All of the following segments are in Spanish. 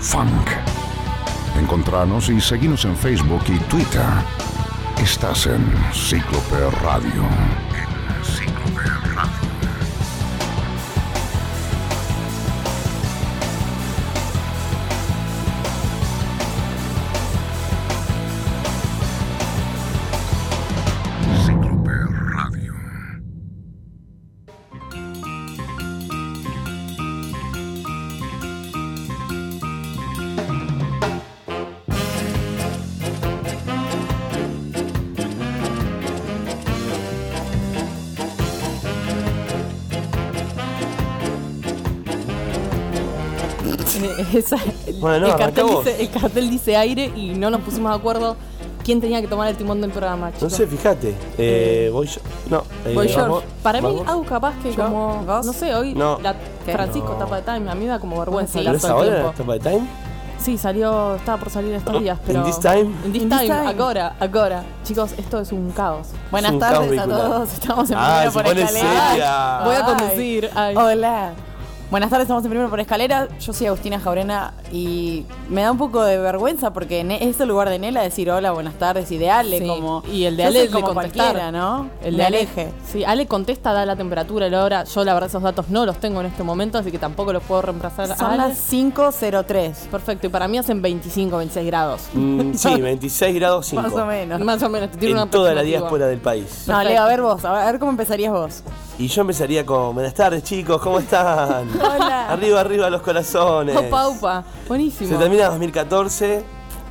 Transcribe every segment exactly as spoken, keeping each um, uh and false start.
funk. Encontranos y seguinos en Facebook y Twitter. Estás en Cíclope Radio. En Cíclope Radio. Esa, el, bueno, no, el, cartel dice, el cartel dice aire y no nos pusimos de acuerdo quién tenía que tomar el timón del programa, chicos. No sé, fíjate. Eh, voy yo. No. Eh, voy yo. vamos, Para mí, vamos. algo capaz que ¿Yo? como. ¿Vos? No sé, hoy No. la ¿Qué? Francisco, No. tapa de time. A mí me da como vergüenza. ¿Pero hablar es todo el ahora tiempo. la tapa de Time? Sí, salió. Estaba por salir estos días, pero. ¿In this time? In this In time, this time. ahora, ahora. Chicos, esto es un caos. Buenas un caos tardes a vehicular. todos. Estamos en Ah, Primero se por pone Escalera. seria. Voy a Ay. conducir. Ay. Hola. Buenas tardes, estamos en Primero por Escalera. Yo soy Agustina Jaurena y me da un poco de vergüenza porque en- es el lugar de Nela decir hola, buenas tardes y de Ale Sí, como. y el de yo Ale soy de como contestar. cualquiera, ¿no? El Me de Ale, aleje. sí, Ale contesta, da la temperatura, la hora. Yo la verdad esos datos no los tengo en este momento, así que tampoco los puedo reemplazar a Son Ale. las cinco cero tres. Perfecto, y para mí hacen veinticinco, veintiséis grados. Mm, sí, veintiséis grados cinco. Más o menos. Más o menos, te tiro En una toda la aproximativa. diáspora del país. No, Leo, a ver vos, a ver cómo empezarías vos. Y yo empezaría con buenas tardes, chicos, ¿cómo están? Hola. Arriba, arriba los corazones. Opa, opa, buenísimo. Se termina dos mil catorce.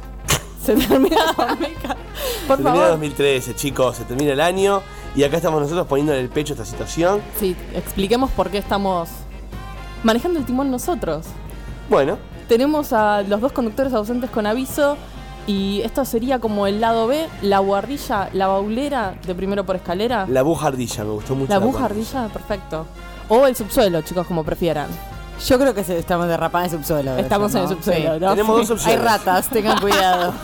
Se termina dos mil catorce. Por se termina favor. dos mil trece, chicos, se termina el año. Y acá estamos nosotros poniéndole el pecho a esta situación. Sí, expliquemos por qué estamos manejando el timón nosotros. Bueno, Tenemos a los dos conductores ausentes con aviso. Y esto sería como el lado B, la guardilla, la baulera de Primero por Escalera. la bujardilla, me gustó mucho. La parte. bujardilla, perfecto. O el subsuelo, chicos, como prefieran. Yo creo que se- estamos derrapando en el subsuelo. debe Estamos ser, en el ¿no? subsuelo, Sí. ¿no? Tenemos dos Hay opciones. ratas, tengan cuidado.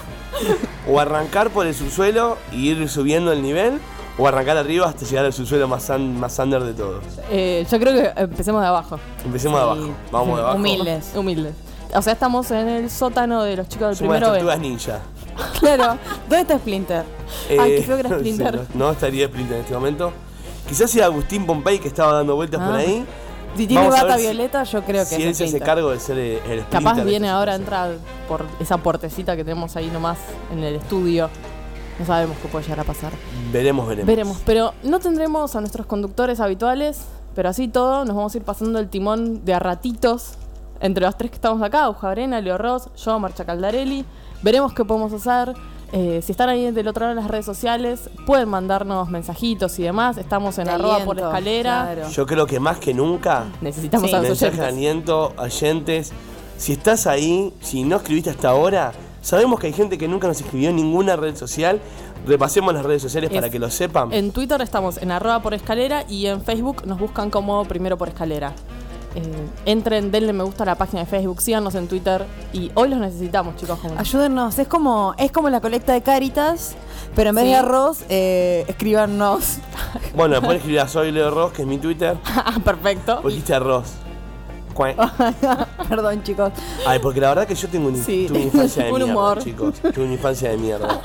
O arrancar por el subsuelo y ir subiendo el nivel. O arrancar arriba hasta llegar al subsuelo más, un- más under de todos. Eh, yo creo que empecemos de abajo. Empecemos de Sí. abajo. Vamos de abajo. Humildes. Humildes. O sea, estamos en el sótano de los chicos del Somos las primero tortugas B. ninja. Claro. ¿Dónde está Splinter? Ay, qué feo que era sí, Splinter. no, no estaría Splinter en este momento. Quizás sea Agustín Pompey que estaba dando vueltas Ah. por ahí. Si tiene Vamos a bata ver si- violeta, yo creo que Si él es se hace Splinter. cargo de ser el, el Splinter. Capaz de viene esta ahora, situación. entra por esa puertecita que tenemos ahí nomás en el estudio. No sabemos qué puede llegar a pasar. Veremos, veremos. Veremos, pero no tendremos a nuestros conductores habituales, pero así todo nos vamos a ir pasando el timón de a ratitos entre los tres que estamos acá, Ujabrena, Leo Ross, yo, Marcha Caldarelli. Veremos qué podemos hacer. Eh, si están ahí del otro lado en las redes sociales, pueden mandarnos mensajitos y demás. Estamos en De arroba por aliento, escalera. claro. Yo creo que más que nunca, Necesitamos Sí. a los mensaje de oyentes. aliento, oyentes. Si estás ahí, si no escribiste hasta ahora, sabemos que hay gente que nunca nos escribió en ninguna red social. Repasemos las redes sociales Es- para que lo sepan. En Twitter estamos en arroba por escalera y en Facebook nos buscan como Primero por Escalera. Eh, entren, denle me gusta a la página de Facebook, síganos en Twitter y hoy los necesitamos, chicos. Como Ayúdennos, es como, es como la colecta de Cáritas, pero en vez Sí. de arroz, eh, escríbanos. Bueno, después escribir a Soy Leo Ross, que es mi Twitter. Ah, perfecto. O dijiste arroz. Cuac. Perdón, chicos. Ay, porque la verdad que yo tengo un, Sí. tuve una infancia de Un mierda, humor. chicos. Tuve una infancia de mierda.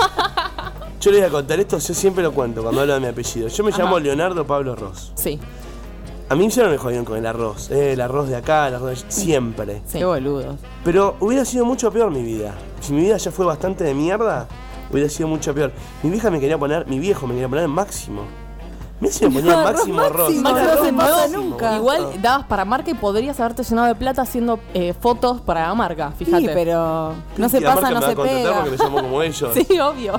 Yo les voy a contar esto, yo siempre lo cuento cuando hablo de mi apellido. Yo me Ajá. llamo Leonardo Pablo Ross. Sí, A mí siempre me jodieron con el arroz. eh, el arroz de acá, el arroz de allá, siempre. sí. Qué boludos. Pero hubiera sido mucho peor mi vida. Si mi vida ya fue bastante de mierda, hubiera sido mucho peor. Mi vieja me quería poner, mi viejo me quería poner Máximo. Mira si me ponía Arroz Máximo arroz. Máximo, Máximo Arroz no se pasa Máximo, nunca. boludo. Igual dabas para marca y podrías haberte llenado de plata haciendo eh, fotos para la marca, fíjate. Sí, pero no se Y la pasa, marca no me va se a contratar pega. porque me llamo como ellos. Sí, obvio.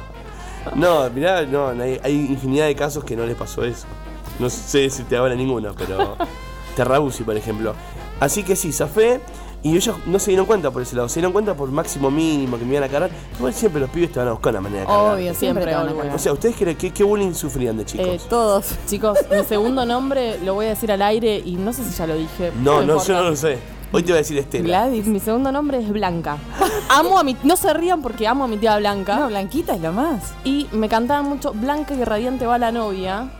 No, mirá, no, hay, hay infinidad de casos que no les pasó eso. No sé si te habla ninguno, pero Terrabusi, por ejemplo. Así que sí, zafé. Y ellos no se dieron cuenta por ese lado, se dieron cuenta por máximo mínimo que me iban a cargar. Igual siempre los pibes te van a buscar una manera de cargar. Obvio, siempre Siempre te van a boludo. cargar. O sea, ¿ustedes qué, qué, qué bullying sufrían de chicos? Eh, todos. Chicos, mi segundo nombre lo voy a decir al aire y no sé si ya lo dije. no, no, importa. yo no lo sé. Hoy te voy a decir Estela. Gladys. Mi segundo nombre es Blanca. Amo a mi... No se rían porque amo a mi tía Blanca. No, Blanquita es lo más. Y me cantaban mucho Blanca y radiante va la novia.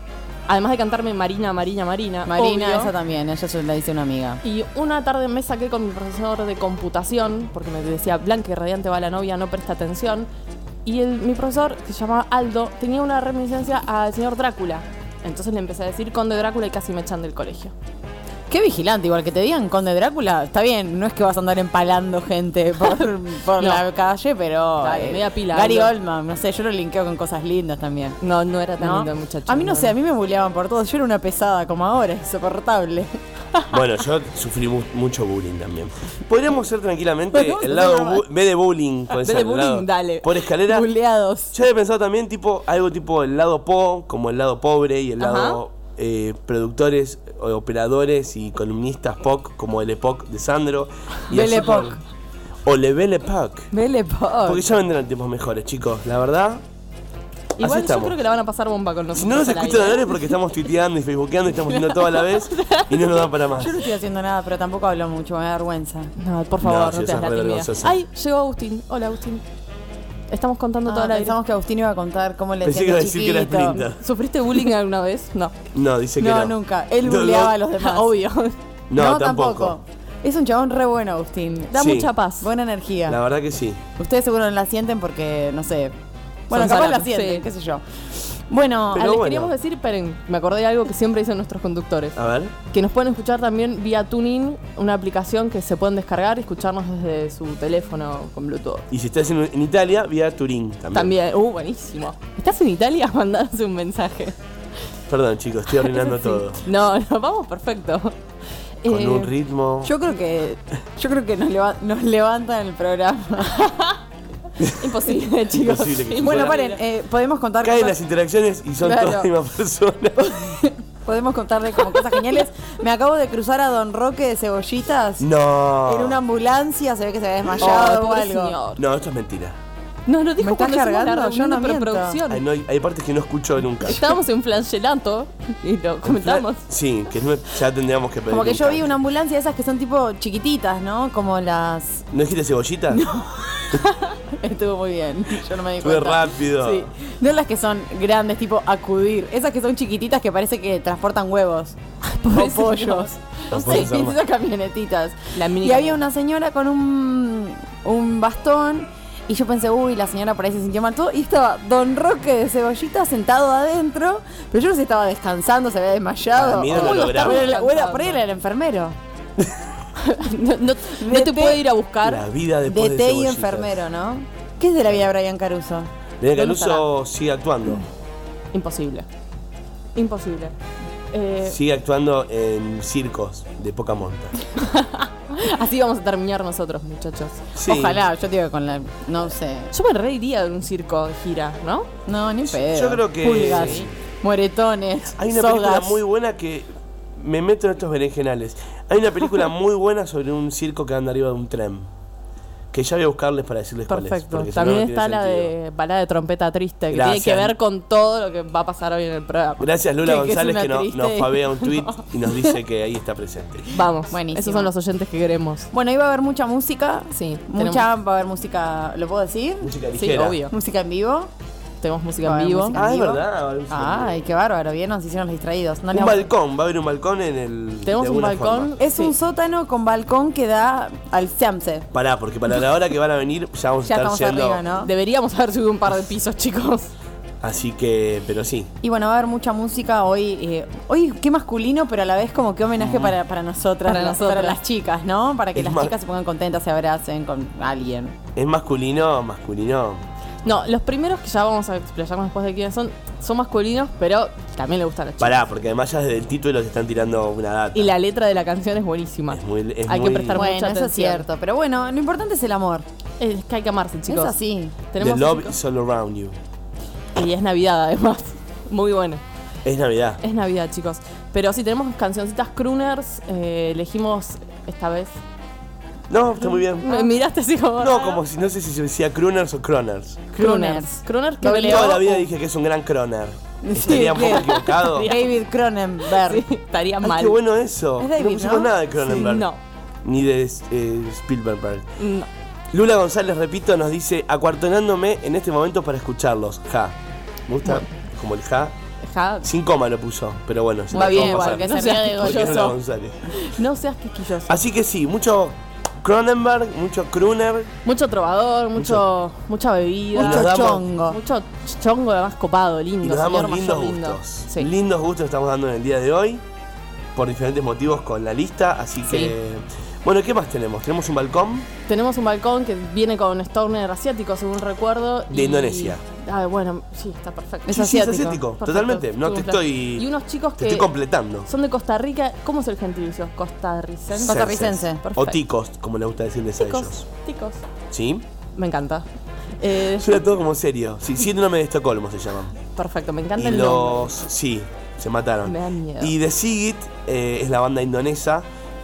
Además de cantarme Marina, Marina, Marina. Marina, obvio. esa también, ella se la dice una amiga. Y una tarde me saqué con mi profesor de computación, porque me decía, Blanca y radiante va la novia, no presta atención. Y el, mi profesor, que se llamaba Aldo, tenía una reminiscencia al señor Drácula. Entonces le empecé a decir Conde Drácula y casi me echan del colegio. Qué vigilante, igual que te digan Conde Drácula, está bien, no es que vas a andar empalando gente por, por No. la calle, pero... Dale, eh, media pila, Gary Aldo. Oldman, no sé, yo lo linkeo con cosas lindas también. No, no era tan ¿No? lindo el muchacho. A mí no sé, a mí me bulleaban por todo, yo era una pesada como ahora, insoportable. Bueno, yo sufrí mu- mucho bullying también. Podríamos ser tranquilamente Podríamos el hacer lado una- bu- B de bullying. puede B ser, de el bullying, lado- dale. Por escalera. Bulleados. Yo había pensado también tipo algo tipo el lado po, como el lado pobre, y el Ajá. lado eh, productores, o operadores y columnistas P O C, como el Epoch de Sandro. Y Belle así por- Époque. O Le Belle Époque. Vele por. Porque ya vendrán tiempos mejores, chicos. La verdad. Igual así yo estamos. creo que la van a pasar bomba con nosotros. Si no nos al escuchan aire. hablar es porque estamos tuiteando y facebookeando y estamos haciendo todo a la vez y no nos da para más. Yo no estoy haciendo nada, pero tampoco hablo mucho, me da vergüenza. No, por favor, No, no, sí, te esa das la es re timidez. vergonzosa. Ay, llegó Agustín. Hola, Agustín. Estamos contando Ah, toda la vida. pensamos que Agustín iba a contar cómo le Pensé decía que iba a de decir que era chiquito. Splinter. ¿Sufriste bullying alguna vez? No. No, dice que No, no. nunca. Él No, bulleaba no. a los demás. Obvio. No, tampoco. Es un chabón re bueno, Agustín. Da Sí. mucha paz. Buena energía. La verdad que sí. Ustedes seguro no la sienten porque, no sé. Bueno, Son capaz la salames, sienten, sí. qué sé yo. Bueno, Pero Ah, les bueno. queríamos decir, esperen, me acordé de algo que siempre dicen nuestros conductores. A ver. Que nos pueden escuchar también vía TuneIn, una aplicación que se pueden descargar y escucharnos desde su teléfono con Bluetooth. Y si estás en, en Italia, vía Turín también. También, uh, buenísimo. ¿Estás en Italia? Mandanos un mensaje. Perdón, chicos, estoy arruinando Sí. todo. No, no, vamos perfecto. Con Eh, un ritmo. yo creo que yo creo que nos, leva- nos levantan el programa. Imposible, chicos. Imposible que Bueno, suceda. paren, eh, podemos contar Caen cosas- las interacciones y son Claro. todas la misma persona. podemos contarle como cosas geniales. Me acabo de cruzar a Don Roque de Cebollitas No. en una ambulancia, se ve que se había Ay, desmayado o pobre algo. señor. No, esto es mentira. No, lo dijo ¿Me estás cuando hicimos la cargando? reunión Yo no de miento. preproducción. Hay, no hay, hay partes que no escucho nunca. Estábamos en flangelato y lo comentamos. Sí, que no- ya tendríamos que pedir. Como que un yo vi cambio. una ambulancia de esas que son tipo chiquititas, ¿no? Como las... ¿No dijiste cebollitas? Estuvo muy bien, yo no me di Fue cuenta. rápido. Sí, no las que son grandes, tipo acudir. Esas que son chiquititas que parece que transportan huevos. Pobre O pollos. No Sí, puede ser más. esas camionetitas. La mini Y había una señora con un, un bastón. Y yo pensé, uy, la señora por ahí se sintió mal todo. Y estaba Don Roque de Cebollita sentado adentro. Pero yo no sé si estaba descansando, se había desmayado. Para mí no o- lo lograba. o era- o era- Descansando. por ahí era el enfermero. No, no- no te puede ir a buscar. La vida después De de T y cebollitas. enfermero, ¿no? ¿Qué es de la vida de Brian Caruso? Daniel ¿Dónde Caruso sigue actuando. Imposible. Imposible. Eh, Sigue actuando en circos de poca monta. Así vamos a terminar nosotros, muchachos. Sí. Ojalá, yo digo con la... No sé. Yo me reiría de un circo de gira, ¿no? No, ni pedo. Yo creo que- Pulgas, Sí. moretones, Hay una sogas. película muy buena que me meto en estos berenjenales. Hay una película muy buena sobre un circo que anda arriba de un tren. Que ya voy a buscarles para decirles cuál es. Perfecto. porque si no, También no tiene está la sentido. de balada de trompeta triste, que Gracias. tiene que ver con todo lo que va a pasar hoy en el programa. Gracias Lula Que- que es González una que no- triste- nos fabea un tweet y nos dice que ahí está presente. Vamos. Buenísimo. Esos son los oyentes que queremos. Bueno, iba a haber mucha música. Sí. Mucha, va a haber música, ¿lo puedo decir? Música Sí, ligera. obvio. Música en vivo. Tenemos música Va a en haber vivo. música. Ah, es ¿En vivo? verdad. Ay, qué bárbaro, bien nos hicieron los distraídos. No le Un vamos- balcón, va a haber un balcón en el. Tenemos de un alguna balcón. forma. Es Sí. un sótano con balcón que da al Samse. Pará, porque para la hora que van a venir ya vamos Ya a estar estamos yendo. arriba, ¿no? Deberíamos haber subido un par de pisos, chicos. Así que, pero sí. Y bueno, va a haber mucha música hoy. eh, hoy qué masculino, pero a la vez como qué homenaje para, para nosotras, Para las, nosotras. para las chicas, ¿no? Para que Es las más- chicas se pongan contentas, se abracen con alguien. Es masculino, masculino. No, los primeros que ya vamos a explayarnos después de quiénes son, son masculinos, pero también le gustan a las chicas. Pará, porque además ya desde el título te están tirando una data. Y la letra de la canción es buenísima. Es muy, es Hay que muy- prestar Bueno, mucha eso es atención. cierto. Pero bueno, lo importante es el amor. Es que hay que amarse, chicos. Es así. The Tenemos love chicos- is all around you. Y es Navidad, además. Muy bueno. Es Navidad. Es Navidad, chicos. Pero sí, tenemos cancioncitas crooners. eh, elegimos esta vez. No, está muy bien. Me miraste así como. No, como si no sé si se decía crooners o croners. Crooners. Crooners que Doble vendió- Toda la vida dije que es un gran croner. Estaría un poco bien. equivocado. David Cronenberg. Sí, estaría Ay, mal. qué bueno eso. Es David, no pusimos ¿no? nada de Cronenberg. No, Ni de eh, Spielberg. no. Lula González, repito, nos dice acuartonándome en este momento para escucharlos. Ja. Me gusta como el ja. Ja, Sin coma lo puso, pero bueno. se Va lo bien, dejamos igual, pasar. que No se ría seas de Porque es quisquilloso. Lola González. no seas quisquilloso. Así que sí, mucho Cronenberg, mucho crooner. Mucho trovador, mucho, mucha bebida. Y nos Mucho damos- chongo. Mucho chongo, además copado, lindo. Y nos damos señor lindos mayor lindo. gustos. Sí. Lindos gustos estamos dando en el día de hoy. Por diferentes motivos con la lista. Así que. Bueno, ¿qué más tenemos? Tenemos un balcón. Tenemos un balcón que viene con stoner asiático, según recuerdo. De y- Indonesia. Ah, bueno, sí, está perfecto. Es Sí, sí, es asiático. asiático. Perfecto. Totalmente. No te Tuve un flash. estoy. Y unos chicos Te que estoy completando. son de Costa Rica. ¿Cómo es el gentilicio? Costarricense. Costarricense. Perfecto. O ticos, como le gusta decirles a Ticos. ellos. Ticos. ¿Sí? Me encanta. Eh, Suena todo como serio. Sí, síndrome de Estocolmo se llaman. perfecto, me encanta Y el los. Sí, se mataron. Me da miedo. Y The Sigit eh, es la banda indonesa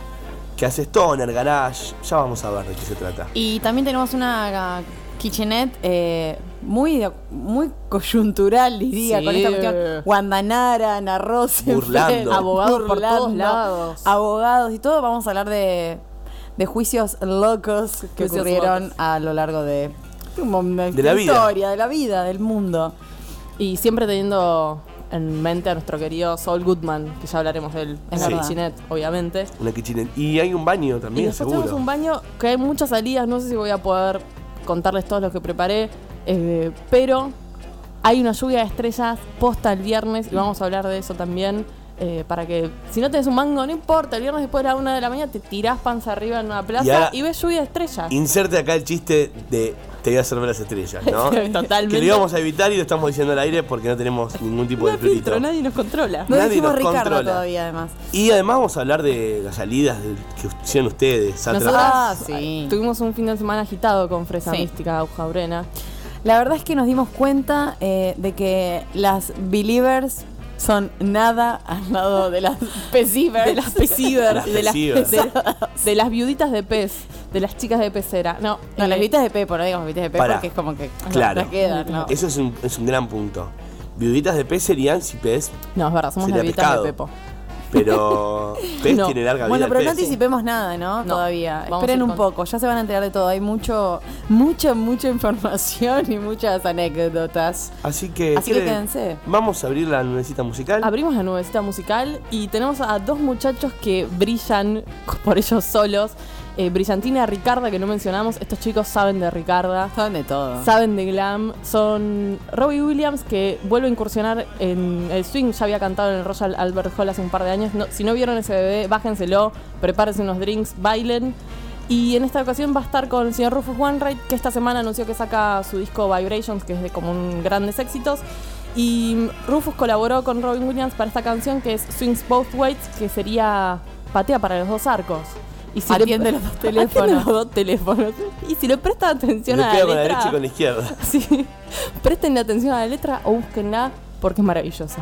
que hace stoner, garage. Ya vamos a ver de qué se trata. Y también tenemos una kitchenette eh, muy, de- muy coyuntural, diría, Sí. con esta cuestión. Guandanara, Narroz, Burlando. Abogados por todos lados. Abogados y todo. Vamos a hablar de, de juicios locos que Juicios ocurrieron locos. a lo largo de, de, De la vida. historia, de la vida, del mundo. Y siempre teniendo en mente a nuestro querido Saul Goodman, que ya hablaremos de él en Es la verdad. kitchenette, obviamente. Una kitchenette. Y hay un baño Y también, después seguro. tenemos un baño que hay muchas salidas, no sé si voy a poder contarles todos los que preparé, eh, pero hay una lluvia de estrellas posta el viernes y vamos a hablar de eso también. eh, para que si no tenés un mango, no importa, el viernes después de la una de la mañana te tirás panza arriba en una plaza Y y, ahora- ves lluvia de estrellas. Inserte acá el chiste de te voy a hacer ver las estrellas, ¿no? Totalmente. Que lo íbamos a evitar y lo estamos diciendo al aire porque no tenemos ningún tipo No de hay filtro, filtro. nadie nos controla. No Nadie dijimos nos Ricardo controla. todavía, además. Y además vamos a hablar de las salidas de- que hicieron ustedes. Sátrapas. Nosotras Ah, sí. tuvimos un fin de semana agitado con Fresa Sí. Mística, Aguja Brena. La verdad es que nos dimos cuenta eh, de que las Believers son nada al lado de las Pecivers. De las pesivers, Las de, las, pesivers. de, de las viuditas de pez, de las chicas de pecera. No, No, eh, las vitas de Pepo, no digamos vitas de Pepo Pará. porque es como que Claro. no quedan, ¿no? Eso es un, es un gran punto. Viuditas de pez serían si pez, No, es verdad, somos Sería las viuditas pescado. de Pepo. pero pez No. tiene larga Bueno, vida. pero el no pez. anticipemos nada, ¿no? No. Todavía. Vamos a Esperen ir un con- poco, ya se van a enterar de todo. Hay mucho, mucha, mucha información y muchas anécdotas. Así que, Así que ¿quieren- quédense. Vamos a abrir la nubecita musical. Abrimos la nubecita musical y tenemos a dos muchachos que brillan por ellos solos. Eh, Brillantina y Ricarda, que no mencionamos. Estos chicos saben de Ricarda. Saben de todo. Saben de glam, son Robbie Williams, que vuelve a incursionar en el swing, ya había cantado en el Royal Albert Hall hace un par de años. No, si no vieron ese bebé, bájenselo, prepárense unos drinks, bailen. Y en esta ocasión va a estar con el señor Rufus Wainwright, que esta semana anunció que saca su disco Vibrations, que es de como un grandes éxitos. Y Rufus colaboró con Robin Williams para esta canción que es Swings Both Ways, que sería patea para los dos arcos. Y si Atiende los dos teléfonos. Atiende los dos teléfonos. Y si le prestan atención Le a pega la con la letra, derecha y con la izquierda. sí, prestenle atención a la letra o búsquenla porque es maravillosa.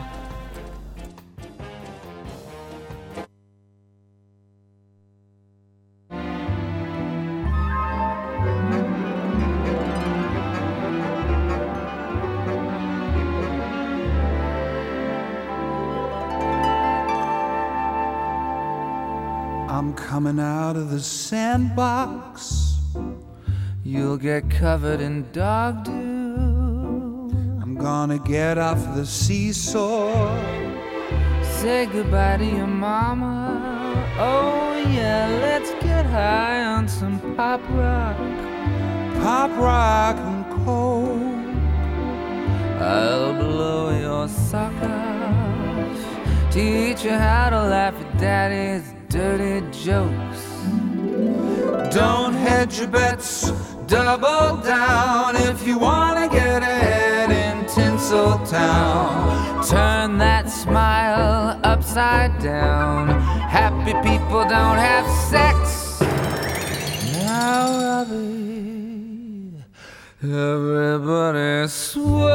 I'm coming out of the sandbox. You'll get covered in dog dew. I'm gonna get off the seesaw. Say goodbye to your mama. Oh yeah, let's get high on some pop rock. Pop rock and coke. I'll blow your sock off. Teach you how to laugh at daddy's dirty jokes. Don't hedge your bets, double down if you wanna get ahead in Tinseltown. Turn that smile upside down. Happy people don't have sex. Now, Robbie, everybody swings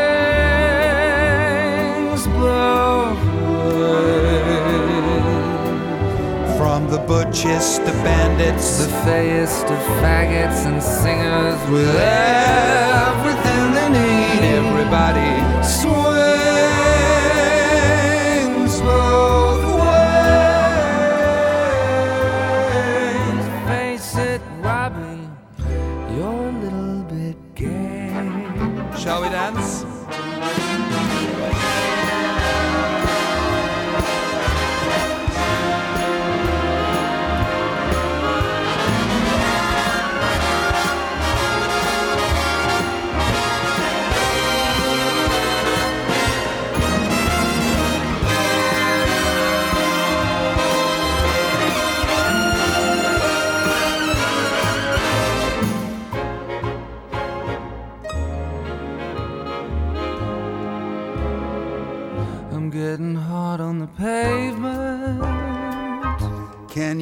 both ways. From the butchest to bandits, The fayest of faggots and singers with with everything they need, everybody swings both ways. face it, Robbie, you're a little bit gay. Shall we dance?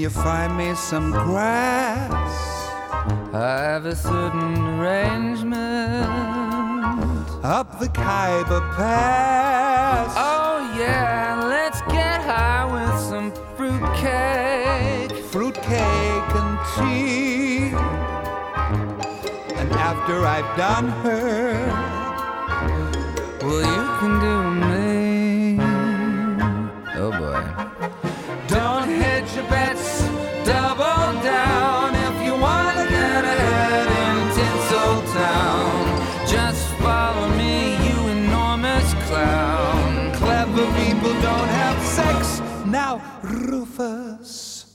you find me some grass? I have a certain arrangement Up the Khyber Pass. Oh yeah, let's get high with some fruitcake. Fruitcake and tea. And after I've done her, well, you can do me. Oh boy. Don't hedge your bets, double down. If you want to get ahead in Tinseltown, just follow me, you enormous clown. clever people don't have sex. Now, Rufus,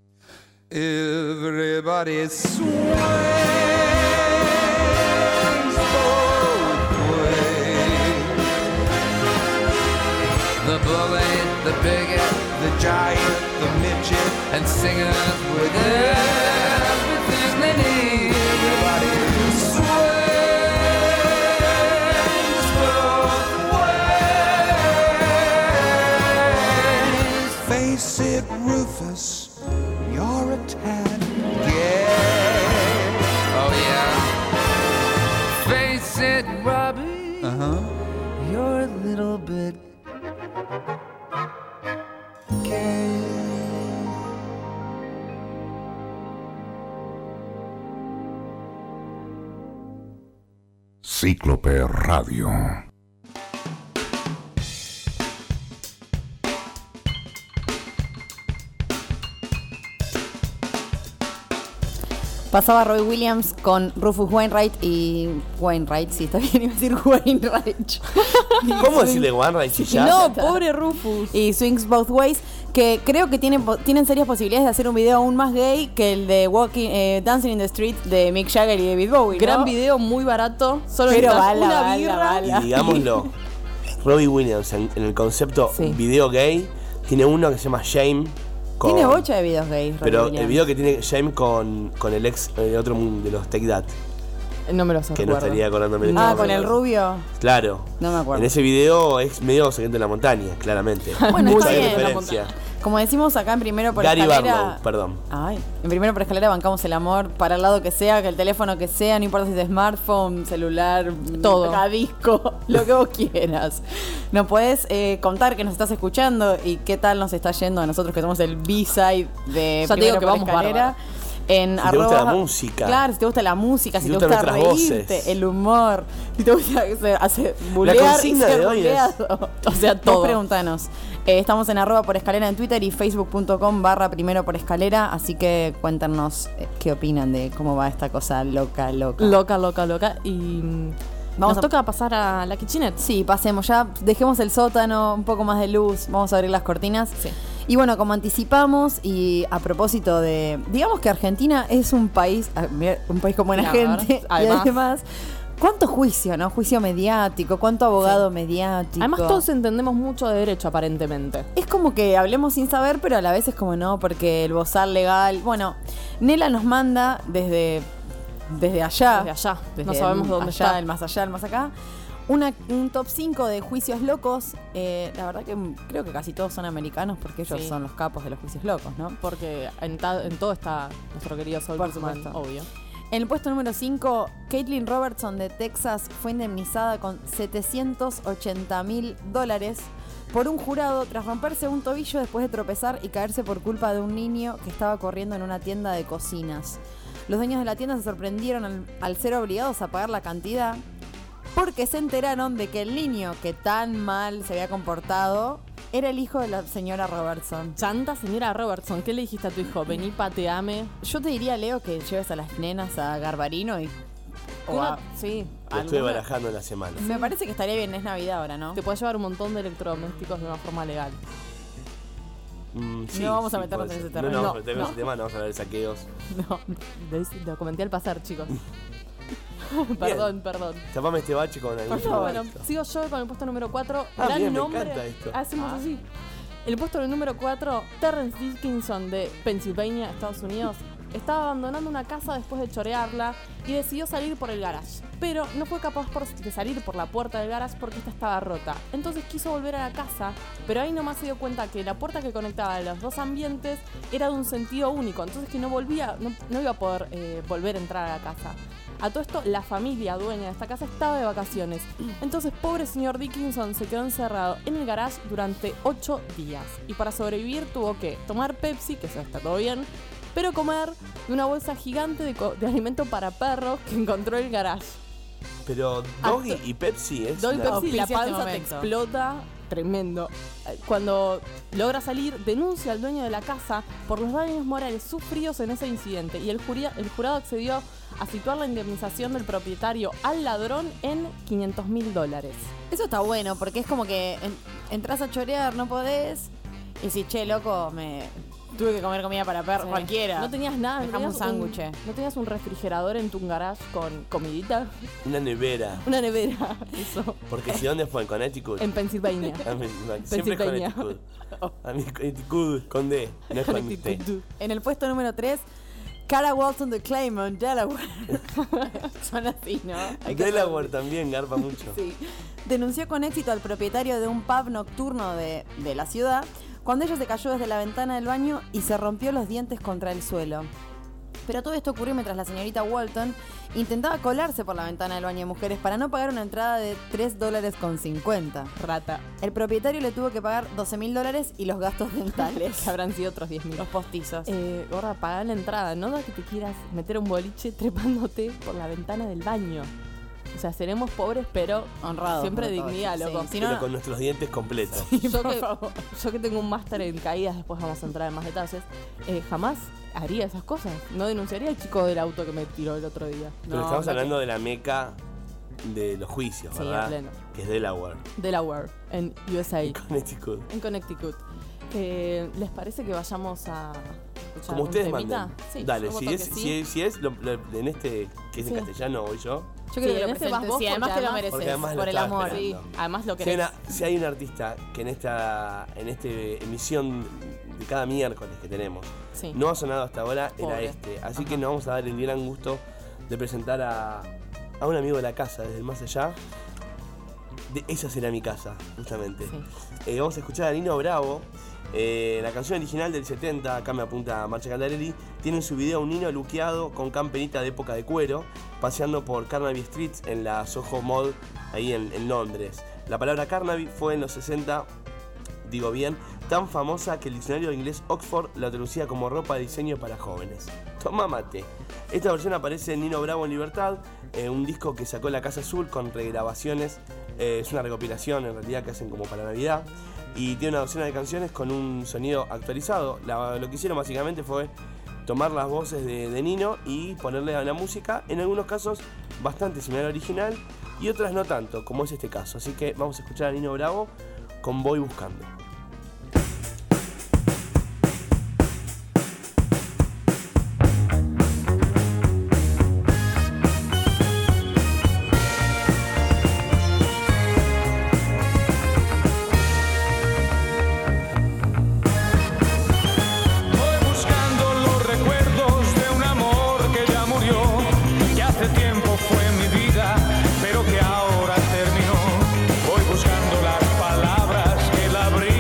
everybody swings both ways. The bully, the bigot, The giant, the midget, and singers with everything they need. everybody Swings both ways. face it, Rufus, you're a tad gay. Oh yeah. Face it, Robbie. Uh-huh. You're a little bit gay. Cíclope Radio. Pasaba Roy Williams con Rufus Wainwright y Wainwright, sí, está bien, iba a decir Wainwright. ¿Cómo decirle Wainwright si ya? No, pobre Rufus. Y Swings Both Ways, que creo que tienen, po- tienen serias posibilidades de hacer un video aún más gay que el de Walking, eh, Dancing in the Street de Mick Jagger y David Bowie, ¿no? Gran video, muy barato. Solo Pero necesitas bala, una bala, birra. bala. Y digámoslo, Robbie Williams en, en el concepto Sí. video gay tiene uno que se llama Shame. Con, Tiene bocha de videos gays, Roy Pero Williams. el video que tiene Shame con, con el ex, el otro de los Take That, No me lo sé. que no estaría acordándome de Ah, todo, con pero- el rubio. Claro. No me acuerdo. En ese video es medio secreto en la montaña, claramente. Bueno, Mucha está bien. diferencia. Como decimos acá en Primero por Gary Escalera. Barlow, perdón. Ay, en Primero por Escalera bancamos el amor para el lado que sea, que el teléfono que sea, no importa si es smartphone, celular, Todo. a disco, lo que vos quieras. Nos podés eh, contar que nos estás escuchando y qué tal nos está yendo a nosotros que somos el B-side de Ya te Primero digo que por vamos Escalera. bárbaro. En Si te gusta la música. Claro, si te gusta la música, si, Si te te gusta gustan nuestras reírte, voces. el humor, si te gusta hacer, hacer bulear consigna y ser de hoy es- buleado. O sea, Vos todo. preguntanos. Eh, estamos en arroba por escalera en Twitter y facebook.com barra primero por escalera, así que cuéntanos eh, qué opinan de cómo va esta cosa loca, loca. Loca, loca, loca. Y mm, Vamos nos a- toca pasar a la kitchenette. Sí, pasemos ya, dejemos el sótano, un poco más de luz, vamos a abrir las cortinas. Sí. Y bueno, como anticipamos y a propósito de, digamos que Argentina es un país, ah, mira, un país con buena Claro, gente, además. y además, cuánto juicio, ¿no? Juicio mediático, cuánto abogado mediático. Además, todos entendemos mucho de derecho, aparentemente. Es como que hablemos sin saber, pero a la vez es como no, porque el bozal legal. Bueno, Nela nos manda desde, desde allá. Desde allá. desde No sabemos el dónde allá, está. el más allá, el más acá. Una, un top cinco de juicios locos. Eh, la verdad que creo que casi todos son americanos porque ellos Sí. son los capos de los juicios locos, ¿no? Porque en, ta- en todo está nuestro querido Saul Por Goodman, supuesto. obvio. En el puesto número cinco, Caitlin Robertson de Texas fue indemnizada con setecientos ochenta mil dólares por un jurado tras romperse un tobillo después de tropezar y caerse por culpa de un niño que estaba corriendo en una tienda de cocinas. Los dueños de la tienda se sorprendieron al, al ser obligados a pagar la cantidad porque se enteraron de que el niño que tan mal se había comportado era el hijo de la señora Robertson. Chanta, señora Robertson, ¿qué le dijiste a tu hijo? Vení, pateame. Yo te diría, Leo, que lleves a las nenas a Garbarino y... o Una- a- sí. Lo estoy alguna- barajando en la semana. Me parece que estaría bien, es Navidad ahora, ¿no? Te puedes llevar un montón de electrodomésticos de una forma legal. Mm, sí, No vamos a sí, meternos puede en ese ser. terreno. No, no, No, vamos a meternos en no. ese tema, no vamos a hablar de saqueos. No, lo, lo comenté al pasar, chicos. perdón, perdón. Tapame este bache con algún Bueno, bueno, futbolista. sigo yo con el puesto número cuatro. Ah, Gran bien, me nombre. encanta esto. Hacemos así. El puesto número cuatro, Terrence Dickinson de Pennsylvania, Estados Unidos, estaba abandonando una casa después de chorearla y decidió salir por el garage. Pero no fue capaz por- de salir por la puerta del garage porque esta estaba rota. Entonces quiso volver a la casa, pero ahí nomás se dio cuenta que la puerta que conectaba los dos ambientes era de un sentido único. Entonces que no volvía, no, no iba a poder eh, volver a entrar a la casa. A todo esto, la familia dueña de esta casa estaba de vacaciones. Entonces, pobre señor Dickinson se quedó encerrado en el garage durante ocho días. Y para sobrevivir tuvo que tomar Pepsi, que eso está todo bien, pero comer de una bolsa gigante de, co- de alimento para perros que encontró en el garage. Pero Doggy y Pepsi es. Doy una- Pepsi, la Auspicia este panza te momento. explota. Tremendo. Eh, Cuando logra salir, denuncia al dueño de la casa por los daños morales sufridos en ese incidente. Y el, juria- el jurado accedió a situar la indemnización del propietario al ladrón en quinientos mil dólares. Eso está bueno, porque es como que en- entras a chorear, no podés. Y si, che, loco, me tuve que comer comida para perro, Sí. cualquiera. No tenías nada, no Dejamos tenías, un un, sándwich. no tenías un refrigerador en tu garage con comidita, Una nevera. una nevera, eso, Porque si dónde fue, en Connecticut. en Pensilvania. A mí- Siempre es Pensilvania. Connecticut. A mí Connecticut con D, no es con T. En el puesto número tres, Cara Walton de Claymont, Delaware. Son así, ¿no? Hay que Delaware también garpa mucho. Sí. Denunció con éxito al propietario de un pub nocturno de, de la ciudad cuando ella se cayó desde la ventana del baño y se rompió los dientes contra el suelo. Pero todo esto ocurrió mientras la señorita Walton intentaba colarse por la ventana del baño de mujeres para no pagar una entrada de tres dólares con cincuenta. Rata. El propietario le tuvo que pagar doce mil dólares y los gastos dentales. Que habrán sido otros diez mil. Los postizos. Eh, gorda, pagar la entrada, no da que te quieras meter un boliche trepándote por la ventana del baño. O sea, seremos pobres, pero Honrados. siempre por todo. dignidad, Sí, loco. si Pero no, con nuestros dientes completos. yo, por que, favor. yo que tengo un máster en caídas, después vamos a entrar en más detalles, eh, jamás haría esas cosas. No denunciaría al chico del auto que me tiró el otro día. Pero No, estamos no hablando de la meca de los juicios, Sí, ¿verdad? a pleno. Que es Delaware. que- Delaware, en U S A, Connecticut. en Connecticut. Eh, ¿Les parece que vayamos a escuchar Como un ustedes temita? manden. Sí, Dale, yo si voto es, que sí. si es, si es lo- lo- en este que es en Sí. castellano, voy yo. yo creo Sí, que en lo ese vas presentes. vos Sí, además porque te lo además- mereces. Porque además lo por el estaba amor. esperando. Sí, además lo Si hay, querés. una- si hay un artista que en esta en este emisión de cada miércoles que tenemos Sí. no ha sonado hasta ahora, era Pobre. este. Así que nos vamos a dar el gran gusto de presentar a, a un amigo de la casa, desde el más allá. De, esa será mi casa, justamente. Sí. Eh, vamos a escuchar a Nino Bravo. Eh, la canción original del setenta, acá me apunta Marcha Caldarelli, tiene en su video un niño luqueado con camperita de época de cuero, paseando por Carnaby Street en la Soho Mall, ahí en, en Londres. La palabra Carnaby fue en los sesenta, digo bien, tan famosa que el diccionario de inglés Oxford la traducía como ropa de diseño para jóvenes. Toma mate. Esta versión aparece en Nino Bravo en Libertad, eh, un disco que sacó La Casa Azul con regrabaciones. Eh, es una recopilación en realidad que hacen como para Navidad. Y tiene una docena de canciones con un sonido actualizado. La- lo que hicieron básicamente fue tomar las voces de, de Nino y ponerle a la música, en algunos casos bastante similar al original y otras no tanto, como es este caso. Así que vamos a escuchar a Nino Bravo con Voy Buscando. Voy buscando los recuerdos de un amor que ya murió, que hace tiempo fue mi vida, pero que ahora terminó. Voy buscando las palabras que la abrí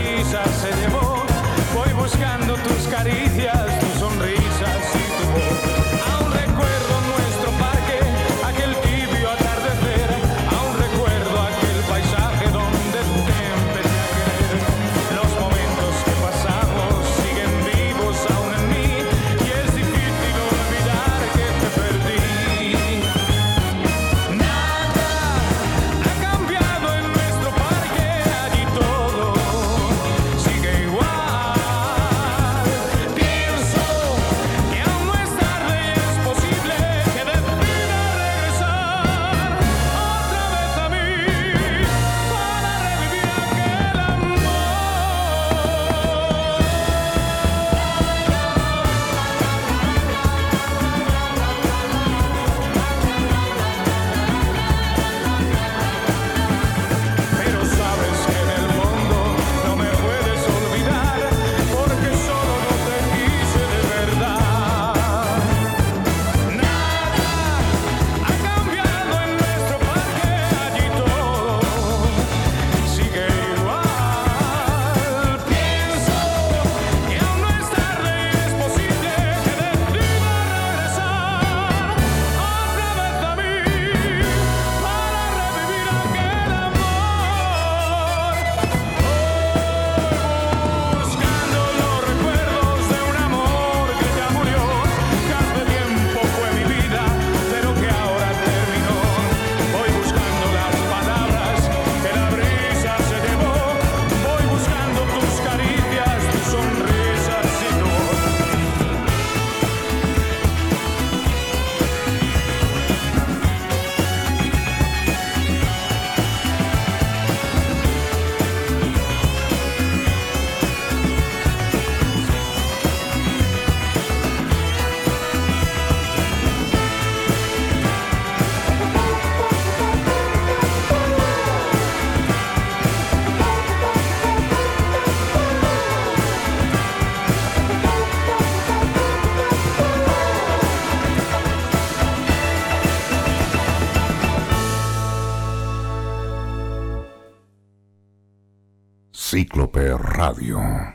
Cíclope Radio.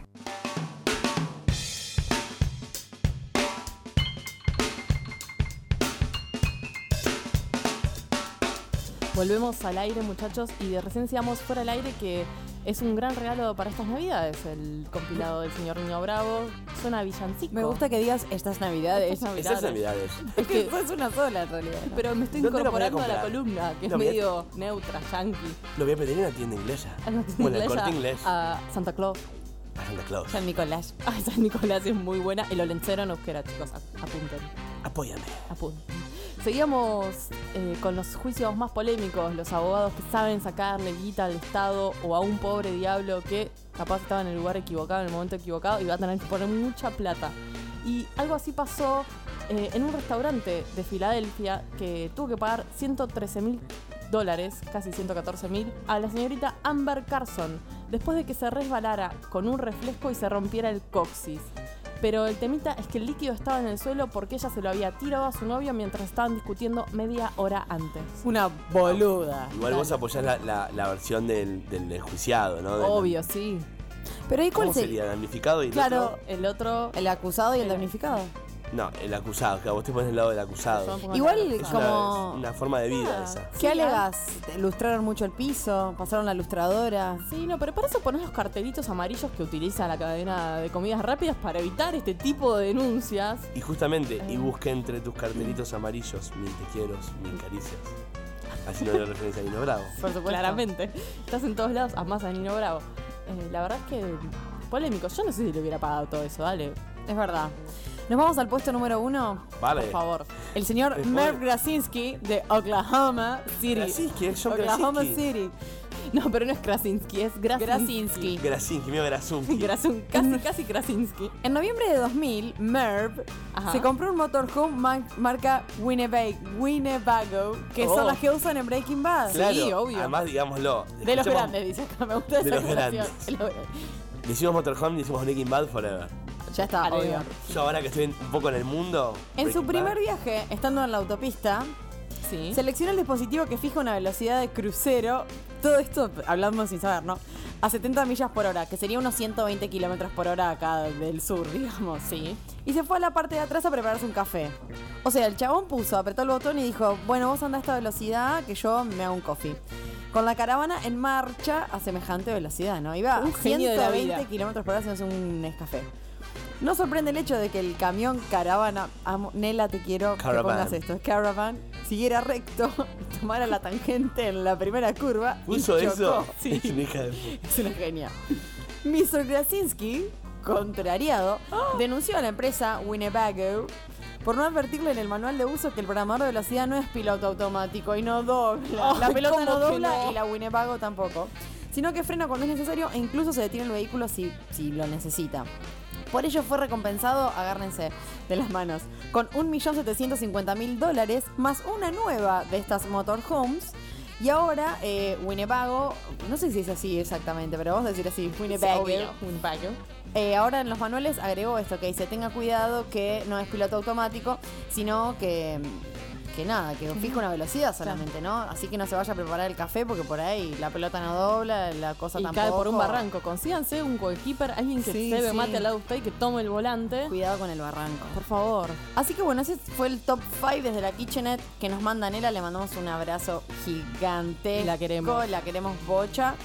Volvemos al aire, muchachos, y de recién decíamos fuera del aire que es un gran regalo para estas navidades, el compilado del señor Nino Bravo. Suena villancico. Me gusta que digas estas navidades. Estas navidades. Estas navidades. Es que, es una sola en realidad. ¿no? pero me estoy ¿Dónde lo incorporando podría a la comprar? columna, que No, es mira. medio neutra, yankee. Lo voy a pedir en una tienda inglesa. A la tienda Bueno, el inglesa, Corte Inglés. A Santa Claus. A Santa Claus. San Nicolás. Ay, San Nicolás es muy buena. El olencero en euskera, chicos. a- Apunten. Apóyame. Apunten. Seguíamos eh, con los juicios más polémicos. Los abogados que saben sacarle guita al Estado o a un pobre diablo que capaz estaba en el lugar equivocado, en el momento equivocado y va a tener que poner mucha plata. Y algo así pasó eh, en un restaurante de Filadelfia que tuvo que pagar ciento trece mil dólares, casi ciento catorce mil, a la señorita Amber Carson después de que se resbalara con un refresco y se rompiera el coxis. Pero el temita es que el líquido estaba en el suelo porque ella se lo había tirado a su novio mientras estaban discutiendo media hora antes. Una boluda. Igual vos apoyás la, la, la versión del, del enjuiciado, ¿no? Del- Obvio, sí. Pero ahí cuál ¿Cómo sería? sería? ¿Damnificado y el Claro, otro? El otro... el acusado y el damnificado. No, el acusado. Claro, vos te pones del lado del Yo acusado. me pongo Igual en la- Es como- una, una forma de vida Ah. esa. ¿Qué Sí, alegas? ¿Lustraron mucho el piso? ¿Pasaron la lustradora? Sí, no, pero para eso pones los cartelitos amarillos que utiliza la cadena de comidas rápidas para evitar este tipo de denuncias. Y justamente, y Eh. busqué entre tus cartelitos amarillos mil te quiero, mil caricias. Así no le referencia a Nino Bravo. Por supuesto. Claramente. Estás en todos lados, amás a Nino Bravo. Eh, la verdad es que polémico. Yo no sé si le hubiera pagado todo eso, dale. Es verdad. Nos vamos al puesto número uno. Vale. Por favor. El señor Eh, Merv pobre. Krasinski de Oklahoma City. Krasinski, es John Oklahoma Krasinski. City. No, pero no es Krasinski, es Grasinski. Krasinski. Krasinski, mío Krasinski. Grasun- casi, casi Krasinski. En noviembre de dos mil, Merv Ajá. se compró un motorhome ma- marca Winnebago, Winnebago, que Oh. son las que usan en Breaking Bad. Claro, Sí, obvio. Además, digámoslo. De los escuchemos- grandes, dice acá. Me gusta De esa los aclaración. grandes. De los- Le hicimos Motorhome y hicimos Breaking Bad Forever. Ya está, Vale. obvio. Yo ahora que estoy un poco en el mundo. En su Breaking primer Bad, viaje, estando en la autopista, Sí. selecciona el dispositivo que fija una velocidad de crucero, todo esto hablando sin saber, ¿no? A setenta millas por hora, que sería unos ciento veinte kilómetros por hora acá del sur, digamos. Sí. Y se fue a la parte de atrás a prepararse un café. O sea, el chabón puso, apretó el botón y dijo, bueno, vos andá a esta velocidad que yo me hago un coffee. Con la caravana en marcha a semejante velocidad, ¿no? Iba Un a genio de la ciento veinte vida. kilómetros por hora haciéndose un Nescafé. No sorprende el hecho de que el camión caravana, amo- Nela, te quiero Caravan. que pongas esto, caravan, siguiera recto y tomara la tangente en la primera curva. y ¿Puso chocó. eso? Sí, Es una hija de puta. es una genia. mister Krasinski, contrariado, denunció a la empresa Winnebago por no advertirle en el manual de uso que el programador de velocidad no es piloto automático y no dobla. Ay, la pelota ¿cómo no que dobla no? y la Winnebago tampoco. Sino que frena cuando es necesario e incluso se detiene el vehículo si, si lo necesita. Por ello fue recompensado, agárrense de las manos, con un millón setecientos cincuenta mil dólares más una nueva de estas motorhomes. Y ahora eh, Winnebago, no sé si es así exactamente, pero vamos a decir así, Winnebago. Obvio, un pago. Eh, ahora en los manuales agregó esto, que dice, tenga cuidado que no es piloto automático, sino que, que nada, que fija una velocidad solamente, ¿no? Así que no se vaya a preparar el café porque por ahí la pelota no dobla, la cosa Y tampoco. cae por un barranco. Consíganse un goalkeeper, alguien que Sí, se ve sí. mate al lado de usted y que tome el volante. Cuidado con el barranco. Por favor. Así que bueno, ese fue el top cinco desde la Kitchenette que nos manda Nela. Le mandamos un abrazo gigante. La queremos. La queremos bocha.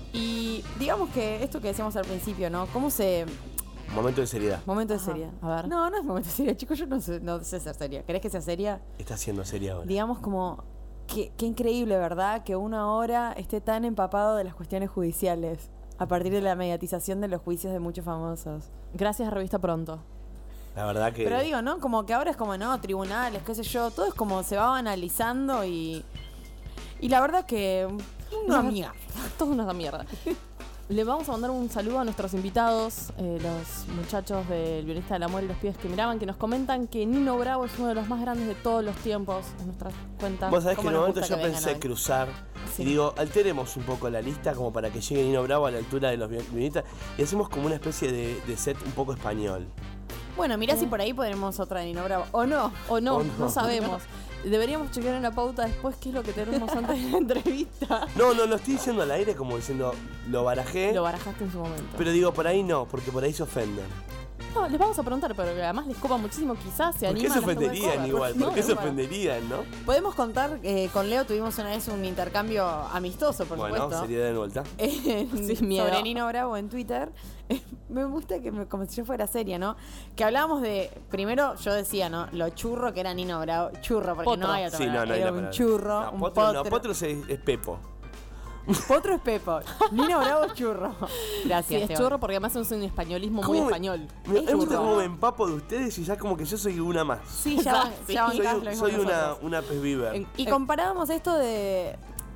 Y digamos que esto que decíamos al principio, ¿no? ¿Cómo se...? Momento de seriedad. Momento de Ajá, seriedad. a ver. No, no es momento de seriedad, chicos. Yo no sé, no sé ser seria. ¿Querés que sea seria? Está siendo seria ahora. Digamos como... Qué, qué increíble, ¿verdad? Que uno ahora esté tan empapado de las cuestiones judiciales. A partir de la mediatización de los juicios de muchos famosos. Gracias, Revista Pronto. La verdad que. Pero digo, ¿no? Como que ahora es como, no, tribunales, qué sé yo, todo es como se va analizando y. Y la verdad que. Una No, mierda. Todo una mierda. Le vamos a mandar un saludo a nuestros invitados, eh, los muchachos del Violinista del Amor y los pibes que miraban, que nos comentan que Nino Bravo es uno de los más grandes de todos los tiempos en nuestras cuentas. Vos sabés que ¿Cómo en un nos momento gusta yo que vengan pensé hoy? cruzar Sí. y digo, alteremos un poco la lista como para que llegue Nino Bravo a la altura de los violinistas y hacemos como una especie de, de set un poco español. Bueno, mirá si por ahí podremos otra de Nino Bravo. O no. O no, O no, no. sabemos. Deberíamos chequear en la pauta después qué es lo que tenemos antes de la entrevista. No, no, lo estoy diciendo al aire como diciendo, lo barajé. Lo barajaste en su momento. Pero digo, por ahí no, porque por ahí se ofenden. No, les vamos a preguntar, pero que además les copa muchísimo, quizás se ¿Por qué animan. se a esto de ofenderían cover. igual? No, ¿Por qué se igual. ofenderían, no? Podemos contar, eh, con Leo tuvimos una vez un intercambio amistoso, por Bueno, supuesto. seriedad de vuelta. Eh, Sin miedo. Sobre Nino Bravo en Twitter. Me gusta que me, como si yo fuera seria, ¿no? Que hablábamos de, primero yo decía, ¿no? Lo churro que era Nino Bravo. Churro, porque Potro. no hay otra Sí, no, palabra. no hay Era la un palabra. churro, No, un potro, potro. no, potro es, es Pepo. Potro es Pepo. Nino Bravo es churro. Sí, Gracias, es Teo. churro porque además es un españolismo muy ¿Cómo me- español. Me, Es me gusta churro. cómo me empapo de ustedes y ya como que yo soy una más. Sí, ya, van- Sí. ya Soy, bancás lo mismo soy que una, nosotros. una pez viver. En- Y comparábamos esto de...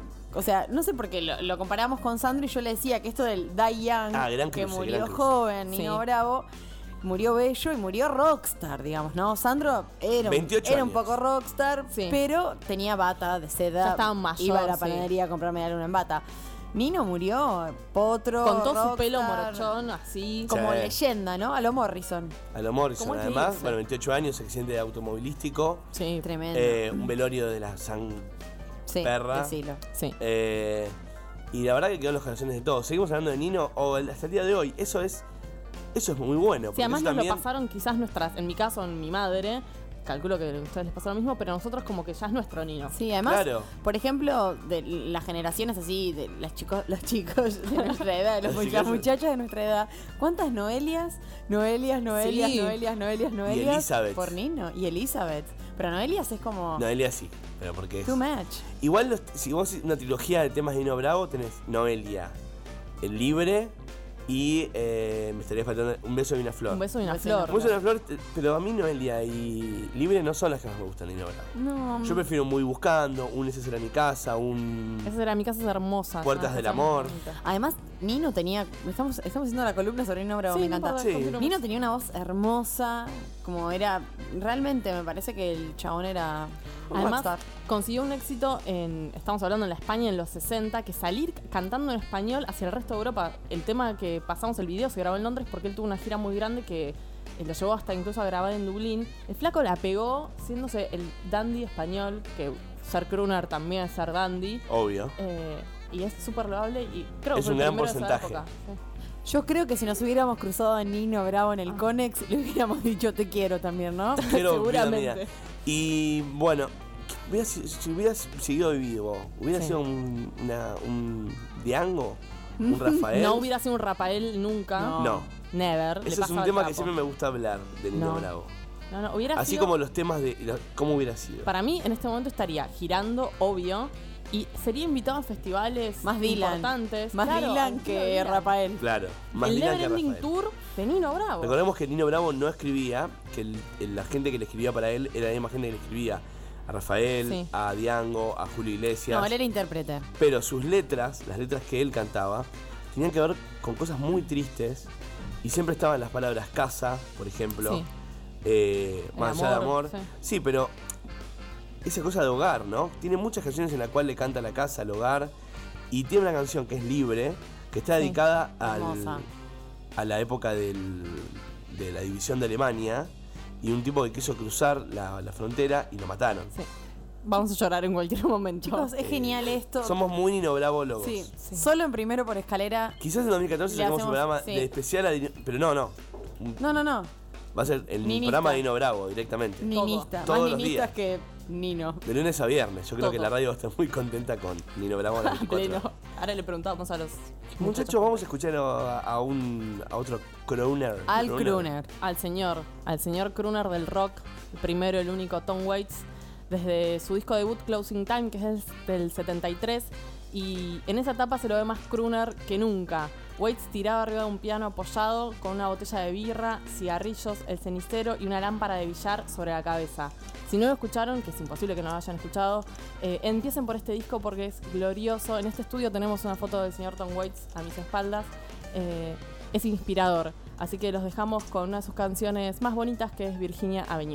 O sea, no sé por qué lo, lo comparábamos con Sandro y yo le decía que esto del Die Young, Ah, gran que cruce, murió gran cruce. joven, Nino Sí. Bravo, murió bello y murió rockstar, digamos, ¿no? Sandro era, un, veintiocho era un años. poco rockstar, Sí. pero tenía bata de seda. Ya estaba mayor, Iba a la sí. panadería a comprarme la luna en bata. Nino murió potro, Con todo su rockstar, pelo morochón, así. como Sí. leyenda, ¿no? A lo Morrison. A lo Morrison, ¿Cómo es que además. dice? Bueno, veintiocho años, accidente automovilístico. Sí, Tremendo. eh, un velorio de la San sí, perra. decilo. sí. Eh, y la verdad que quedó en los corazones de todos. Seguimos hablando de Nino o el- hasta el día de hoy. Eso es eso es muy bueno. Sí, porque además eso nos también, lo pasaron quizás nuestras, en mi caso, en mi madre, calculo que a ustedes les pasó lo mismo, pero a nosotros como que ya es nuestro Nino. Sí, además, Claro. por ejemplo, de las generaciones así, de las chicos, los chicos de nuestra edad, los Los mucha- chicos- muchachos de nuestra edad, ¿cuántas Noelias? Noelias, Noelias, Sí. Noelias, Noelias, Noelias. Elizabeth. Por Nino. Y Elizabeth. Pero Noelias es como Noelia sí, pero porque es. too much. Igual, los- si vos una trilogía de temas de Nino Bravo, tenés Noelia, El Libre y eh, me estaría faltando Un beso y una flor. Un beso y una Un beso y una flor. Un beso y una flor, te- pero a mí Noelia y Libre no son las que más me gustan de Nino Bravo. No, Yo prefiero Muy Buscando, un Ese será mi casa, un esa era mi casa, es hermosa. Puertas ya, del esa es muy amor. bonita. Además, Nino tenía. Estamos, estamos haciendo la columna sobre Nino Bravo, Sí, me no encanta. importa, Sí. continuemos. Nino tenía una voz hermosa, como era. Realmente me parece que el chabón era. un Además, rockstar. consiguió un éxito en, estamos hablando en la España en los sesenta, que salir cantando en español hacia el resto de Europa, el tema que pasamos el video se grabó en Londres porque él tuvo una gira muy grande que eh, lo llevó hasta incluso a grabar en Dublín. El flaco la pegó siéndose el dandy español, que ser crooner también es ser dandy, obvio. eh, y es súper loable y creo que Es fue un el gran primero de esa porcentaje. época, sí. Yo creo que si nos hubiéramos cruzado a Nino Bravo en Ah. el Conex, le hubiéramos dicho te quiero también, ¿no? Pero, vida Seguramente. mía. Y bueno, hubiera si, si hubieras seguido vivo, hubiera Sí. sido un, una, un Diango, un Rafael. No hubiera sido un Rafael nunca. No. No. Never. le Ese es pasaba un el tema que trapo. siempre me gusta hablar de Nino No. Bravo. No, no, hubiera Así sido- como los temas de lo- cómo hubiera sido. Para mí, en este momento estaría girando, obvio, y sería invitado a festivales Más Dylan. importantes. Más Claro, Dylan al que estilo Dylan. Rafael. Claro, más El Dylan que Neverending Rafael. Tour de Nino Bravo. Recordemos que Nino Bravo no escribía, que el- el- la gente que le escribía para él era la misma gente que le escribía a Rafael, Sí. a Diango, a Julio Iglesias. No, él era intérprete. Pero sus letras, las letras que él cantaba, tenían que ver con cosas muy tristes. Y siempre estaban las palabras casa, por ejemplo. Sí. eh, El más allá de amor, amor. sí. Sí. pero esa cosa de hogar, ¿no? Tiene muchas canciones en las cuales le canta a la casa, al hogar. Y tiene una canción que es Libre, que está Sí. dedicada al, Hermosa. a la época del- de la división de Alemania. Y un tipo que quiso cruzar la, la frontera y lo mataron. Sí. Vamos a llorar en cualquier momento. Chicos, es genial esto. Somos muy Nino Bravo locos. Sí, Sí. solo en primero por escalera. Quizás en dos mil catorce Le saquemos un hacemos- programa sí. de especial a Dino- pero no, no. No, no, no. Va a ser el Ninista. programa de Nino Bravo directamente. Ninista. Todos Más los ninista días. que Nino. De lunes a viernes. Yo creo Todo. que la radio va a estar muy contenta con Nino Bravo a las veinticuatro Pleno. horas. Ahora le preguntamos a los Muchachos, vamos a escuchar a, a un a otro crooner. Al Crooner. al señor, al señor crooner del rock, el primero, el único, Tom Waits, desde su disco debut Closing Time, que es del setenta y tres, y en esa etapa se lo ve más crooner que nunca. Waits tiraba arriba de un piano apoyado con una botella de birra, cigarrillos, el cenicero y una lámpara de billar sobre la cabeza. Si no lo escucharon, que es imposible que no lo hayan escuchado, eh, empiecen por este disco porque es glorioso. En este estudio tenemos una foto del señor Tom Waits a mis espaldas. Eh, es inspirador, así que los dejamos con una de sus canciones más bonitas, que es Virginia Avenue.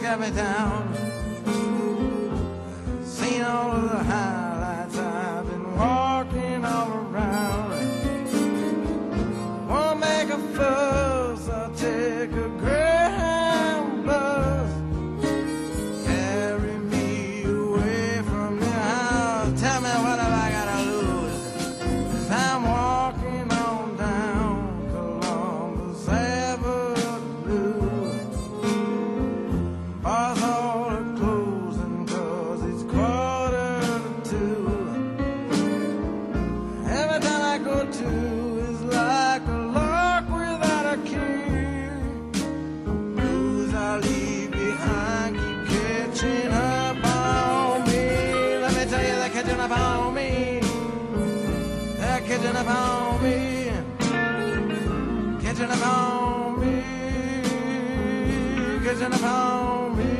got me down. Seen all of the highlights, I've been walking all around. Won't make a fuss, I'll take a Greyhound bus. Carry me away from your house. Tell me what have I gotta lose? 'Cause I'm walking on down Columbus Avenue. Bars all are closing 'cause it's quarter to two. Every time I go to is like a lock without a key. Blues I leave behind keep catching up on me. Let me tell you, they're catching up on me. They're catching up on me. Catching up on me. Catching up on me.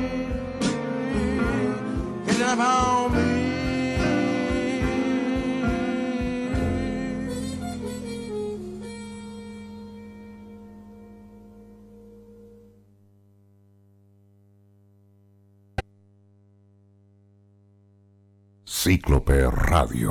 Catching up on me. Cíclope Radio.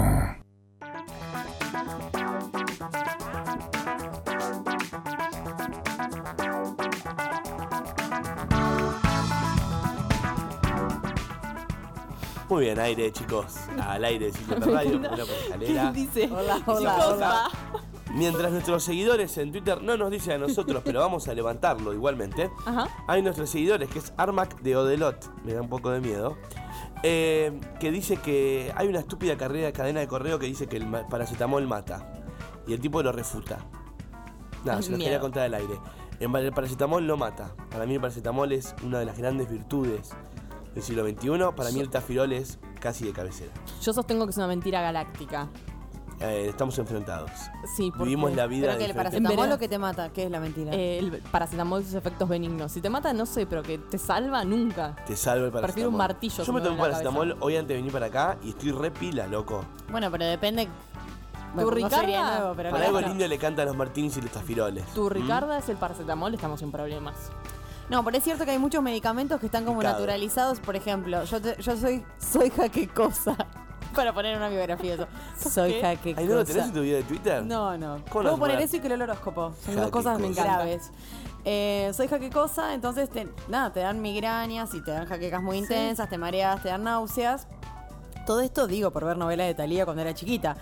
Muy bien, aire, chicos. Al aire de Cíclope Radio, una por escalera. Dice, Hola, hola, chicos, hola. va. Mientras nuestros seguidores en Twitter no nos dicen a nosotros, pero vamos a levantarlo igualmente. Ajá. Hay nuestros seguidores, que es Armac de Odelot, me da un poco de miedo, eh, que dice que hay una estúpida carrera, cadena de correo que dice que el ma- paracetamol mata. Y el tipo lo refuta. Nada, Ay, se los miedo. quería contar al aire. El el paracetamol no mata. Para mí el paracetamol es una de las grandes virtudes del siglo veintiuno. Para mí el tafirol es casi de cabecera. Yo sostengo que es una mentira galáctica. Eh, estamos enfrentados. Sí, porque Vivimos la vida Pero que el diferente. paracetamol En verano- lo que te mata, ¿qué es la mentira? eh, el paracetamol y sus efectos benignos. Si te mata, no sé, pero que te salva, nunca. Te salva el paracetamol. Prefiero un martillo Yo si me me tomé un duele la paracetamol cabeza. hoy antes de venir para acá y estoy re pila, loco. Bueno, pero depende. ¿Tu Bueno, no Ricarda? sería nuevo, pero Para claro. algo lindo le cantan los martinis y los tafiroles. Tu Ricarda es el paracetamol, estamos sin problemas. No, pero es cierto que hay muchos medicamentos que están como Picado. naturalizados. Por ejemplo, yo, te- yo soy soy jaquecosa. Para poner una biografía eso. Soy qué? jaquecosa. Ay, ¿no lo tenés en tu video de Twitter? No, no. ¿Cómo lo Puedo vas a poner poner? eso y que el horóscopo. Son dos Jaquecosa. cosas Me encanta. graves. Eh, soy jaquecosa, entonces te, nada, te dan migrañas y te dan jaquecas muy intensas, te mareas, te dan náuseas. Todo esto digo por ver novelas de Thalía cuando era chiquita.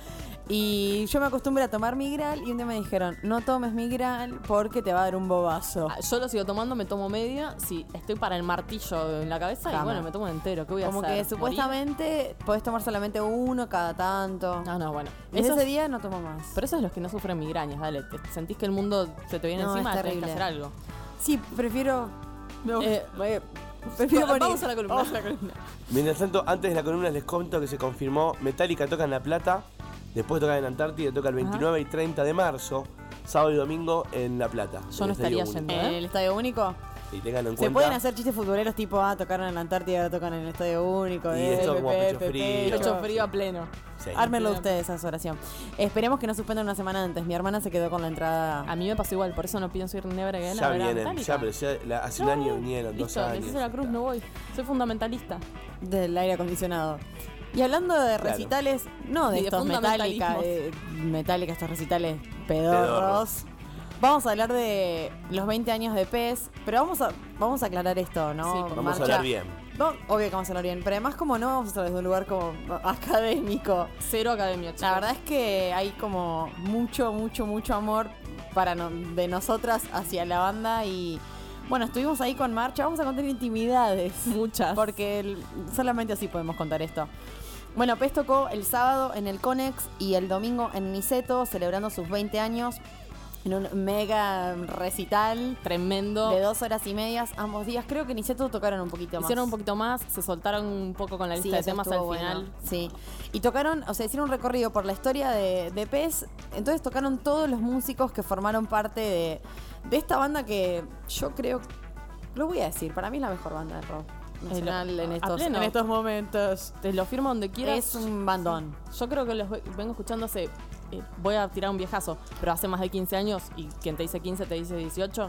Y yo me acostumbré a tomar Migral y un día me dijeron, no tomes Migral porque te va a dar un bobazo. Ah, Yo lo sigo tomando, me tomo media. Si estoy para el martillo en la cabeza, y Jamás. bueno, me tomo entero. ¿Qué voy a Como hacer? que ¿Morir? supuestamente podés tomar solamente uno cada tanto. No, no, bueno. Desde Eso ese es- día no tomo más. Pero eso es los que no sufren migrañas, dale. Te sentís que el mundo se te viene No, encima, es tenés que terrible. hacer algo. Sí, prefiero. Eh, eh, prefiero morir. Vamos a la columna. Vamos a la columna. Mientras tanto, antes de la columna les cuento que se confirmó Metallica toca en La Plata, después toca en Antártida, toca el veintinueve y treinta de marzo, sábado y domingo en La Plata. Yo en no el Estadio estaría Único. yendo. ¿En el Estadio Único? Y tenganlo en Se cuenta. pueden hacer chistes futboleros tipo, ah, tocaron en la Antártida, ahora tocan en el Estadio Único. Y eh, esto como Pepe, pecho Pepe, frío. Pecho frío a pleno. Sí. Ármenlo ustedes esa oración. Esperemos que no suspendan una semana antes. Mi hermana se quedó con la entrada. A mí me pasó igual, por eso no pienso ir never again Ya a ver a vienen, Metallica. ya, pero ya la- hace un año vinieron, dos Listo, años. les hice la cruz, no voy. Soy fundamentalista. Del aire acondicionado. Y hablando de Claro. recitales, no de Y de estos Metallica, fundamentalismos. eh, Metallica, estos recitales pedorros. Pedorros. Vamos a hablar de los veinte años de P E S, pero vamos a, vamos a aclarar esto, ¿no? Sí, por Vamos a hablar bien. No, obvio que vamos a hablar bien, pero además como no vamos a hablar desde un lugar como académico. Cero academia, chicos. La verdad es que hay como mucho, mucho, mucho amor para no- de nosotras hacia la banda y bueno, estuvimos ahí con Marcha, vamos a contar intimidades. Muchas. Porque el- solamente así podemos contar esto. Bueno, P E S tocó el sábado en el Conex y el domingo en Niceto, celebrando sus veinte años en un mega recital Tremendo. de dos horas y medias ambos días. Creo que en Niceto tocaron un poquito más. Hicieron un poquito más, se soltaron un poco con la lista de eso temas al estuvo final. bueno. Sí. Y tocaron, o sea, hicieron un recorrido por la historia de, de P E S. Entonces tocaron todos los músicos que formaron parte de, de esta banda que yo creo, lo voy a decir, para mí es la mejor banda de rock nacional a en, estos, pleno. en estos momentos. Te lo firmo donde quieras. Es un bandón. Yo creo que los ve- vengo escuchando hace. eh, voy a tirar un viejazo, pero hace más de quince años. Y quien te dice quince te dice dieciocho.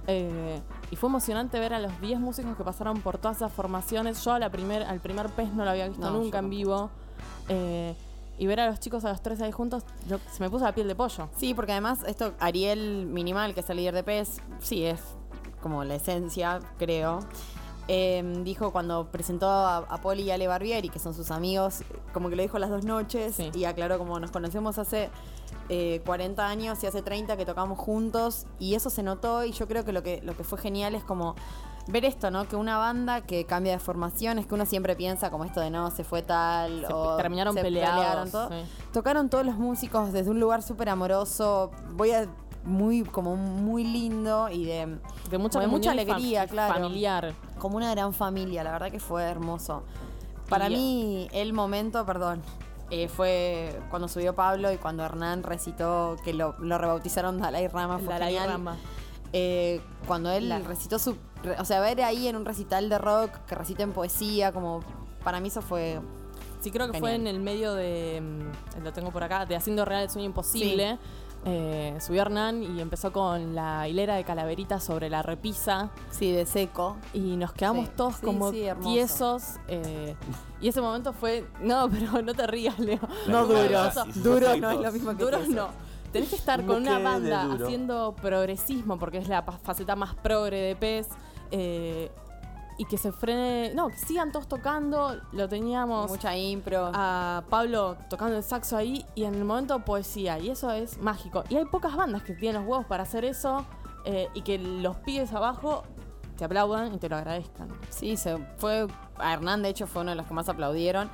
Eh, y fue emocionante ver a los diez músicos que pasaron por todas esas formaciones. Yo a la primer, al primer pez no lo había visto No, nunca yo en vivo. Eh, y ver a los chicos, a los tres ahí juntos, yo- se me puso la piel de pollo. Sí, porque además esto, Ariel Minimal, que es el líder de P E S, sí, es como la esencia, creo. Eh, dijo cuando presentó a, a Poli y Ale Barbieri, que son sus amigos, como que lo dijo las dos noches, Sí. y aclaró como nos conocemos hace eh, cuarenta años y hace treinta que tocamos juntos, y eso se notó, y yo creo que lo que, lo que fue genial es como ver esto, ¿no? Que una banda que cambia de formación, es que uno siempre piensa como esto de no, se fue tal, Se o terminaron se peleados, pelearon, todo. sí. Tocaron todos los músicos desde un lugar súper amoroso, voy a muy, como muy lindo y de, De mucha, como de mucha comunión y alegría, fam- claro. familiar. Como una gran familia, la verdad que fue hermoso. Para Y- mí, el momento, perdón, eh, fue cuando subió Pablo y cuando Hernán recitó, que lo, lo rebautizaron Dalai Rama, El fue Dalai genial. Rama. Eh, cuando él La- recitó su... re- O sea, ver ahí en un recital de rock, que recita en poesía, como... Para mí eso fue... Sí, creo que fue Genial. en el medio de, mm, lo tengo por acá, de Haciendo Real el Sueño Imposible. Eh, subió Hernán y empezó con la hilera de calaveritas sobre la repisa. Sí, de seco. Y nos quedamos Sí, todos sí, como sí, hermoso. tiesos. eh, y ese momento fue. No, pero no te rías, Leo. No Claro, duros. sí, sí, Duros sí, no es sí. lo mismo que Duros tieso. no. Tenés que estar No con una quede banda duro. haciendo progresismo, porque es la pa- faceta más progre de P E S. eh, y que se frene. No, que sigan todos tocando. Lo teníamos. Mucha impro. A Pablo tocando el saxo ahí y en el momento poesía, y eso es mágico. Y hay pocas bandas que tienen los huevos para hacer eso, eh, y que los pibes abajo te aplaudan y te lo agradezcan. Sí, se fue. A Hernán, de hecho, fue uno de los que más aplaudieron.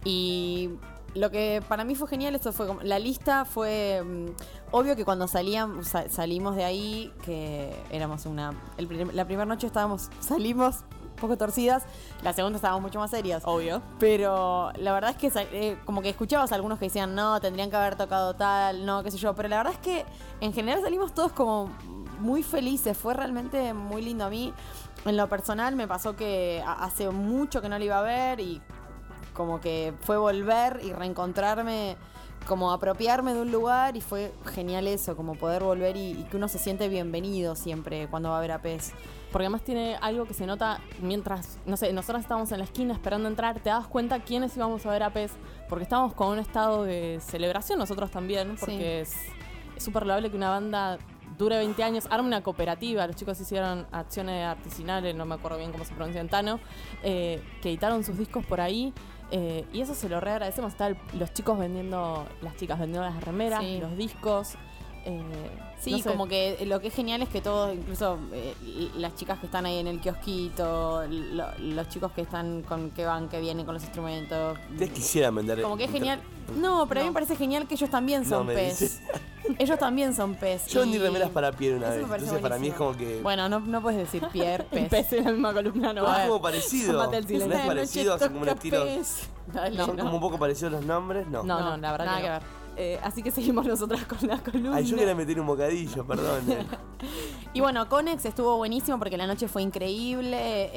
Y lo que para mí fue genial, esto fue como. La lista fue. mm, obvio que cuando salíamos, sa- salimos de ahí, que éramos una. el prim- la primera noche estábamos. Salimos un poco torcidas. La segunda estábamos mucho más serias. Obvio. Pero la verdad es que sa- eh, como que escuchabas a algunos que decían, no, tendrían que haber tocado tal, no, qué sé yo. Pero la verdad es que en general salimos todos como muy felices. Fue realmente muy lindo. A mí, en lo personal, me pasó que a- hace mucho que no lo iba a ver y como que fue volver y reencontrarme, como apropiarme de un lugar, y fue genial eso, como poder volver y, y que uno se siente bienvenido siempre cuando va a ver a P E S. Porque además tiene algo que se nota mientras, no sé, nosotros estábamos en la esquina esperando entrar, te das cuenta quiénes íbamos a ver a P E S, porque estábamos con un estado de celebración nosotros también, porque es es súper loable que una banda dure veinte años, arme una cooperativa, los chicos hicieron acciones artesanales, no me acuerdo bien cómo se pronuncia en Tano, eh, que editaron sus discos por ahí, eh, y eso se lo re agradecemos. Están los chicos vendiendo, las chicas vendiendo las remeras, Sí. los discos. eh, Sí, no sé. como que lo que es genial es que todos, incluso eh, las chicas que están ahí en el kiosquito, lo- los chicos que están con que van, que vienen con los instrumentos. Ustedes quisieran vender. Como que es genial. No, pero a mí me parece genial que ellos también No, son me P E S. dice. Ellos también son P E S. Yo vendí y- remeras para Pierre una Eso vez. me parece Entonces para mí es buenísimo. como que. Bueno, no, no puedes decir Pierre P E El S. P E S en la misma columna, no. No, a es ver. como parecido. Mate el No silencio. es parecido, son como un estilo. Dale, Son no. como un poco parecidos los nombres. No. No, no, la verdad nada que, que no. ver. Eh, así que seguimos nosotras con la columna. Ay, yo quería meter un bocadillo, perdón. eh. Y bueno, Conex estuvo buenísimo porque la noche fue increíble.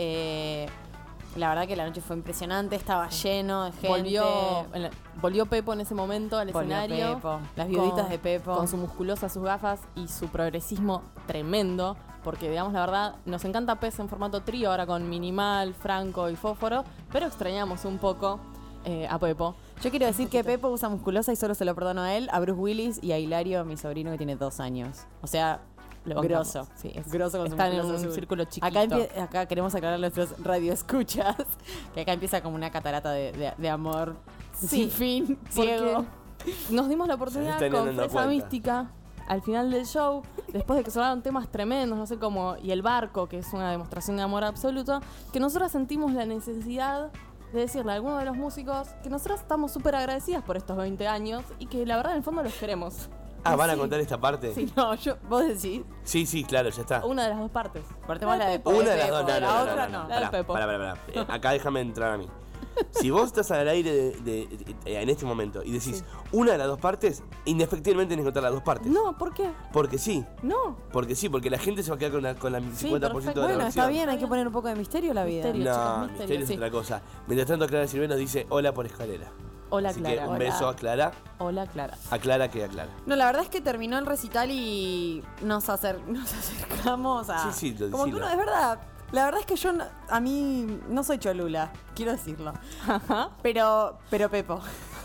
eh, la verdad que la noche fue impresionante, estaba lleno de gente. Volvió, en la- volvió Pepo en ese momento al Volvió escenario. Pepo, las viuditas con- de Pepo. Con su musculosa, sus gafas y su progresismo tremendo. Porque, digamos la verdad, nos encanta P E S en formato trío, ahora con Minimal, Franco y Fósforo. Pero extrañamos un poco eh, a Pepo. Yo quiero decir que Pepo usa musculosa y solo se lo perdono a él, a Bruce Willis y a Hilario, mi sobrino que tiene dos años. O sea, Lo bancamos. grosso. Sí, es- grosso con su están en musculosa un azul. círculo chiquito. Acá, empie- acá queremos aclarar a nuestros radioescuchas que acá empieza como una catarata de, de- de amor Sí, sin fin, ciego. Porque nos dimos la oportunidad Se están con dando Fresa cuenta. Mística al final del show, después de que sonaron temas tremendos, no sé cómo, y El Barco, que es una demostración de amor absoluto, que nosotros sentimos la necesidad de decirle a alguno de los músicos que nosotros estamos súper agradecidas por estos veinte años y que la verdad en el fondo los queremos. Ah, ¿van a Sí. contar esta parte? Sí, no, yo, vos decís, Sí, sí, claro, ya está. Una de las dos partes. cortemos la de Pepo. Una de las Pepo, dos, no, no, la no, no, otra no, no. La del Pará, Pepo. pará, pará, pará. Eh, acá déjame entrar a mí. Si vos estás al aire de, de- de- eh, en este momento y decís una de las dos partes, indefectiblemente tenés que contar las dos partes. No, ¿por qué? Porque sí, No. porque sí, porque la gente se va a quedar con, la, con la cincuenta por ciento de la Bueno, versión. está bien, hay que poner un poco de misterio en la vida. Misterio. No, chicos, misterio, misterio, es sí. otra cosa. Mientras tanto, Clara Silveno dice hola por escalera. Hola, Así Clara. que un Hola. beso a Clara. Hola, Clara. A Clara que a Clara. No, la verdad es que terminó el recital y nos, acer nos acercamos a... Sí, sí, lo Como que decilo. uno, es verdad, la verdad es que yo, no- a mí, no soy cholula, quiero decirlo. Pero, pero Pepo.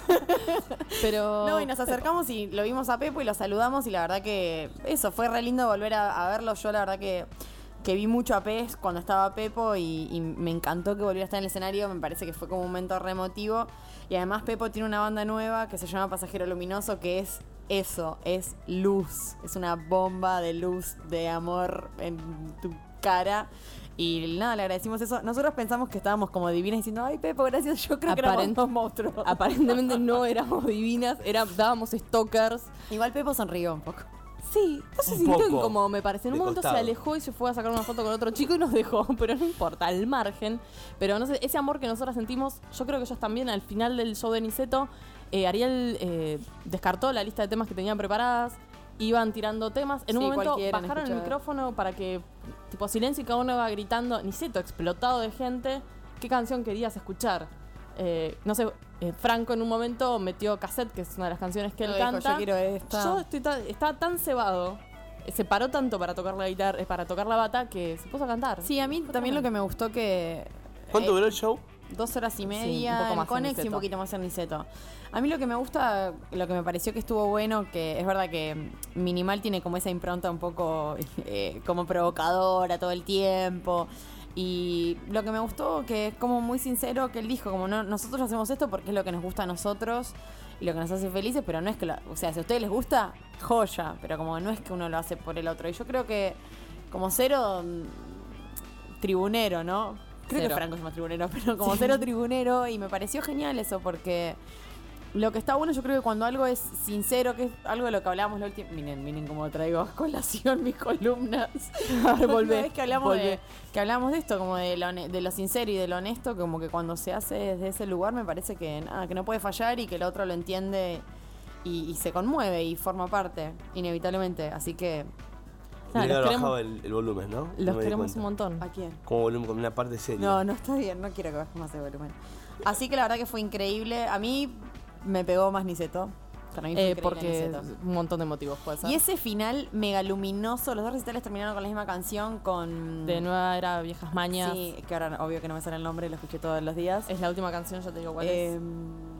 Pero. No, y nos acercamos y lo vimos a Pepo y lo saludamos y la verdad que eso, fue re lindo volver a, a verlo. Yo la verdad que, que vi mucho a Pez cuando estaba Pepo y, y me encantó que volviera a estar en el escenario. Me parece que fue como un momento re emotivo. Y además Pepo tiene una banda nueva que se llama Pasajero Luminoso, que es eso, es luz. Es una bomba de luz, de amor en tu cara. Y nada, le agradecimos eso. Nosotros pensamos que estábamos como divinas diciendo, ay Pepo, gracias. Yo creo que éramos Aparent- dos monstruos. Aparentemente no éramos divinas, era, dábamos stalkers. Igual Pepo sonrió un poco. Sí, no se Un sintió poco. incómodo, me parece. En un De momento costado. se alejó y se fue a sacar una foto con otro chico y nos dejó, pero no importa, al margen. Pero no sé, ese amor que nosotras sentimos, yo creo que ellos también, al final del show de Niceto, eh, Ariel eh, descartó la lista de temas que tenían preparadas, iban tirando temas. En un Sí, momento cualquiera, bajaron el escuchaba. micrófono para que, tipo silencio, y cada uno iba gritando, Niceto, explotado de gente, ¿qué canción querías escuchar? Eh, no sé, eh, Franco en un momento metió Cassette, que es una de las canciones que él Lo dijo, canta. yo quiero esta. Yo estoy tan- estaba tan cebado, eh, se paró tanto para tocar la guitarra, eh, para tocar la bata, que se puso a cantar. Sí, a mí Fue también lo que tremendo. me gustó que... ¿Cuánto eh, duró el show? Dos horas y media un poco en más en Conex y Niceto. un poquito más en Niceto. A mí lo que me gusta, lo que me pareció que estuvo bueno, que es verdad que Minimal tiene como esa impronta un poco eh, como provocadora todo el tiempo. Y lo que me gustó, que es como muy sincero, que él dijo, como no, nosotros hacemos esto porque es lo que nos gusta a nosotros y lo que nos hace felices, pero no es que, la- o sea, si a ustedes les gusta, joya, pero como no es que uno lo hace por el otro. Y yo creo que como cero mm, tribunero, ¿no? Creo Cero. que Franco es más tribunero, pero como cero tribunero, y me pareció genial eso, porque lo que está bueno, yo creo que cuando algo es sincero, que es algo de lo que hablábamos la última. Miren, miren cómo traigo a colación mis columnas. La última Volvé, vez que hablamos volvé. de, que hablamos de esto, como de lo, hone- de lo sincero y de lo honesto, como que cuando se hace desde ese lugar, me parece que nada, que no puede fallar y que el otro lo entiende y, y se conmueve y forma parte, inevitablemente. Así que. Nada, Le los haber queremos- bajado el, el volumen, ¿no? No Los me di queremos cuenta. un montón. ¿A quién? Como volumen, con una parte seria. No, no está bien, no quiero que baje más de volumen. Así que la verdad que fue increíble. A mí me pegó más Niceto. Para mí fue Eh, increíble porque Niceto. un montón de motivos puede ser. Y ese final mega luminoso, los dos recitales terminaron con la misma canción, con... De Nueva Era, Viejas Mañas. Sí, que ahora obvio que no me sale el nombre, lo escuché todos los días. Es la última canción, yo te digo cuál Eh, es.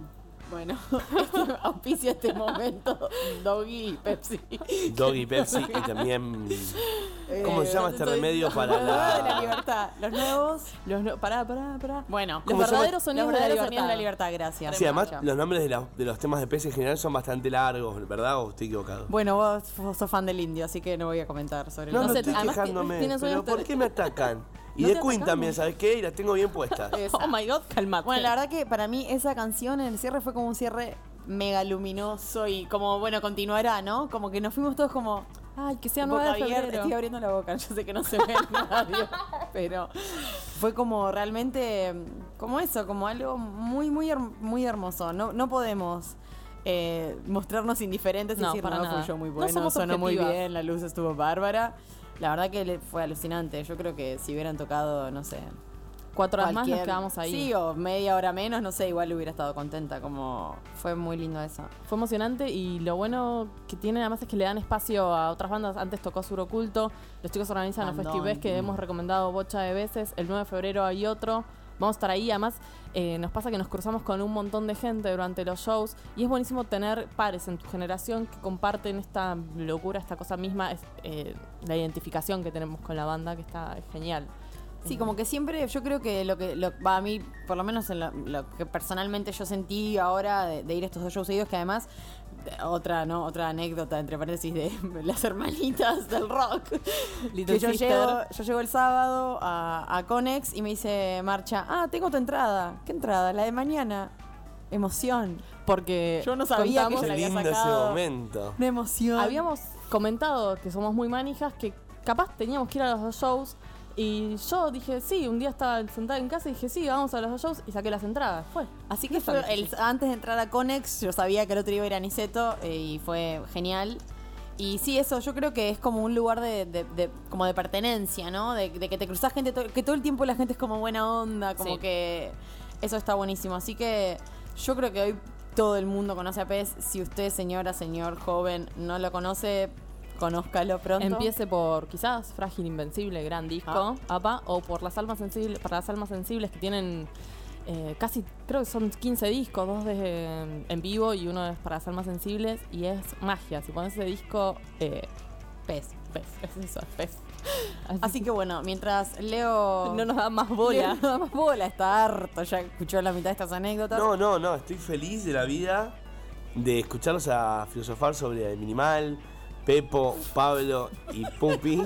Bueno, este auspicia este momento Doggy y Pepsi. Doggy, Pepsi y también. ¿Cómo se llama este remedio para Los nuevos de la la. libertad. Los nuevos... Los no- pará, pará, pará. Bueno, Los ¿Cómo se llama? verdaderos sonidos los de la verdaderos libertad. sonidos de la libertad, gracias. Sí, además Macho. los nombres de, la- de los temas de Pepsi en general son bastante largos, ¿verdad? ¿O estoy equivocado? Bueno, vos, vos sos fan del indio, así que no voy a comentar sobre No, el no, no sé, estoy además que quejándome. tiene Pero sueños ¿por ter- qué me atacan? Y No de te Queen atacamos. también, ¿sabes qué? Y las tengo bien puestas. Esa. Oh my god, calmate. Bueno, la verdad que para mí esa canción en el cierre fue como un cierre mega luminoso y como, bueno, continuará, ¿no? Como que nos fuimos todos como... Ay, que sea boca nueve de abierta. febrero. Estoy abriendo la boca, yo sé que no se ve en radio, pero fue como realmente, como eso, como algo muy, muy, her- muy hermoso. No, no podemos eh, mostrarnos indiferentes y No, decir, para no, nada. fue yo muy No bueno, somos sonó muy objetivas. bien, la luz estuvo bárbara. La verdad que le- fue alucinante. Yo creo que si hubieran tocado, no sé, Cuatro horas más nos cualquier- quedamos ahí. Sí, o media hora menos, no sé, igual hubiera estado contenta. Como fue muy lindo eso. Fue emocionante y lo bueno que tiene además es que le dan espacio a otras bandas. Antes tocó Sur Oculto, los chicos organizan los Bandón. festivales que hemos recomendado bocha de veces. El nueve de febrero hay otro. Vamos a estar ahí. Además, eh, nos pasa que nos cruzamos con un montón de gente durante los shows y es buenísimo tener pares en tu generación que comparten esta locura, esta cosa misma, es, eh, la identificación que tenemos con la banda, que está es genial. Sí, como que siempre yo creo que lo que lo, va a mí, por lo menos en lo, lo que personalmente yo sentí ahora de, de ir a estos dos shows seguidos, que además, de- otra no otra anécdota, entre paréntesis, de las hermanitas del rock. Little que yo Sister. llego, yo llego el sábado a, a Conex y me dice Marcha, ah, tengo tu entrada. ¿Qué entrada? La de mañana. Emoción. Porque Yo no sabía contamos- que Qué la había lindo ese sacado. momento. Una emoción. Habíamos comentado que somos muy manijas, que capaz teníamos que ir a los dos shows. Y yo dije, sí, un día estaba sentada en casa y dije, sí, vamos a los dos shows y saqué las entradas. Fue. Así que No fue está el- difícil. antes de entrar a Conex, yo sabía que el otro día iba a ir a Niceto eh, y fue genial. Y sí, eso yo creo que es como un lugar de, de- de- como de pertenencia, ¿no? De, de que te cruzas gente, to- que todo el tiempo la gente es como buena onda, como Sí. que eso está buenísimo. Así que yo creo que hoy todo el mundo conoce a Pez. Si usted, señora, señor, joven, no lo conoce, conózcalo pronto. Empiece por quizás Frágil Invencible, gran disco, Ah. apa, o por las almas sensibles, para las almas sensibles que tienen eh, casi, creo que son quince discos, dos de, en vivo y uno es para las almas sensibles y es magia. Si pones ese disco, eh, Pez. pez, es eso, es pez. Así, Así que bueno, mientras Leo no nos da más bola. Leo no da más bola, está harto, ya escuchó la mitad de estas anécdotas. No, no, no, estoy feliz de la vida de escucharlos a filosofar sobre el minimal, Pepo, Pablo y Pupi.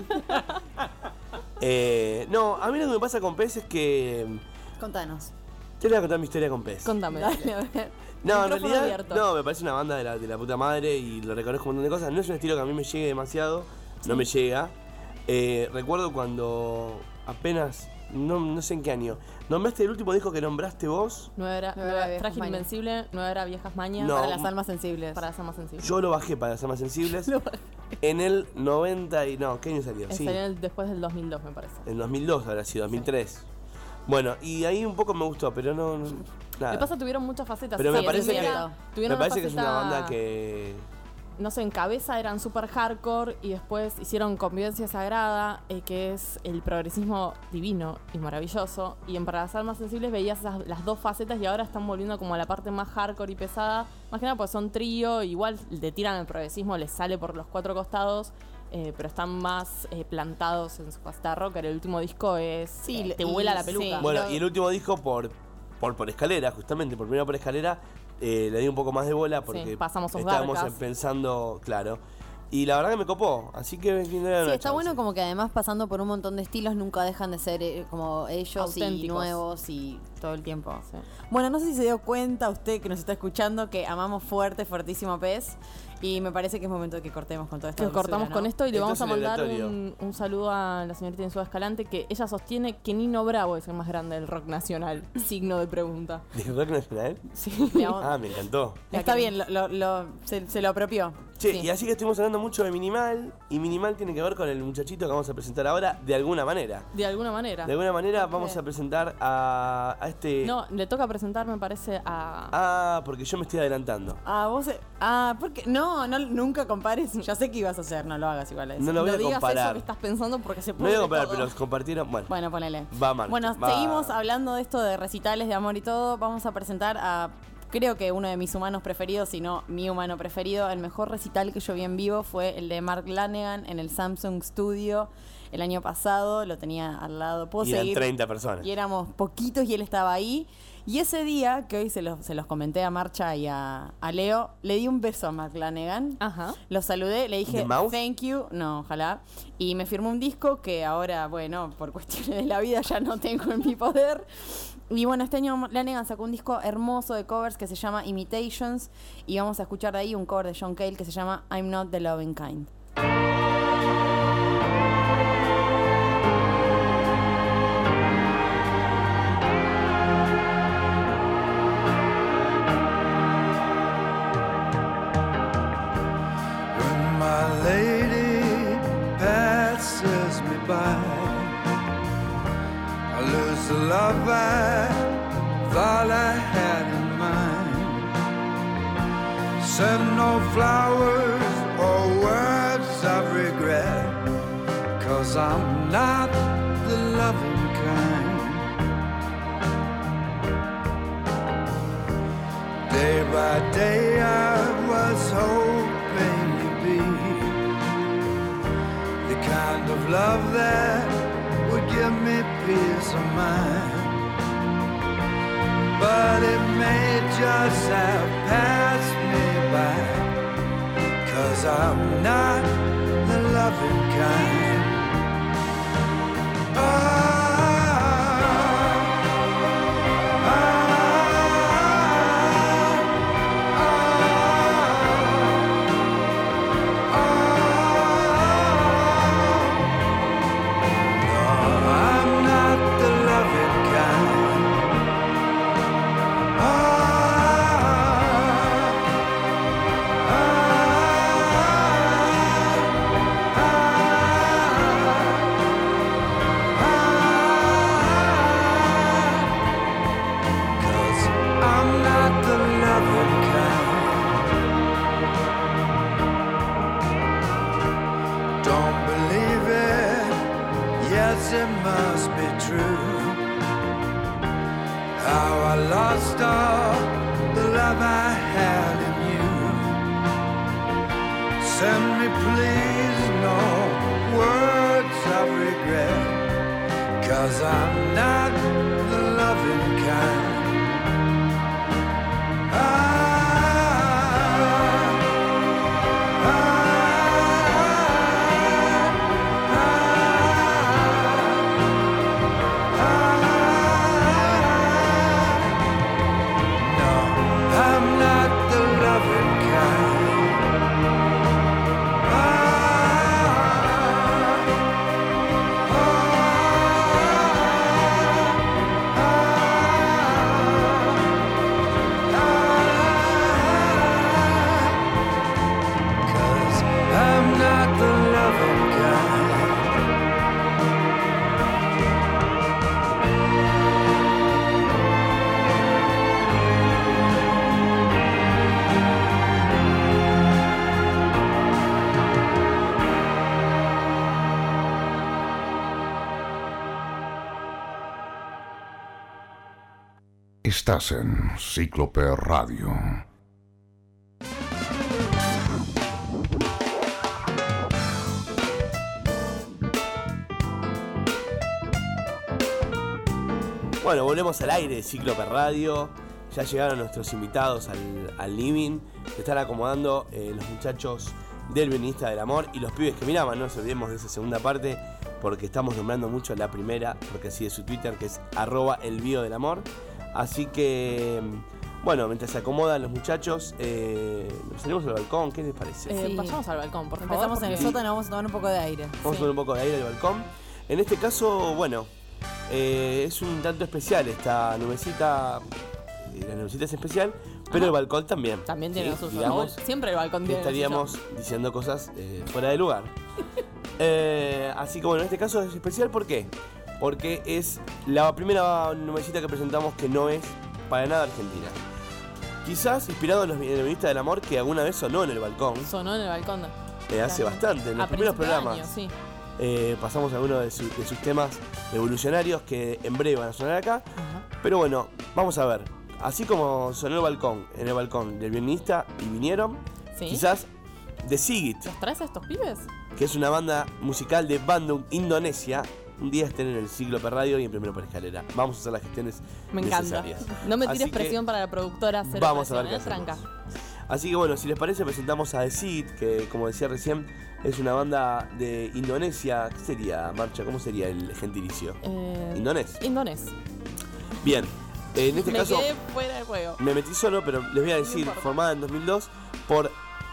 eh, no, a mí lo que me pasa con Pez es que... Contanos. Te voy a contar mi historia con Pez. Contame. Dale, a ver. No, en Micrófono realidad, abierto. no, me parece una banda de la, de la puta madre y lo reconozco un montón de cosas. No es un estilo que a mí me llegue demasiado, no me llega. Eh, recuerdo cuando apenas, no, no sé en qué año, nombraste el último disco que nombraste vos. No era, No no era era Viejas Frágil Mañas. Invencible, no era Viejas Mañas. No. Para las almas sensibles. Para las almas sensibles. Yo lo bajé para ser más sensibles. Lo bajé. En el noventa y... No, ¿qué año salió? Eh, Sí, salió el- después del dos mil dos, me parece. en dos mil dos habrá sido, dos mil tres. Bueno, y ahí un poco me gustó, pero no... no nada. Me pasa, tuvieron muchas facetas. Pero me Sí, parece, es que, cierto. me Tuvieron parece que es una faceta- banda que... No sé, en cabeza eran super hardcore y después hicieron Convivencia Sagrada, eh, que es el progresismo divino y maravilloso. Y en Para las Almas Sensibles veías esas, las dos facetas y ahora están volviendo como a la parte más hardcore y pesada. Más que nada pues son trío, igual le tiran el progresismo, les sale por los cuatro costados, eh, pero están más eh, plantados en su faceta rocker. El último disco es... Sí, eh, te y- vuela la sí. peluca. Bueno, lo- y el último disco por, por, por escalera, justamente, por primero por escalera, eh, le di un poco más de bola porque Sí, pasamos sus estábamos garcas. pensando, claro. Y la verdad que me copó, así que me Sí, una está chance. bueno como que además pasando por un montón de estilos nunca dejan de ser eh, como ellos y Auténticos. nuevos y todo el tiempo. Sí. Bueno, no sé si se dio cuenta usted que nos está escuchando que amamos fuerte, fuertísimo a Pez y me parece que es momento de que cortemos con todo esto. Que cortamos con esto y le Esto vamos es a mandar aleatorio. un, un saludo a la señorita Insúa Escalante, que ella sostiene que Nino Bravo es el más grande del rock nacional. Signo de pregunta. ¿De rock nacional? Sí. Ah, me encantó. Está bien, lo, lo- lo- se, se lo apropió. Che, Sí. y así que estuvimos hablando mucho de Minimal, y Minimal tiene que ver con el muchachito que vamos a presentar ahora, de alguna manera. De alguna manera. De alguna manera vamos a presentar a, a este... No, le toca presentar, me parece, a... Ah, porque yo me estoy adelantando. Ah, vos. eh, Ah, porque. No, no, nunca compares. Ya sé que ibas a hacer, no lo hagas igual a eso. No lo voy no a digas eso comparar. que estás pensando porque se No puede voy a comparar, todo. pero los compartieron... Bueno, Bueno, ponele. Va, Marta, Bueno, va. seguimos hablando de esto de recitales de amor y todo. Vamos a presentar a, creo que uno de mis humanos preferidos, si no mi humano preferido. El mejor recital que yo vi en vivo fue el de Mark Lanegan en el Samsung Studio el año pasado. Lo tenía al lado. ¿Puedo y eran seguir? treinta personas. Y éramos poquitos y él estaba ahí. Y ese día, que hoy se los, se los comenté a Marcha y a, a Leo, le di un beso a Mark Lanegan. Ajá. Lo saludé, le dije ¿The Mouth? thank you, no, ojalá. Y me firmó un disco que ahora, bueno, por cuestiones de la vida ya no tengo en mi poder. Y bueno, este año Lanegan sacó un disco hermoso de covers que se llama Imitations. Y vamos a escuchar de ahí un cover de John Cale que se llama I'm Not the Loving Kind. When my lady passes me by, I lose the love I thought I had in mind. Send no flowers or words of regret, 'cause I'm not the loving kind. Day by day I was hoping you'd be the kind of love that would give me peace of mind. But it may just have passed me by, 'cause I'm not the loving kind. Oh, Ah Don't believe it, yes it must be true. How I lost all the love I had in you. Send me please no words of regret, 'cause I'm not the loving kind. I Estás en Cíclope Radio. Bueno, volvemos al aire de Cíclope Radio. Ya llegaron nuestros invitados al, al living. Se están acomodando eh, los muchachos del Violinista del Amor y los pibes que miraban. No nos olvidemos de esa segunda parte, porque estamos nombrando mucho la primera, porque así es su Twitter, que es arroba el bio del amor. Así que, bueno, mientras se acomodan los muchachos, eh, salimos al balcón. ¿Qué les parece? Eh, Sí. Vayamos al balcón, por favor. Empezamos en el porque- sótano, vamos a tomar un poco de aire. Vamos a tomar un poco de aire del balcón. En este caso, bueno, eh, es un tanto especial esta nubecita. eh, La nubecita es especial, pero Ajá. el balcón también. También tiene ¿sí? lo suyo. Digamos ¿no? Siempre el balcón que tiene lo estaríamos suyo. diciendo cosas eh, fuera de lugar. Eh, así que bueno, en este caso es especial, ¿por qué? Porque es la primera nubecita que presentamos que no es para nada argentina. Quizás inspirado en los violistas del amor, que alguna vez sonó en el balcón, Sonó en el balcón. eh, hace Claro. bastante, en los A primeros principio de programas. año, sí. Eh, pasamos algunos de, su- de sus temas revolucionarios que en breve van a sonar acá. Ajá. Pero bueno, vamos a ver. Así como sonó el balcón, en el balcón del violinista y vinieron, ¿Sí? quizás The Sigit, ¿Los traes a estos pibes? que es una banda musical de Bandung, Indonesia, un día estén en el Cíclope Radio y en Primero por Escalera. Vamos a hacer las gestiones Me encanta. necesarias. No me Así tires que presión para la productora. Cero vamos a ver presión, qué ¿eh? hacemos. Tranca. Así que bueno, si les parece, presentamos a The Sigit, que como decía recién, es una banda de Indonesia. ¿Qué sería, Marcha? ¿Cómo sería el gentilicio? Eh, Indonés. Indonés. Bien, en este me caso quedé fuera de juego. me metí solo, pero les voy a decir, importa. formada en dos mil dos por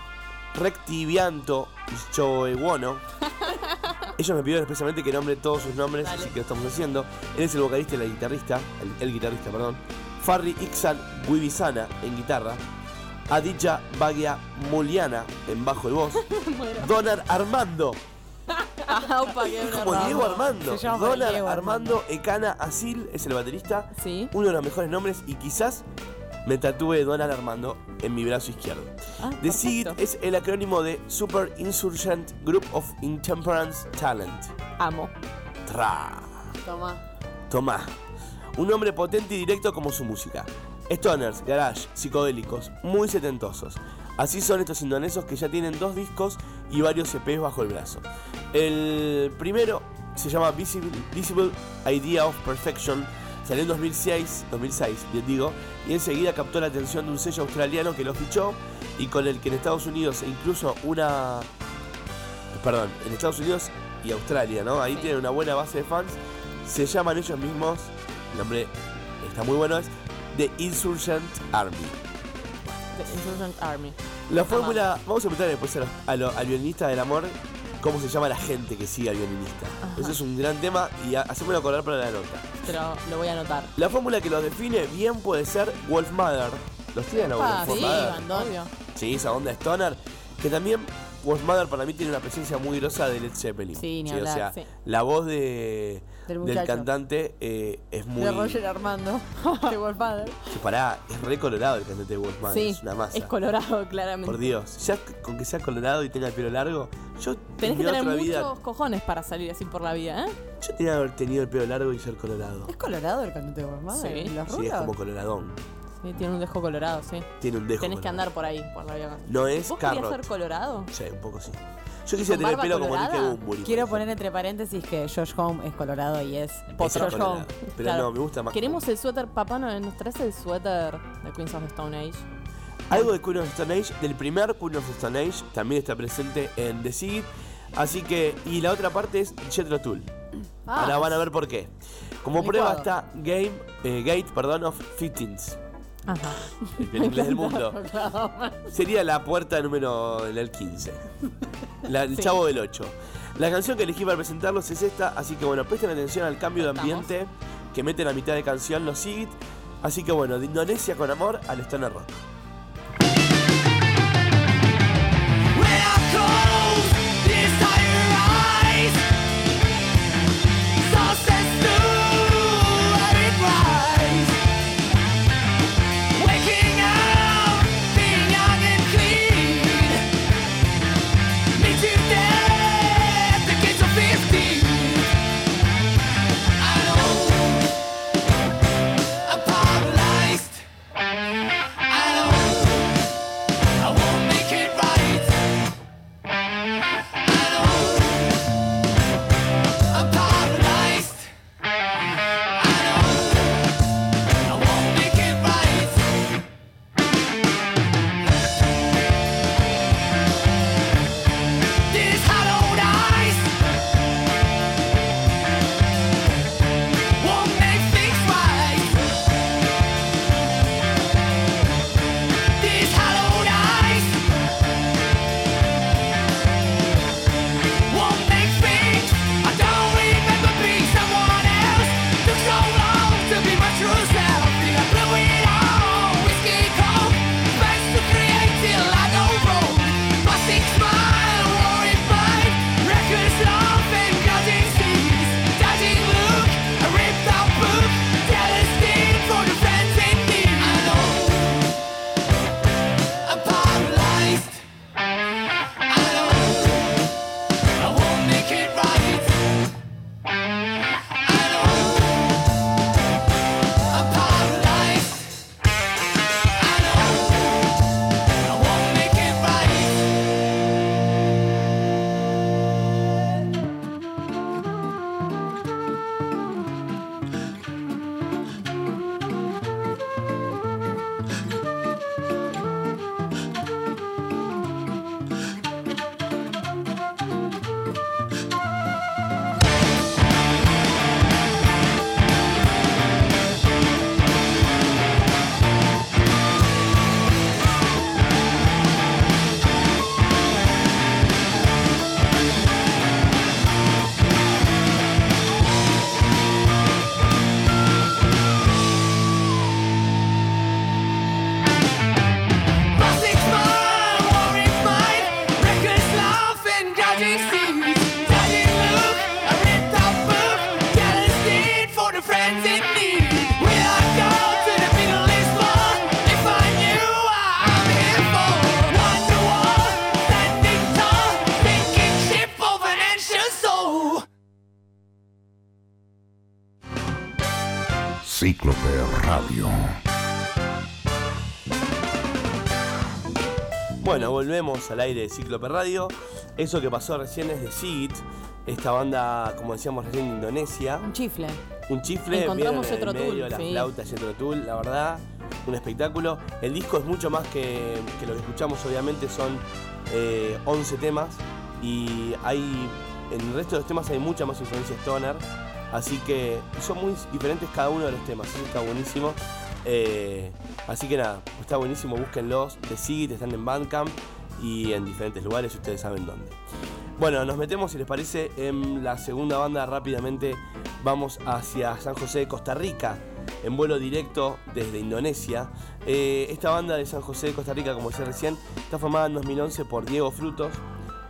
Rectivianto Choewono. Ellos me pidieron especialmente que nombre todos sus nombres, Dale. así que lo estamos haciendo. Él es el vocalista y la guitarrista, el, el guitarrista, perdón. Farri Iksan Wibisana en guitarra. Aditya Bagya Muliana en bajo y voz. Muero. Donar Armando, Ah, upa, qué es una como rama. Diego Armando. Se llama por Donar Diego Armando Ekana Asil es el baterista. Sí. Uno de los mejores nombres, y quizás me tatúe Donald Armando en mi brazo izquierdo. Ah, The Sigit perfecto. es el acrónimo de Super Insurgent Group of Intemperance Talent. Amo. Tra. Toma. Tomá. Un nombre potente y directo como su música. Stoners, garage, psicodélicos, muy setentosos. Así son estos indonesos que ya tienen dos discos y varios E Pes bajo el brazo. El primero se llama Visible, Visible Idea of Perfection. Salió en dos mil seis, dos mil seis, bien digo, y enseguida captó la atención de un sello australiano que lo fichó y con el que en Estados Unidos e incluso una... Perdón, en Estados Unidos y Australia, ¿no? Ahí Sí. tienen una buena base de fans. Se llaman ellos mismos, el nombre está muy bueno, es The Insurgent Army. The Insurgent Army. La fórmula, vamos a preguntarle después a los- a lo- al violinista del amor cómo se llama la gente que sigue al violinista. Ajá. Eso es un gran tema y ha- hacémoslo acordar para la nota. Pero lo voy a anotar. La fórmula que los define bien puede ser Wolfmother. ¿Los tienen a Ah, sí, Wolfmother? bandón. Obvio. Sí, esa onda Stoner, que también Wolf Mother para mí tiene una presencia muy grosa de Led Zeppelin. Sí, ni o hablar, sea, sí. la voz de, Del del muchacho. cantante eh, es muy... De Roger Armando, de Wolfmother. Que pará, es re colorado el cantante de Wolf Mother, Sí, es una masa. es colorado, claramente. Por Dios, ya con que sea colorado y tenga el pelo largo, yo Tenés en que mi tener otra muchos vida, cojones para salir así por la vida, ¿eh? yo tenía que haber tenido el pelo largo y ser colorado. ¿Es colorado el cantante de Wolfmother? Sí. ¿Y los Sí, es rulos? como coloradón. Sí, tiene un dejo colorado, sí. Tiene un dejo. Tenés que colorado. andar por ahí, por la vida. No es ¿Vos querías Carrot. ser colorado? Sí, un poco sí. Yo quisiera ¿Con tener el barba pelo como colorada? Nick Bunbury. Quiero por poner ejemplo. entre paréntesis que Josh Home es colorado y es Ese Josh es colorado. Home. Pero Claro. no, me gusta más. Queremos el suéter, papá, ¿no? ¿Nos traes el suéter de Queens of the Stone Age? Algo de Queen of the Stone Age, del primer Queen of the Stone Age, también está presente en The Seed. Así que, y la otra parte es Jethro Tull. Ah. Ahora van a ver por qué. Como Licuado. prueba está Game, eh, Gate perdón, of Fifteenth, Ajá. el inglés del mundo. Sería la puerta número el quince. La- el Sí. chavo del ocho. La canción que elegí para presentarlos es esta, así que bueno, presten atención al cambio de Estamos. ambiente que mete en la mitad de canción los Seed. Así que bueno, de Indonesia con amor al Stoner Rock. Cíclope Radio. Bueno, volvemos al aire de Cíclope Radio. Eso que pasó recién es de Seed, esta banda, como decíamos recién, de Indonesia. Un chifle. Un chifle, Encontramos vieron en Jethro el medio, Tull, la sí. flauta Jethro Tull, la verdad, un espectáculo. El disco es mucho más que, que lo que escuchamos, obviamente son eh, once temas y hay, en el resto de los temas hay mucha más influencia stoner, así que son muy diferentes cada uno de los temas, eso está buenísimo. Eh, así que nada, está buenísimo, búsquenlos, The Seed, están en Bandcamp y en diferentes lugares, ustedes saben dónde. Bueno, nos metemos, si les parece, en la segunda banda rápidamente. Vamos hacia San José de Costa Rica, en vuelo directo desde Indonesia. Eh, esta banda de San José de Costa Rica, como decía recién, está formada en dos mil once por Diego Frutos,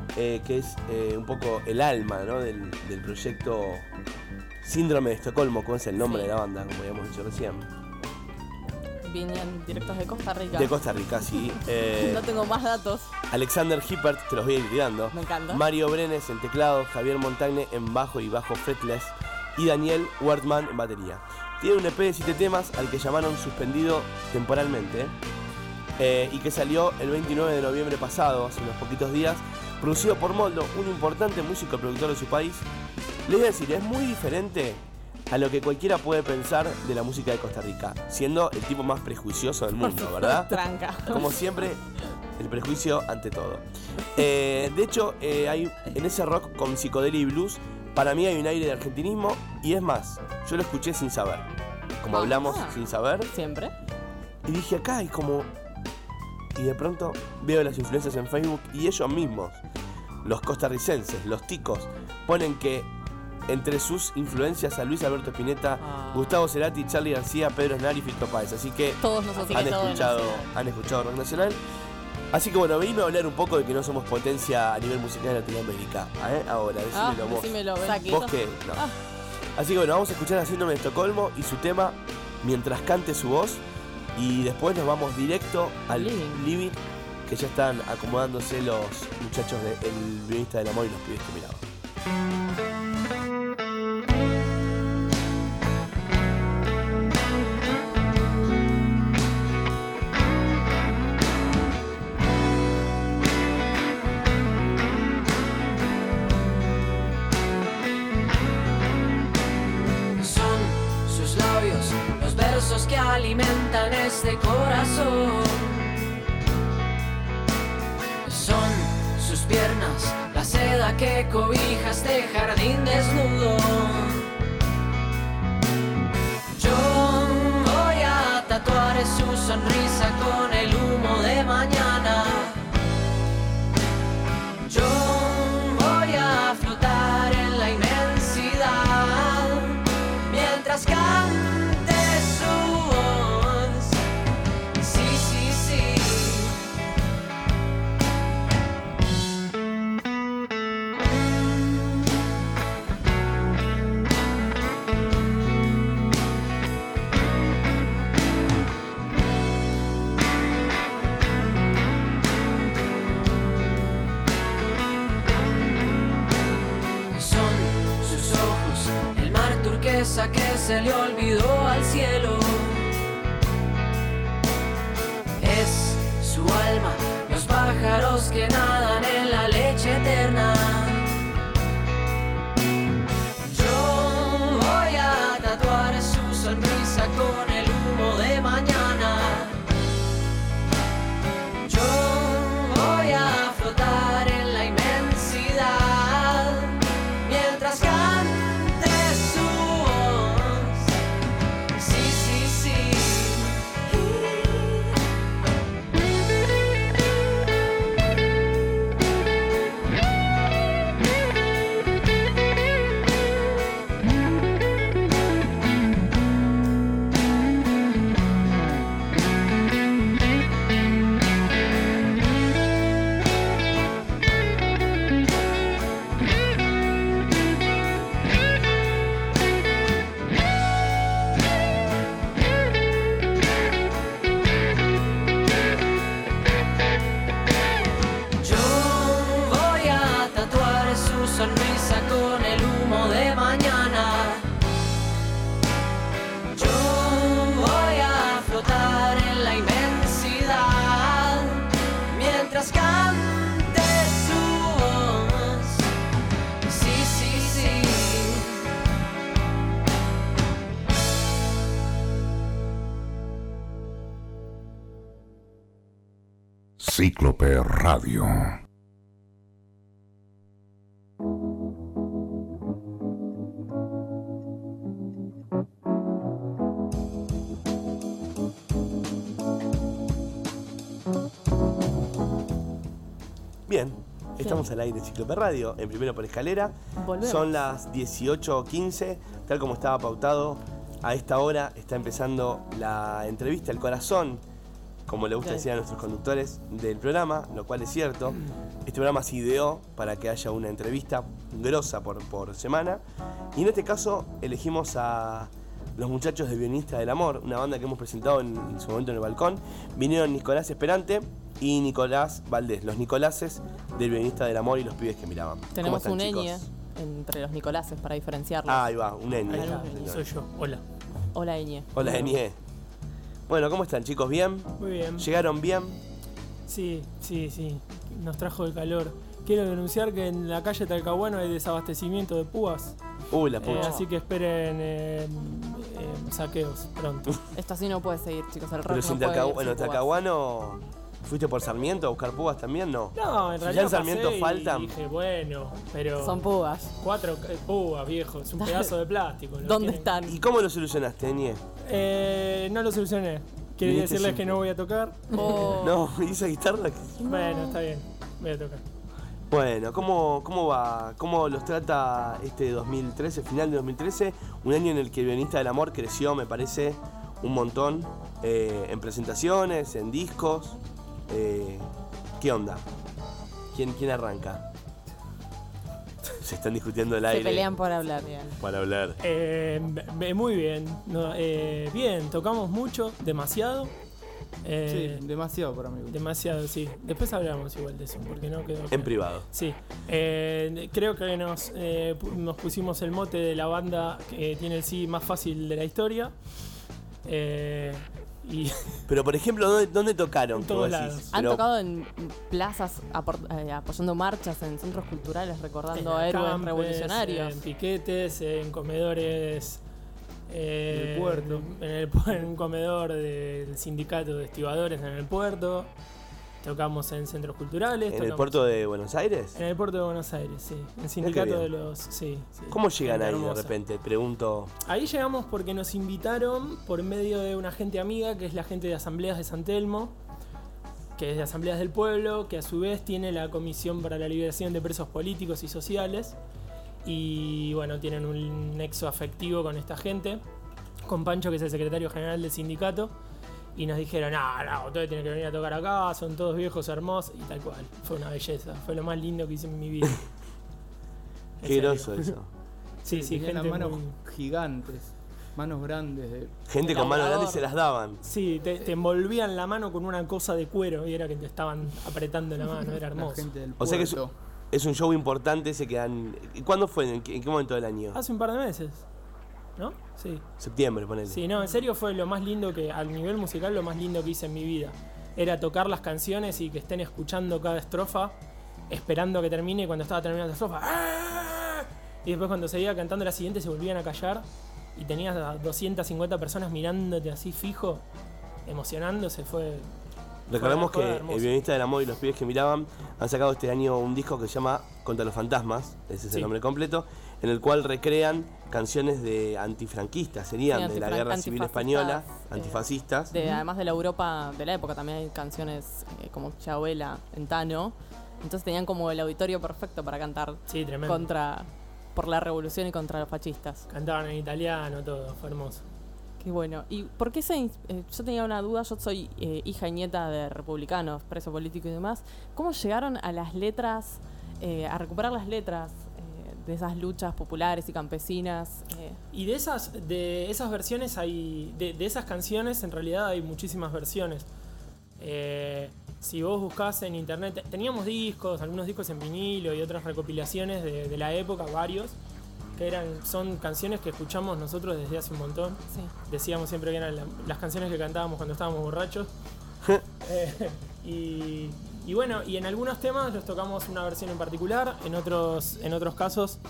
eh, que es eh, un poco el alma, ¿no? del, del proyecto Síndrome de Estocolmo, como es el nombre Sí. de la banda, como habíamos dicho recién. Vienen directos de Costa Rica. De Costa Rica, sí. Eh, No tengo más datos. Alexander Hippert, te los voy a ir tirando. Me encanta. Mario Brenes en teclado, Javier Montagne en bajo y bajo fretless y Daniel Wertmann en batería. Tiene un E P de siete temas al que llamaron Suspendido Temporalmente eh, y que salió el veintinueve de noviembre pasado, hace unos poquitos días, producido por Moldo, un importante músico y productor de su país. Les voy a decir, es muy diferente a lo que cualquiera puede pensar de la música de Costa Rica, siendo el tipo más prejuicioso del mundo, ¿verdad? Tranca. Como siempre, el prejuicio ante todo. Eh, de hecho, eh, hay en ese rock con psicodelia y blues, para mí hay un aire de argentinismo, y es más, yo lo escuché sin saber. Como Ah. hablamos sin saber, Siempre. y dije acá hay como... Y de pronto veo las influencias en Facebook y ellos mismos, los costarricenses, los ticos, ponen que entre sus influencias a Luis Alberto Spinetta, Ah. Gustavo Cerati, Charly García, Pedro Aznar y Fito Páez. Así que Todos nosotros. han todo escuchado, nacional. han escuchado rock nacional. Así que bueno, venimos a hablar un poco de que no somos potencia a nivel musical en Latinoamérica. ¿eh? Ahora, Ah, decímelo vos. decímelo, ven. ¿Vos qué? No. Ah. Así que bueno, vamos a escuchar a Síndrome de Estocolmo y su tema Mientras cante su voz. Y después nos vamos directo al Living. living, que ya están acomodándose los muchachos del Violinista del Amor y los pibes que miraban. Son sus labios los versos que alimentan este corazón. Son sus piernas la seda que cobija este jardín desnudo. Yo voy a tatuar su sonrisa con el humo de mañana. Yo voy a flotar en la inmensidad mientras cante su voz. Sí, sí, sí. Son sus ojos, el mar turquesa que se le olvidó al cielo. Es su alma, los pájaros que nadan en la leche eterna. Yo voy a tatuar su sonrisa con el humo de mañana. Yo voy a flotar en la inmensidad mientras cante su voz. Sí, sí, sí. Yo voy a tatuar su sonrisa con el humo de mañana. Yo voy a flotar en la inmensidad mientras cante su voz. Sí, sí, sí. Cíclope Radio. Bien, estamos al aire de Cíclope Radio, en Primero por Escalera. Volvemos. Son las dieciocho quince, tal como estaba pautado. A esta hora está empezando la entrevista El Corazón como le gusta Sí. decir a nuestros conductores del programa, lo cual es cierto. Este programa se ideó para que haya una entrevista grosa por, por semana. Y en este caso elegimos a los muchachos de Violinista del Amor, una banda que hemos presentado en, en su momento en el balcón. Vinieron Nicolás Esperante y Nicolás Valdés, los Nicoláses del Violinista del Amor y los pibes que miraban. ¿Cómo Tenemos están, un chicos? ñ entre los Nicoláses para diferenciarlos. Ah, ahí va, un ñ. Ahí está, soy yo. Hola. Hola, ñ. Hola, ñ. Bueno, ¿cómo están, chicos? ¿Bien? Muy bien. ¿Llegaron bien? Sí, sí, sí. Nos trajo el calor. Quiero denunciar que en la calle Talcahuano hay desabastecimiento de púas. Uy, la Eh, pucha. así que esperen eh, eh, saqueos pronto. Esto así no puede seguir, chicos. El rock Pero no sin puede Talcahuano, ir bueno, sin púas. Talcahuano, ¿fuiste por Sarmiento a buscar púas también? No. No, en Si realidad ya en Sarmiento pasé y faltan. dije, bueno, pero Son púas. cuatro eh, púas, viejo. Es un pedazo de plástico. ¿no? ¿Dónde Tienen- están? ¿Y cómo lo solucionaste, Ñ? Eh, no lo solucioné. Quería Viniste decirles sin- que no voy a tocar. Oh. No, ¿y esa guitarra? Bueno, está bien. Voy a tocar. Bueno, ¿cómo, ¿cómo va? ¿Cómo los trata este dos mil trece, final de dos mil trece? Un año en el que el Violinista del Amor creció, me parece, un montón. eh, en presentaciones, en discos. eh, ¿Qué onda? ¿Quién, quién arranca? Se están discutiendo el Se aire. pelean por hablar, bien. Para hablar. Eh, b- muy bien. No, eh, bien, tocamos mucho, demasiado. Eh, Sí, demasiado para mí. Demasiado, sí. Después hablamos igual de eso, porque no quedó. En privado. Sí. Eh, creo que nos, eh, pu- nos pusimos el mote de la banda que tiene el sí más fácil de la historia. Eh, y Pero, por ejemplo, ¿dónde, dónde tocaron? En Que todos vos decís, lados. Han pero- tocado en plazas apor- eh, apoyando marchas, en centros culturales, recordando a en héroes acampes, revolucionarios. En piquetes, en comedores. eh, Del puerto. En, el, pu- en un comedor del sindicato de estibadores en el puerto. Tocamos en centros culturales. ¿En el tocamos- puerto de Buenos Aires? En el puerto de Buenos Aires, sí. El sindicato bien. de los. Sí, sí. ¿Cómo llegan Gente ahí de hermosa. repente? Pregunto. Ahí llegamos porque nos invitaron por medio de una gente amiga que es la gente de Asambleas de San Telmo, que es de Asambleas del Pueblo, que a su vez tiene la Comisión para la Liberación de Presos Políticos y Sociales. Y bueno, tienen un nexo afectivo con esta gente, con Pancho, que es el secretario general del sindicato. Y nos dijeron, no, no, ustedes tienen que venir a tocar acá, son todos viejos, hermosos, y tal cual. Fue una belleza, fue lo más lindo que hice en mi vida. En Qué serio. groso eso. Sí, sí, Tenían gente las manos muy- gigantes, manos grandes. De... Gente con manos grandes se las daban. Sí, te, te envolvían la mano con una cosa de cuero y era que te estaban apretando la mano, era La hermoso. gente del O sea que es, puerto. es un show importante ese que dan. ¿Y cuándo fue? ¿En qué, en qué momento del año? Hace un par de meses, ¿no? Sí. Septiembre, ponele. Sí, no, en serio fue lo más lindo que, al nivel musical, lo más lindo que hice en mi vida. Era tocar las canciones y que estén escuchando cada estrofa, esperando a que termine, y cuando estaba terminando la estrofa, ¡ah! Y después cuando seguía cantando la siguiente se volvían a callar y tenías a doscientas cincuenta personas mirándote así fijo, emocionándose, fue... Recordemos fue que hermoso. el Violinista del Amor y los pibes que miraban han sacado este año un disco que se llama Contra los Fantasmas, ese es Sí. el nombre completo, en el cual recrean canciones de antifranquistas, serían Sí, de la antifran- Guerra Civil Española, antifascistas, eh, antifascistas. De, además de la Europa de la época, también hay canciones eh, como Chabuela en Tano. Entonces tenían como el auditorio perfecto para cantar Sí, tremendo. contra por la revolución y contra los fascistas. Cantaban en italiano, todo, fue hermoso. Qué bueno. ¿Y por qué se ins- eh, yo tenía una duda, yo soy eh, hija y nieta de republicanos, preso político y demás. ¿Cómo llegaron a las letras, eh, a recuperar las letras eh, de esas luchas populares y campesinas? eh? Y de esas, de esas versiones hay. De, de esas canciones en realidad hay muchísimas versiones. Eh, si vos buscás en internet, teníamos discos, algunos discos en vinilo y otras recopilaciones de, de la época, varios, que eran, son canciones que escuchamos nosotros desde hace un montón. Sí. Decíamos siempre que eran la- las canciones que cantábamos cuando estábamos borrachos. Eh, y, y bueno, y en algunos temas los tocamos una versión en particular, en otros, en otros casos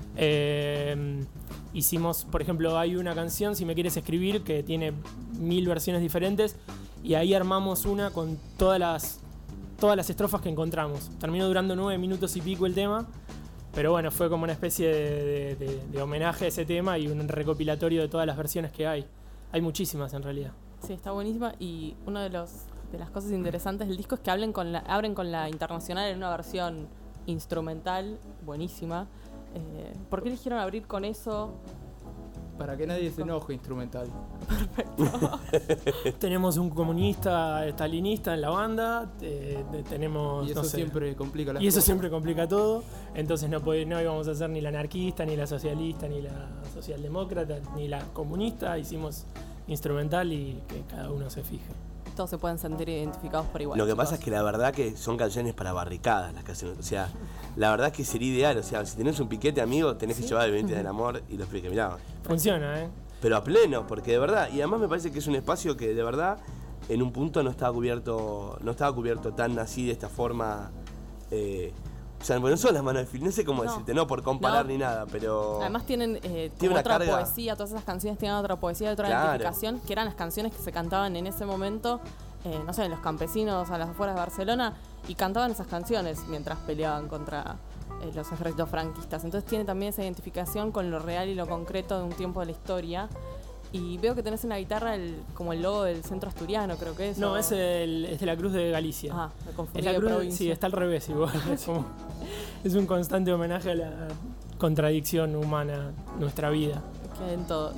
eh, hicimos, por ejemplo, hay una canción, Si me quieres escribir, que tiene mil versiones diferentes, y ahí armamos una con todas las, todas las estrofas que encontramos. Terminó durando nueve minutos y pico el tema, pero bueno, fue como una especie de, de- de- de homenaje a ese tema y un recopilatorio de todas las versiones que hay. Hay muchísimas en realidad. Sí, está buenísima. Y una de, los, de las cosas interesantes del disco es que hablen con la, abren con la Internacional en una versión instrumental buenísima. Eh, ¿Por qué eligieron abrir con eso? Para que nadie se enoje, instrumental. Tenemos un comunista estalinista en la banda, eh, de- tenemos... Y eso no sé, siempre complica las y eso cosas. siempre complica todo, entonces no, puede- no íbamos a hacer ni la anarquista, ni la socialista, ni la socialdemócrata, ni la comunista, hicimos instrumental y que cada uno se fije. Todos se pueden sentir identificados por igual. Lo que chicos. pasa es que la verdad que son canciones para barricadas las canciones. O sea, la verdad es que sería ideal. O sea, si tenés un piquete, amigo, tenés que llevar el veinte del amor y los piques. Mirá. Funciona, ¿eh? Pero a pleno, porque de verdad, y además me parece que es un espacio que de verdad en un punto no estaba cubierto, no estaba cubierto tan así de esta forma. Eh, o sea, bueno, no son las manos de Phil, no sé cómo No. decirte, no por comparar No. ni nada, pero. Además tienen eh, Tiene como una otra carga. poesía, todas esas canciones tienen otra poesía, otra Claro. identificación, que eran las canciones que se cantaban en ese momento, eh, no sé, los campesinos a las afueras de Barcelona, y cantaban esas canciones mientras peleaban contra eh, los ejércitos franquistas. Entonces tiene también esa identificación con lo real y lo concreto de un tiempo de la historia. Y veo que tenés en la guitarra el, como el logo del centro asturiano, creo que es. No, o- es, el, es de la Cruz de Galicia. Ah, me confundí Es la de cruz, provincia. sí, está al revés igual. Es, como- es un constante homenaje a la contradicción humana, nuestra vida. Que en todo.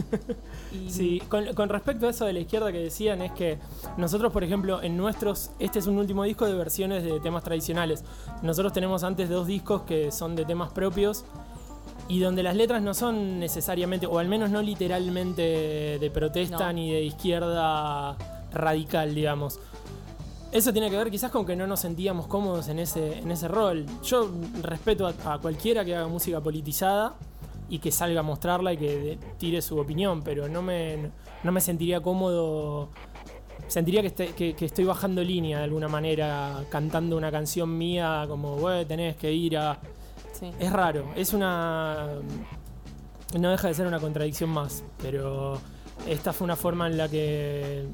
Y- Sí, con, con respecto a eso de la izquierda que decían, es que nosotros, por ejemplo, en nuestros, este es un último disco de versiones de temas tradicionales. Nosotros tenemos antes dos discos que son de temas propios y donde las letras no son necesariamente, o al menos no literalmente de protesta No. ni de izquierda radical, digamos. Eso tiene que ver quizás con que no nos sentíamos cómodos en ese, en ese rol. Yo respeto a, a cualquiera que haga música politizada y que salga a mostrarla y que de- tire su opinión, pero no me, no me sentiría cómodo. Sentiría que, este- que- que estoy bajando línea de alguna manera, cantando una canción mía como, güey, tenés que ir a... sí. Es raro, es una... No deja de ser una contradicción más, pero esta fue una forma en la que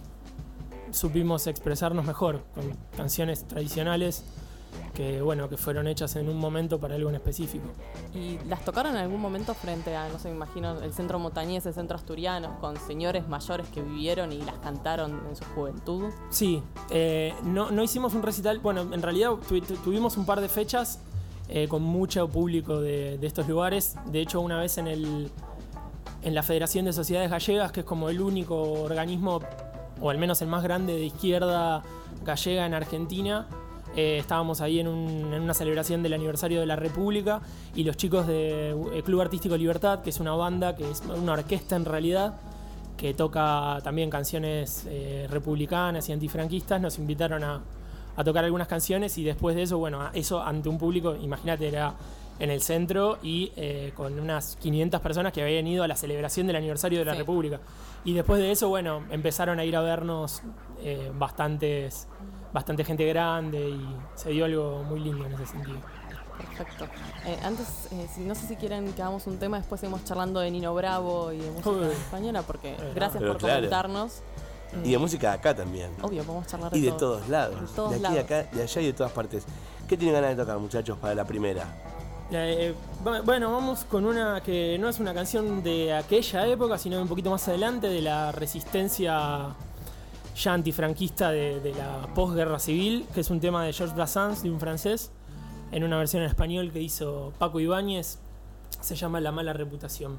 supimos expresarnos mejor, con canciones tradicionales que, bueno, que fueron hechas en un momento para algo en específico. ¿Y las tocaron en algún momento frente a, no sé, me imagino, el centro montañés, el centro asturiano, con señores mayores que vivieron y las cantaron en su juventud? Sí, eh, no, no hicimos un recital, bueno, en realidad tu- tu- tuvimos un par de fechas eh, con mucho público de, de estos lugares. De hecho, una vez en, el, en la Federación de Sociedades Gallegas, que es como el único organismo, o al menos el más grande de izquierda gallega en Argentina, eh, estábamos ahí en, un- en una celebración del aniversario de la República y los chicos del Club Artístico Libertad, que es una banda, que es una orquesta en realidad, que toca también canciones eh, republicanas y antifranquistas, nos invitaron a, a tocar algunas canciones y después de eso, bueno, eso ante un público, imagínate, era en el centro y eh, con unas quinientas personas que habían ido a la celebración del aniversario de la Sí. República. Y después de eso, bueno, empezaron a ir a vernos eh, bastantes, bastante gente grande y se dio algo muy lindo en ese sentido. Perfecto. Eh, antes, eh, si, no sé si quieren que hagamos un tema, después seguimos charlando de Nino Bravo y de música Uy. española, porque Eh, gracias pero por claro. comentarnos. Eh, Y de música de acá también. Obvio, podemos charlar de Y de todo. todos lados. De todos de aquí, lados. de acá, de allá y de todas partes. ¿Qué tienen ganas de tocar, muchachos, para la primera? Eh, va- bueno, vamos con una que no es una canción de aquella época, sino de un poquito más adelante, de la resistencia ya antifranquista de, de la posguerra civil, que es un tema de Georges Brassens, de un francés, en una versión en español que hizo Paco Ibáñez, se llama La mala reputación.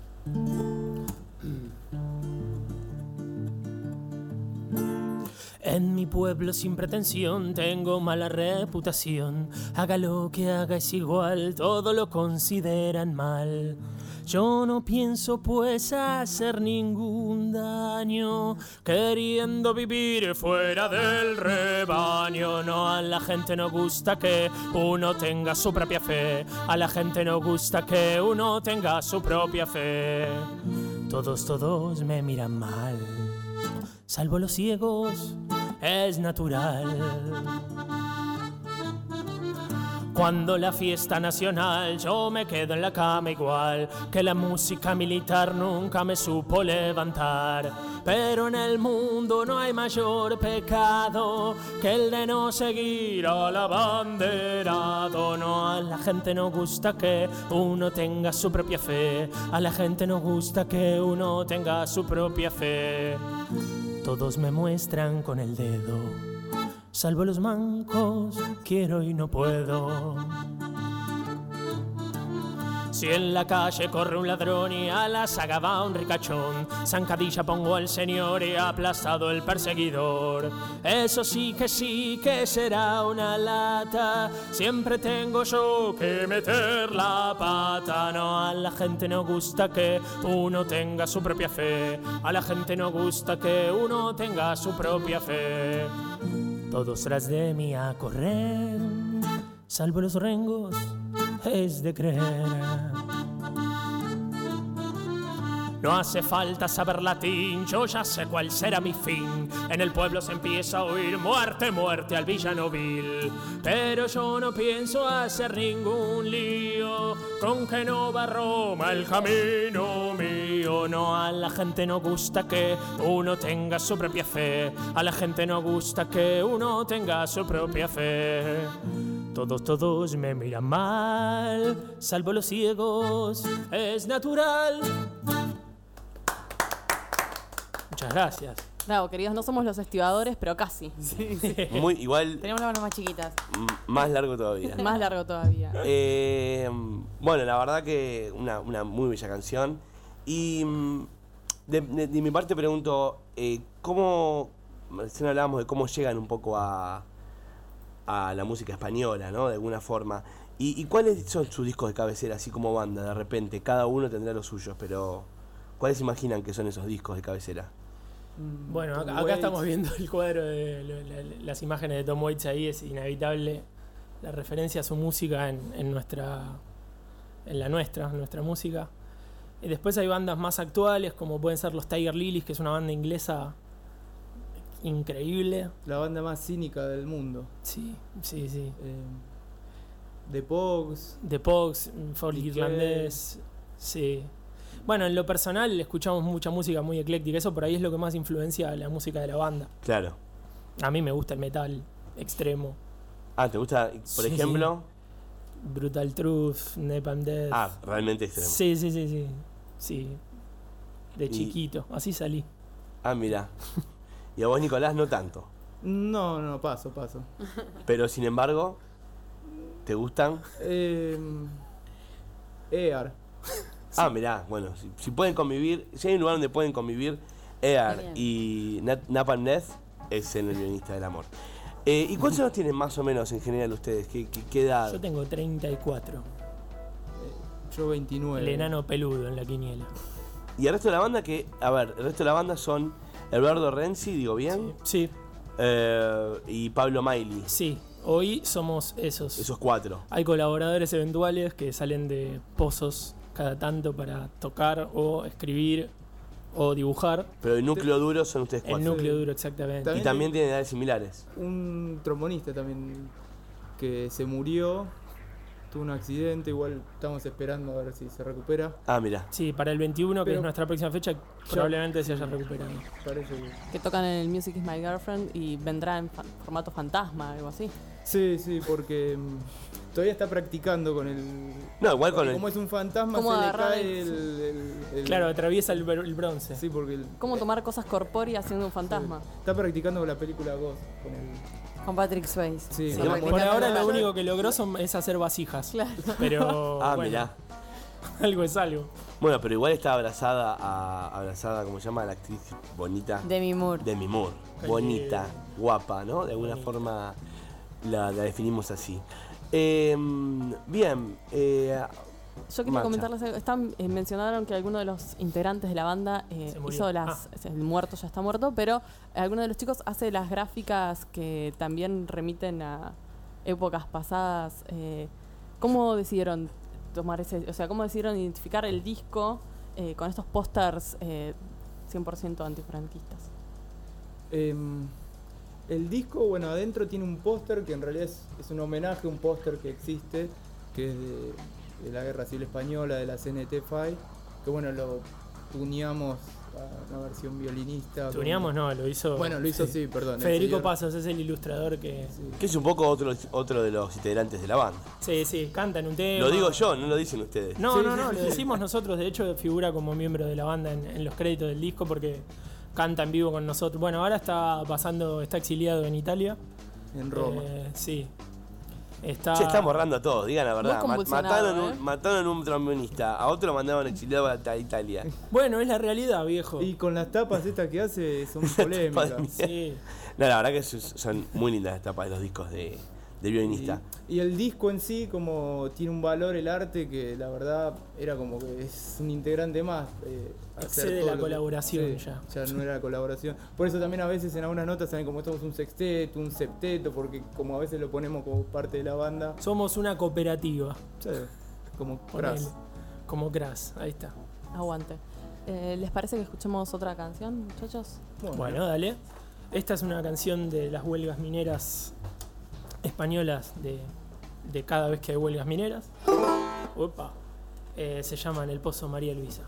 En mi pueblo sin pretensión tengo mala reputación. Haga lo que haga es igual, todo lo consideran mal. Yo no pienso pues hacer ningún daño, queriendo vivir fuera del rebaño. No, a la gente no gusta que uno tenga su propia fe. A la gente no gusta que uno tenga su propia fe. Todos, todos me miran mal, salvo los ciegos, es natural. Cuando la fiesta nacional yo me quedo en la cama igual, que la música militar nunca me supo levantar. Pero en el mundo no hay mayor pecado que el de no seguir al abanderado. No, a la gente no gusta que uno tenga su propia fe. A la gente no gusta que uno tenga su propia fe. Todos me muestran con el dedo, salvo los mancos, quiero y no puedo. Si en la calle corre un ladrón y a la saga va un ricachón, zancadilla pongo al señor y aplastado el perseguidor. Eso sí que sí que será una lata, siempre tengo yo que meter la pata. No, a la gente no gusta que uno tenga su propia fe, a la gente no gusta que uno tenga su propia fe. Todos tras de mí a correr, salvo los rengos, es de creer. No hace falta saber latín, yo ya sé cuál será mi fin. En el pueblo se empieza a oír muerte, muerte al villano vil. Pero yo no pienso hacer ningún lío con que no va Roma el camino mío. No, a la gente no gusta que uno tenga su propia fe, a la gente no gusta que uno tenga su propia fe. Todos, todos me miran mal, salvo los ciegos, es natural. Muchas gracias. Bravo, queridos, no somos los estibadores, pero casi. Sí, sí. Muy igual, Tenemos las manos más chiquitas. m- más largo todavía. Más largo todavía. Eh, bueno, la verdad que una, una muy bella canción. Y mm, de, de- de mi parte pregunto, eh, ¿cómo, recién hablábamos de cómo llegan un poco a, a la música española, ¿no? De alguna forma. ¿Y, y cuáles son sus discos de cabecera, así como banda? De repente, cada uno tendrá los suyos, pero ¿cuáles imaginan que son esos discos de cabecera? Bueno, Tom acá, acá Waits. estamos viendo el cuadro de lo- la- las imágenes de Tom Waits ahí, es inevitable la referencia a su música en, en nuestra en la nuestra, en nuestra música. Y después hay bandas más actuales, como pueden ser los Tiger Lilies, que es una banda inglesa increíble. La banda más cínica del mundo. Sí, sí, sí. Eh, The Pogues. The Pogues, folk D K. irlandés, sí. Bueno, en lo personal escuchamos mucha música muy ecléctica, eso por ahí es lo que más influencia la música de la banda. Claro. A mí me gusta el metal extremo, Ah, ¿te gusta, por Sí. ejemplo? Brutal Truth, Napalm Death. Ah, realmente extremo. Sí, sí, sí, sí. Sí. De Y- chiquito, así salí. Ah, mira. Y a vos, Nicolás, no tanto. No, no, paso, paso. Pero sin embargo, ¿te gustan? Eh, Ear. Ah, mirá, bueno, si, si pueden convivir, si hay un lugar donde pueden convivir, Ear Bien. y Nat- Napalm Death es en el Violinista del Amor. Eh, ¿Y cuántos años tienen más o menos en general ustedes? ¿Qué, qué, qué edad? Yo tengo treinta y cuatro. Yo veintinueve. El enano peludo en la quiniela. Y el resto de la banda, que, a ver, el resto de la banda son Eduardo Renzi, digo bien, Sí, eh, y Pablo Maili, sí. Hoy somos esos. esos cuatro. Hay colaboradores eventuales que salen de pozos cada tanto para tocar o escribir o dibujar. Pero el núcleo duro son ustedes El cuatro. núcleo duro, exactamente. Y También- también tienen edades similares. Un trombonista también que se murió. Tuvo un accidente, igual estamos esperando a ver si se recupera. Ah, mirá. Sí, para el veintiuno, que Pero- es nuestra próxima fecha, probablemente se haya recuperado. Parece que. Que tocan en el Music is My Girlfriend y vendrá en fa- formato fantasma, algo así. Sí, sí, porque mm, todavía está practicando con el. No, igual con porque el... Como es un fantasma, ¿Cómo se le agarrar cae el- el. el- el- Claro, atraviesa el, br- el bronce. Sí, porque el- ¿Cómo tomar cosas corpóreas siendo un fantasma? está practicando con la película Ghost. Con el, Con Patrick Swayze. sí, Sí, con la- por Por con la- ahora con la- lo único que logró son, es hacer vasijas. Claro. Pero Ah, bueno, mirá. algo es algo. Bueno, pero igual está abrazada a... Abrazada, ¿cómo se llama? La actriz bonita. Demi Moore. Demi Moore. Qué Bonita, lindo. guapa, ¿no? De alguna Bonita. forma la, la definimos así. Eh, bien, eh, Yo quería Marcha. comentarles algo. Están, eh, mencionaron que alguno de los integrantes de la banda eh, Se murió. hizo las. El muerto ya está muerto, pero alguno de los chicos hace las gráficas que también remiten a épocas pasadas. Eh, ¿Cómo decidieron tomar ese. O sea, cómo decidieron identificar el disco eh, con estos pósters eh, cien por ciento antifranquistas? Em, el disco, bueno, adentro tiene un póster que en realidad es, es un homenaje a un póster que existe, que es de, de la Guerra Civil Española, de la C N T F I, que bueno, lo tuneamos a una versión violinista. con- Tuneamos no, lo hizo. Bueno, lo hizo sí, perdón. el Federico señor- Pasos es el ilustrador que. sí. que es un poco otro, otro de los integrantes de la banda. Sí, sí, canta en un tema. Lo digo yo, no lo dicen ustedes. No, Sí, no, sí, no, sí, lo sí. decimos nosotros. De hecho, figura como miembro de la banda en, en los créditos del disco porque canta en vivo con nosotros. Bueno, ahora está pasando, está exiliado en Italia. En Roma. Eh, sí. Está... Che, están borrando a todos, digan la verdad. Muy Ma- convulsionado, mataron, ¿eh? un, mataron un trombonista, a otro lo mandaron exiliado a Italia. Bueno, es la realidad, viejo. Y con las tapas estas que hace son polémicas. Sí. No, la verdad que son muy lindas las tapas de los discos de, de violinista. Y, y el disco en sí, como tiene un valor el arte que la verdad era como que es un integrante más. Eh, hacer Excede todo la lo que- colaboración sí, ya. Ya no era colaboración. Por eso también a veces en algunas notas saben como esto es un sexteto, un septeto, porque como a veces lo ponemos como parte de la banda. Somos una cooperativa. Sí, como Ponele. Crash. Como Crash, ahí está. Aguante. Eh, ¿Les parece que escuchemos otra canción, muchachos? Bueno, dale. Esta es una canción de las huelgas mineras españolas de, de cada vez que hay huelgas mineras. Opa. Eh, se llama En el Pozo María Luisa.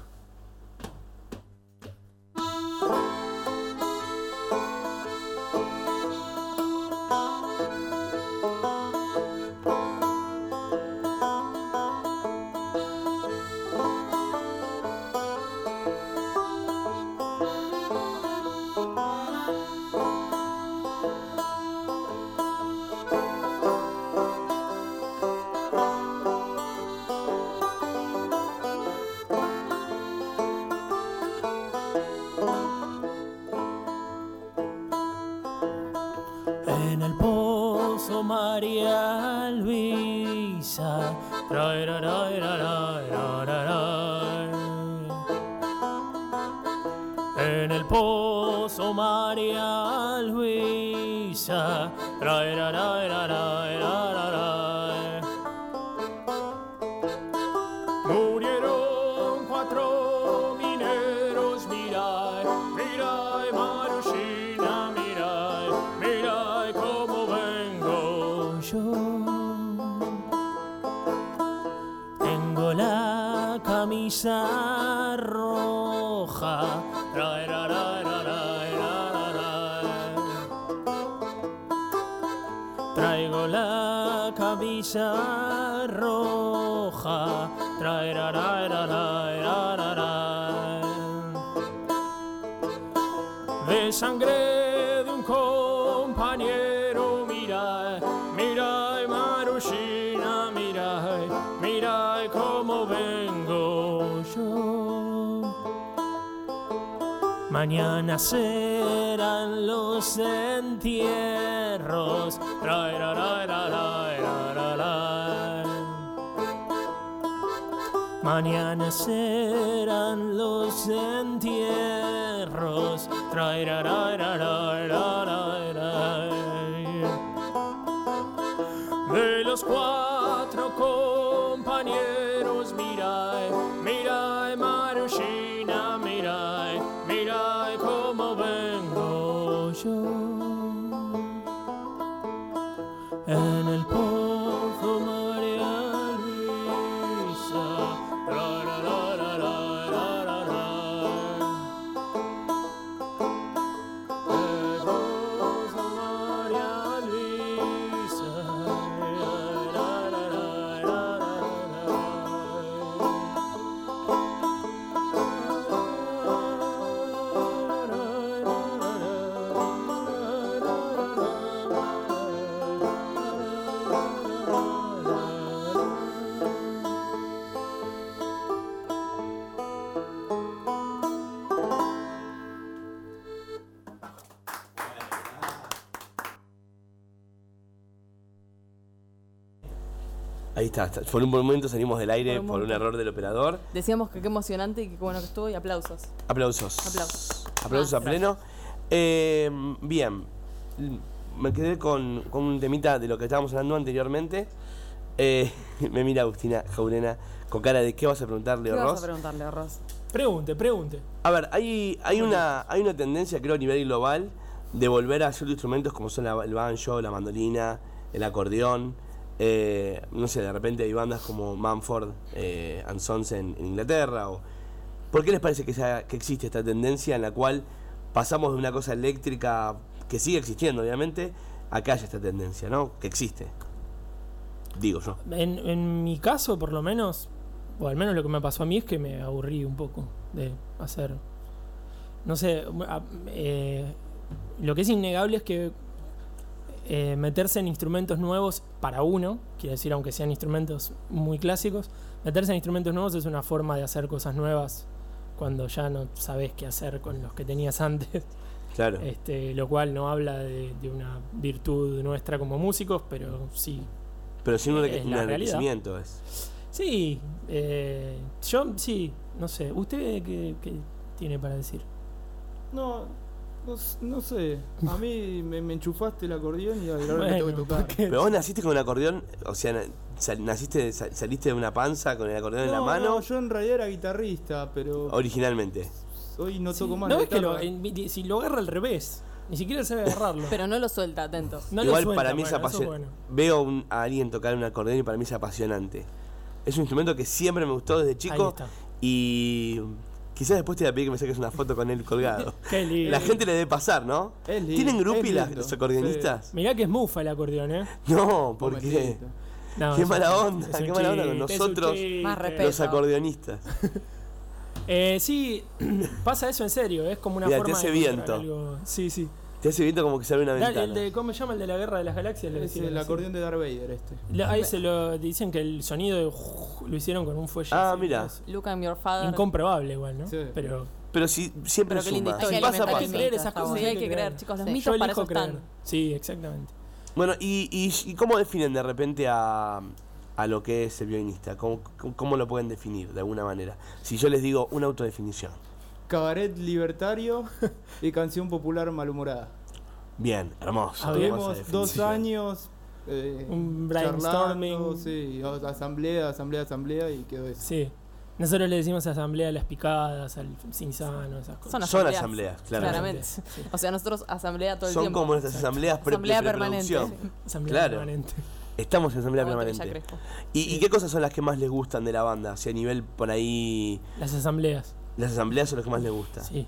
En el pozo María Luisa. Ra, ra, ra, ra, ra, ra, ra. En el pozo María Luisa. Ra, ra, ra, ra, ra, ra, ra. Murieron cuatro mineros, mirai, mirai, Marushina, mirai, mirai cómo vengo yo. Tengo la camisa roja, ra, ra, ra, ra, ra, ra, ra. Traigo la camisa roja, tra, ra, ra, ra, ra, ra, ra. De sangre de un compañero, mira, mira, Marushina, mira, mira cómo vengo yo. Mañana serán los entierros, ra, ra, ra, ra, ra, ra, ra. Mañana serán los entierros, tra, ra, ra, ra, ra, ra, ra, ra. De los cuatro compañeros, mira, mira, Marushina, mira, mira cómo vengo yo. En el pozo María Luisa, ra, ra, ra, ra, ra, ra, ra, ra. El pozo María Luisa, ra, ra, ra, ra, ra, Ahí está, está. Por un momento salimos del aire Por un por un momento. error del operador. Decíamos que qué emocionante y qué bueno que estuvo y aplausos. Aplausos. Aplausos. Aplausos Ah, a pleno. Eh, bien, me quedé con, con un temita de lo que estábamos hablando anteriormente. Eh, me mira Agustina Jaurena con cara de ¿qué vas a preguntarle, ¿Qué vas Ross? a preguntarle a Ross? Pregunte, pregunte. A ver, hay, hay, una, hay una tendencia, creo, a nivel global de volver a hacer instrumentos como son la- el banjo, la mandolina, el acordeón. Eh, no sé, de repente hay bandas como Mumford eh, and Sons en, en Inglaterra. O, ¿por qué les parece que, sea, que existe esta tendencia en la cual pasamos de una cosa eléctrica que sigue existiendo, obviamente, a que haya esta tendencia, ¿no? Que existe. Digo yo. En, en mi caso, por lo menos, o al menos lo que me pasó a mí es que me aburrí un poco de hacer. No sé, a- eh, lo que es innegable es que eh, meterse en instrumentos nuevos para uno, quiere decir, aunque sean instrumentos muy clásicos, meterse en instrumentos nuevos es una forma de hacer cosas nuevas cuando ya no sabes qué hacer con los que tenías antes. Claro. Este, lo cual no habla de, de una virtud nuestra como músicos, pero sí. Pero sin un, es un la enriquecimiento es. Sí, eh, yo sí, no sé. ¿Usted qué, qué tiene para decir? No, no, s- no sé. A mí me, me enchufaste el acordeón y ahora me Bueno, tengo que tocar. porque- Pero vos naciste con un acordeón, o sea, na- sal- naciste, sal- saliste de una panza con el acordeón en la No, mano, no, yo en realidad era guitarrista, pero originalmente. hoy no toco más ¿No la ves que lo, guitarra. en- si lo agarra al revés? Ni siquiera sabe agarrarlo. Pero no lo suelta, atento. No lo Igual suelta, para mí es bueno, eso apasionante. bueno. Veo un- a alguien tocar un acordeón y para mí es apasionante. Es un instrumento que siempre me gustó desde Ahí chico está. y quizás después te voy a pedir que me saques una foto con él colgado. Qué lindo. La gente le debe pasar, ¿no? Es lindo, ¿Tienen es grupi las- lindo, los acordeonistas? Mirá que es mufa el acordeón, ¿eh? No, ¿por qué? Momentito. No, Qué es mala un- onda, es un qué mala onda con chiste, es un nosotros, chiste. Más respeto. Los acordeonistas. Eh, sí, pasa eso en serio, es como una Mira, te forma hace de encontrar viento. algo. Sí, sí. Te hace viento como que se abre una Dale, ventana. el de, ¿cómo se llama el de la Guerra de las Galaxias? Le Es decían el así. acordeón de Darth Vader este. La- ahí se lo dicen que el sonido de lo hicieron con un fuelle. Ah, así, mira. es Look, I'm your father. Incomprobable igual, ¿no? Sí. Pero Pero sí, siempre Pero qué linda suma. historia. Si Hay que pasa, alimentar pasa. el creer esas Está cosas. bueno. hay Sí, hay que creer, chicos, los Sí. mitos Yo para elijo eso creer. están. Sí, exactamente. Bueno, y, y, ¿y cómo definen de repente a, a lo que es el violinista? ¿Cómo, cómo, cómo lo pueden definir de alguna manera? Si yo les digo una autodefinición. Cabaret libertario y canción popular malhumorada. Bien, hermoso. hermosa Tuvimos dos definición. años eh, Un charlando, brainstorming. sí, o- asamblea, asamblea, asamblea y quedó eso. Sí. Nosotros le decimos asamblea a las picadas, al cinzano, esas cosas. Son Son asambleas. asambleas, claramente. Claramente. Sí. O sea, nosotros asamblea todo el Son tiempo. como nuestras asambleas pre Asamblea preproducción. permanente. Asamblea Claro. permanente. Estamos en asamblea Aguante Villa permanente. Crespo. ¿Y, ¿Y qué cosas son las que más les gustan de la banda? O sea, a nivel por ahí. Las asambleas. Las asambleas son las que más les gusta. Sí.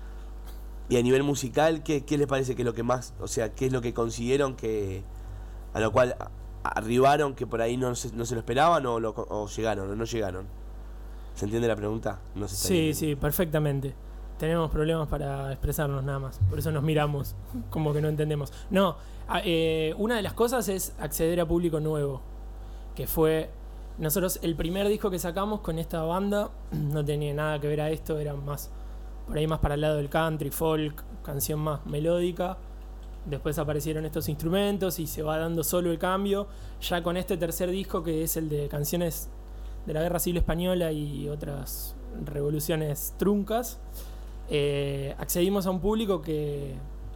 Y a nivel musical, ¿qué, qué les parece que es lo que más. O sea, qué es lo que consiguieron que. A lo cual a- arribaron que por ahí no se, no se lo esperaban o, lo, o llegaron o no llegaron? ¿Se entiende la pregunta? No se está Sí, entendiendo. sí, perfectamente. Tenemos problemas para expresarnos nada más. Por eso nos miramos como que no entendemos. No, a- eh, una de las cosas es acceder a público nuevo. Que fue. Nosotros, el primer disco que sacamos con esta banda no tenía nada que ver a esto, era más. Por ahí más para el lado del country, folk, canción más melódica. Después aparecieron estos instrumentos y se va dando solo el cambio. Ya con este tercer disco, que es el de canciones de la Guerra Civil Española y otras revoluciones truncas, eh, accedimos a un público que,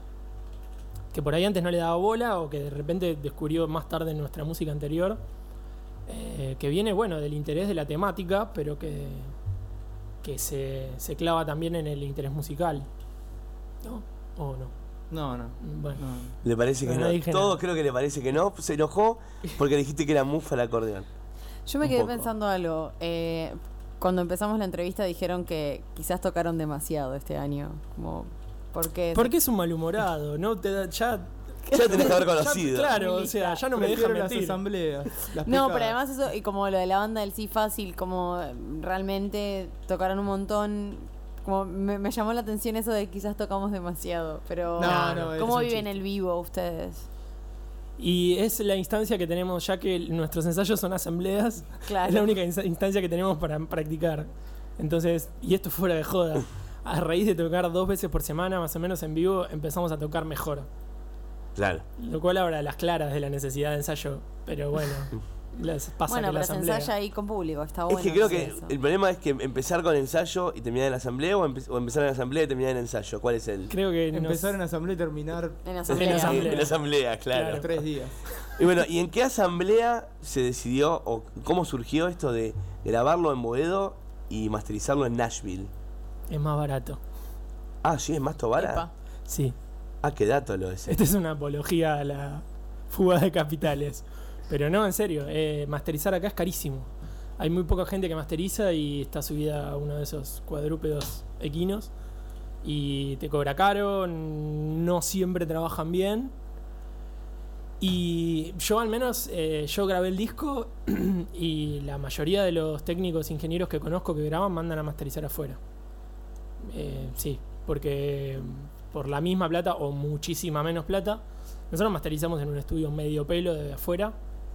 que por ahí antes no le daba bola o que de repente descubrió más tarde en nuestra música anterior, eh, que viene, bueno, del interés de la temática, pero que, que se, se clava también en el interés musical. ¿No? ¿O no? No, no. Bueno. no. Le parece que No, no. no dije Todos nada. creo que le parece que no. Se enojó porque dijiste que era mufa el acordeón. Yo me Un quedé poco. pensando algo. Eh, cuando empezamos la entrevista dijeron que quizás tocaron demasiado este año. Como, ¿por qué? Porque es un malhumorado, ¿no? Te da, ya, Ya tenés que haber ya- conocido. claro, o sea, ya no me deja Prefiero las mentir. asambleas. las No, picadas. pero además eso, y como lo de la banda del Sí Fácil, como eh, realmente tocaron un montón. Como me, me llamó la atención eso de quizás tocamos demasiado. Pero, No, no, es ¿cómo un viven chiste. el vivo ustedes? Y es la instancia que tenemos, ya que nuestros ensayos son asambleas, Claro. es la única insta- instancia que tenemos para practicar. Entonces, y esto fuera de joda, a raíz de tocar dos veces por semana, más o menos en vivo, empezamos a tocar mejor. Claro. Lo cual habla a las claras de la necesidad de ensayo. Pero bueno, les pasa Bueno, que la pero se asamblea. ensaya ahí con público, está bueno. Es que creo hacer que eso. el problema es que empezar con ensayo y terminar en la asamblea o, empe- o empezar en la asamblea y terminar en ensayo. ¿Cuál es el? Creo que nos- Empezar en asamblea y terminar En asamblea. En la asamblea, claro. Claro. tres días. Y bueno, ¿y en qué asamblea se decidió o cómo surgió esto de grabarlo en Boedo y masterizarlo en Nashville? es más barato. Ah, sí, es más Tobara. Epa. Sí. Ah, qué dato lo ese. Esta es una apología a la fuga de capitales. Pero no, en serio, eh, masterizar acá es carísimo. Hay muy poca gente que masteriza y está subida a uno de esos cuadrúpedos equinos. Y te cobra caro, no siempre trabajan bien. Y yo al menos, eh, yo grabé el disco y la mayoría de los técnicos ingenieros que conozco que graban mandan a masterizar afuera. Eh, sí, porque por la misma plata o muchísima menos plata Nosotros masterizamos en un estudio medio pelo de afuera.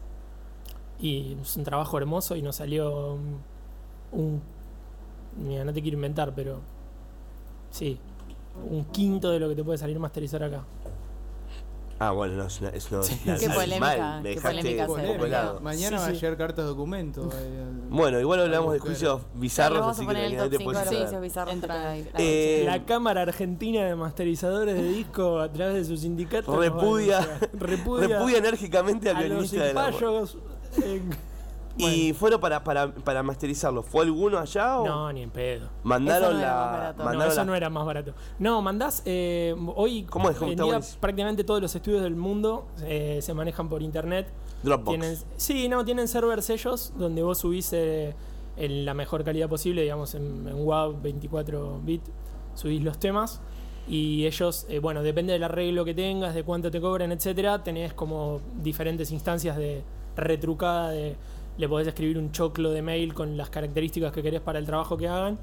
Y es un trabajo hermoso y nos salió un... un mira, no te quiero inventar, pero... Sí, un quinto de lo que te puede salir masterizar acá. Ah, bueno, no, es una, es una, Sí. una- Qué mal, polémica, me qué dejaste polémica un se poco ve. helado. Mañana Sí, va a sí. llegar cartas documento. eh, Bueno, igual hablamos de Buscar. juicios Lo bizarros, vamos así a que poner en el tranquilamente top puedes cinco de saber. noticias bizarras. Entra ahí. Eh, La Cámara Argentina de Masterizadores de Disco, a través de su sindicato, Repudia, nos va a denunciar. repudia, repudia enérgicamente al a los violinista de la cipayos. eh, ¿Y fueron para, para, para masterizarlo? ¿Fue alguno allá o no, ni en pedo. mandaron Eso no era más la. barato. No, mandaron eso la- no era más barato. No, mandás. Eh, hoy ¿Cómo es? ¿Cómo en está día buenísimo? prácticamente todos los estudios del mundo eh, se manejan por internet. Dropbox. Tienen, sí, no, tienen servers ellos donde vos subís eh, en la mejor calidad posible, digamos en, en W A V veinticuatro bit, subís los temas y ellos, eh, bueno, depende del arreglo que tengas, de cuánto te cobran, etcétera, tenés como diferentes instancias de retrucada de le podés escribir un choclo de mail con las características que querés para el trabajo que hagan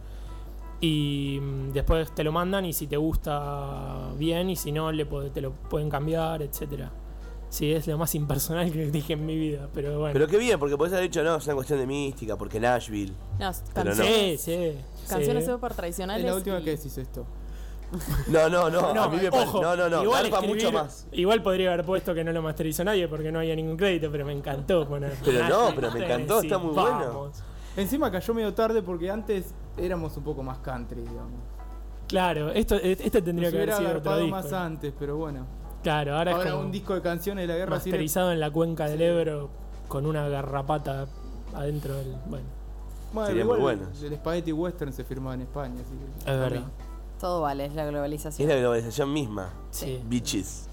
y mm, después te lo mandan y si te gusta bien y si no le pod- te lo pueden cambiar, etcétera. Sí, es lo más impersonal que dije en mi vida, pero bueno. Pero qué bien, porque podés haber dicho, no, es una cuestión de mística, porque Nashville. No, Pero no. canciones, Sí, sí. canciones sí. súper tradicionales. Es la última y- que decís esto. No, no, no, a mí me parece. ojo, No, no, no, igual garpa escribir- mucho más. Igual podría haber puesto que no lo masterizó nadie porque no había ningún crédito, pero me encantó poner. Pero no, Nashville, pero me encantó, está muy bueno. vamos. Encima cayó medio tarde porque antes éramos un poco más country, digamos. Claro, esto, este tendría Nos que haber hubiera sido otro agarpado disco. más antes, pero bueno. Claro, ahora, Ahora es como un disco de canciones de la guerra civil. masterizado en la cuenca del Ebro con una garrapata adentro del. Bueno, Bueno, Sería igual muy buenos. el Spaghetti Western se firmaba en España, así que es verdad. Todo vale, es la Es globalización. la globalización misma. Sí. Bitches.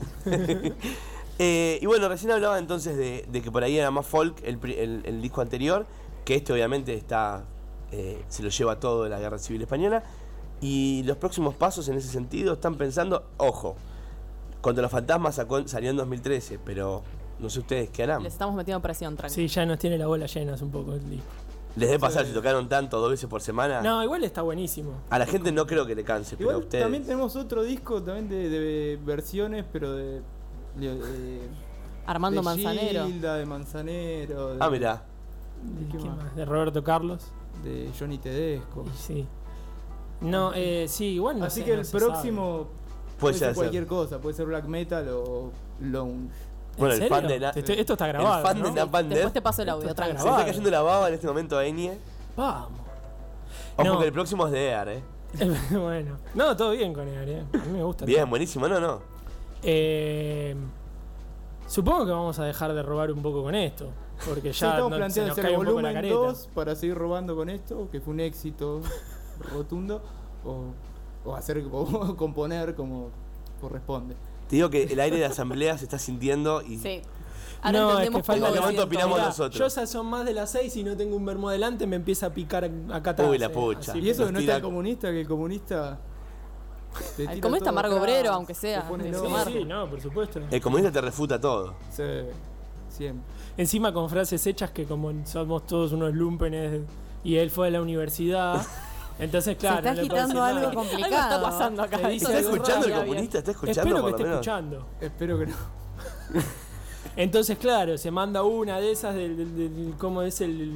Eh, y bueno, recién hablaba entonces de, de que por ahí era más folk el, pri- el- el disco anterior, que este obviamente está eh, se lo lleva todo de la Guerra Civil Española. Y los próximos pasos en ese sentido están pensando, ojo, Contra los Fantasmas sacó- salió en dos mil trece, pero no sé ustedes qué harán. Les estamos metiendo presión, tranquilo. Sí, ya nos tiene la bola llena un poco el disco. Les debe pasar si tocaron tanto dos veces por semana. No, igual está buenísimo. A la gente no creo que le canse, pero a Igual ustedes. también tenemos otro disco también de, de versiones, pero de. de- de- Armando de Manzanero. Gilda, de Manzanero. De, Ah, mirá. ¿de qué ¿Qué más? más? De Roberto Carlos. De Johnny Tedesco. Y sí. No, eh, sí, igual no Así sé, que no el se próximo Puede puede, ser ser cualquier cosa, puede ser black metal o lounge. Bueno, el serio? fan de Na- Te estoy- esto está grabado, El fan ¿no? de Napalm Después Death. te paso el Esto audio, está tranquilo. Se está grabado. cayendo la baba en este momento a Enie. Vamos. Ojo No. que el próximo es de Ear, eh. Bueno. No, todo bien con él, eh. A mí me gusta. Bien, buenísimo, no, no. Eh, supongo que vamos a dejar de robar un poco con esto. Porque Ya ya estamos no- se planteando nos hacer cae un poco la volumen careta. dos para seguir robando con esto, que fue un éxito rotundo, o, o hacer o componer como corresponde. Te digo que el aire de asamblea se está sintiendo y. Sí. Ahora No, es entendemos que falta cómo de lo momento siento. opinamos Mirá, nosotros. Yo ya son más de las seis y no tengo un vermo adelante, me empieza a picar acá atrás. Uy, la eh, pucha. así Y eso nos que no tira- está el comunista, que el comunista. te El tira comunista todo amargo atrás, obrero, aunque sea, te pone de Sí, loco. Marco. sí, no, por supuesto. El comunista te refuta todo. Sí, siempre. Encima con frases hechas que como somos todos unos lumpenes y él fue a la universidad. Entonces, claro. está no le puedo agitando decir algo nada. complicado. Algo está pasando acá. Te dice ¿Está algo escuchando el raro, comunista? ¿Está escuchando Espero que por lo esté menos? escuchando. Espero que no. Entonces, claro, se manda una de esas del, del- del- cómo es el,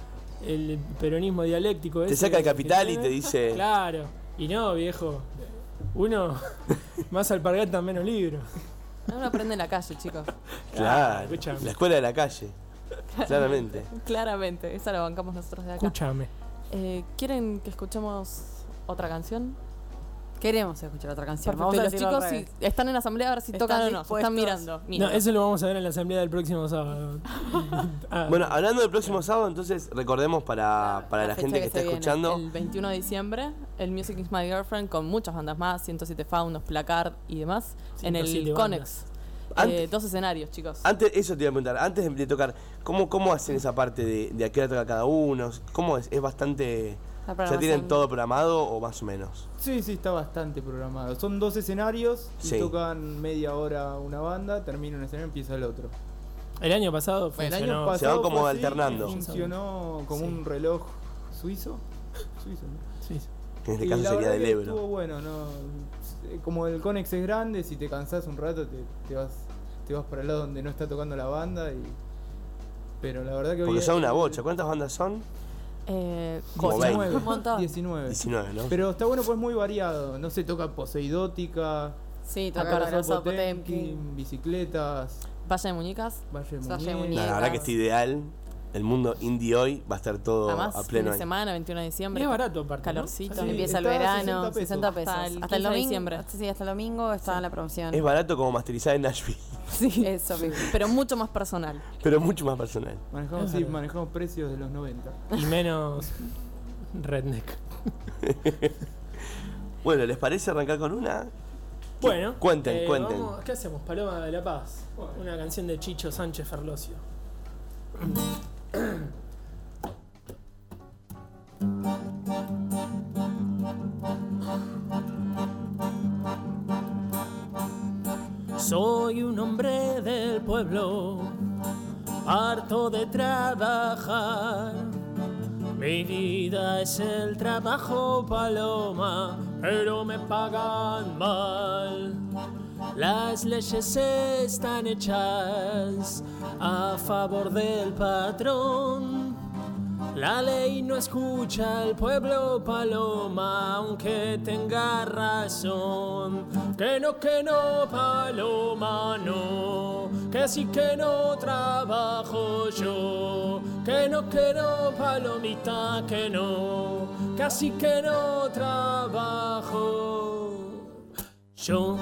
el peronismo dialéctico. Te ese saca el que capital y tiene. te dice. Claro. Y no, viejo. Uno, más alpargata, menos libro. Uno aprende en la calle, chicos. Claro. escúchame. La escuela de la calle. Claramente. Claramente, esa la bancamos nosotros de acá. Escúchame. Eh, ¿Quieren que escuchemos otra canción? Queremos escuchar otra canción. Perfecto. Vamos Y a los decirlo chicos al si revés. están en la asamblea a ver si ¿Están tocan o no. Se están dispuestos? mirando. No, Miren. eso lo vamos a ver en la asamblea del próximo sábado. Ah, Bueno, hablando del próximo sábado, entonces recordemos para, para la, fecha gente que, está se viene, escuchando. El veintiuno de diciembre, el Music is My Girlfriend con muchas bandas más, ciento siete Faunos, Placard y demás, en el ciento siete Conex. Antes- Eh, dos escenarios, chicos. Antes, eso te iba a preguntar, antes de, de tocar, ¿cómo, ¿cómo hacen esa parte de, de a qué hora toca cada uno? ¿Cómo es? ¿Es bastante. La ¿Ya programación. tienen todo programado o más o menos? Sí, sí, está bastante programado. Son dos escenarios y Sí. tocan media hora una banda, termina un escenario y empieza el otro. el año pasado El funcionó. año pasado Se van como fue así, alternando. Funcionó como Sí. un reloj suizo. Suizo, ¿no? Sí, sí. Que en este Y caso la sería verdad del que Ebro. estuvo bueno, no. Como el Conex es grande, si te cansás un rato te, te vas te vas para el lado donde no está tocando la banda. Y... Pero la verdad que hoy Porque es- son una bocha. ¿Cuántas bandas son? Eh, Como diecinueve, veinte. Un montón. diecinueve. diecinueve, ¿no? Pero está bueno, pues muy variado. No se toca Poseidótica, sí, toca Acá Corazón Corazón Potemkin, Potemkin. bicicletas, Valle de Muñecas. Valle de Valle de Muñecas. Muñecas. La verdad que está ideal. El mundo indie hoy va a estar todo Además, a fin pleno de ahí. semana, veintiuno de Y diciembre. es barato, aparte. ¿no? Calorcito. Sí. Empieza el está a verano, sesenta pesos. sesenta pesos. Hasta el Hasta el quince de domingo. diciembre. Sí, hasta el domingo está en la promoción. Es barato como masterizar en Nashville, Sí, Eso mismo. pero mucho más personal. pero mucho más personal. Manejamos, Es sí, verdad. manejamos precios de los noventa. Y menos redneck. Bueno, ¿les parece arrancar con una? Bueno, Cuenten, eh, cuenten. vamos- ¿qué hacemos? Paloma de la Paz. Una canción de Chicho Sánchez Ferlosio. Soy un hombre del pueblo, harto de trabajar. Mi vida es el trabajo, paloma, pero me pagan mal. Las leyes están hechas a favor del patrón. La ley no escucha al pueblo, paloma, aunque tenga razón. Que no, que no, paloma, no. Que sí que no trabajo yo. Que no, que no, palomita, que no. Que así que no trabajo yo.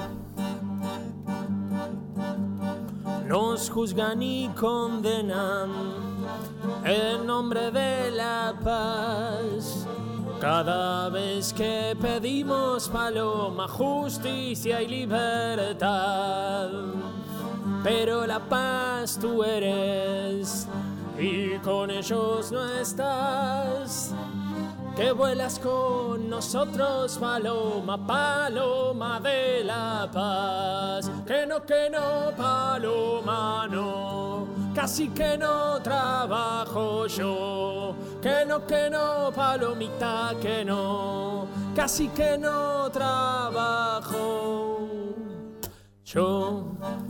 Nos juzgan y condenan en nombre de la paz. Cada vez que pedimos, paloma, justicia y libertad. Pero la paz tú eres y con ellos no estás. Que vuelas con nosotros, paloma, paloma de la paz. Que no, que no, paloma, no. Casi que no trabajo yo. Que no, que no, palomita, que no. Casi que no trabajo yo.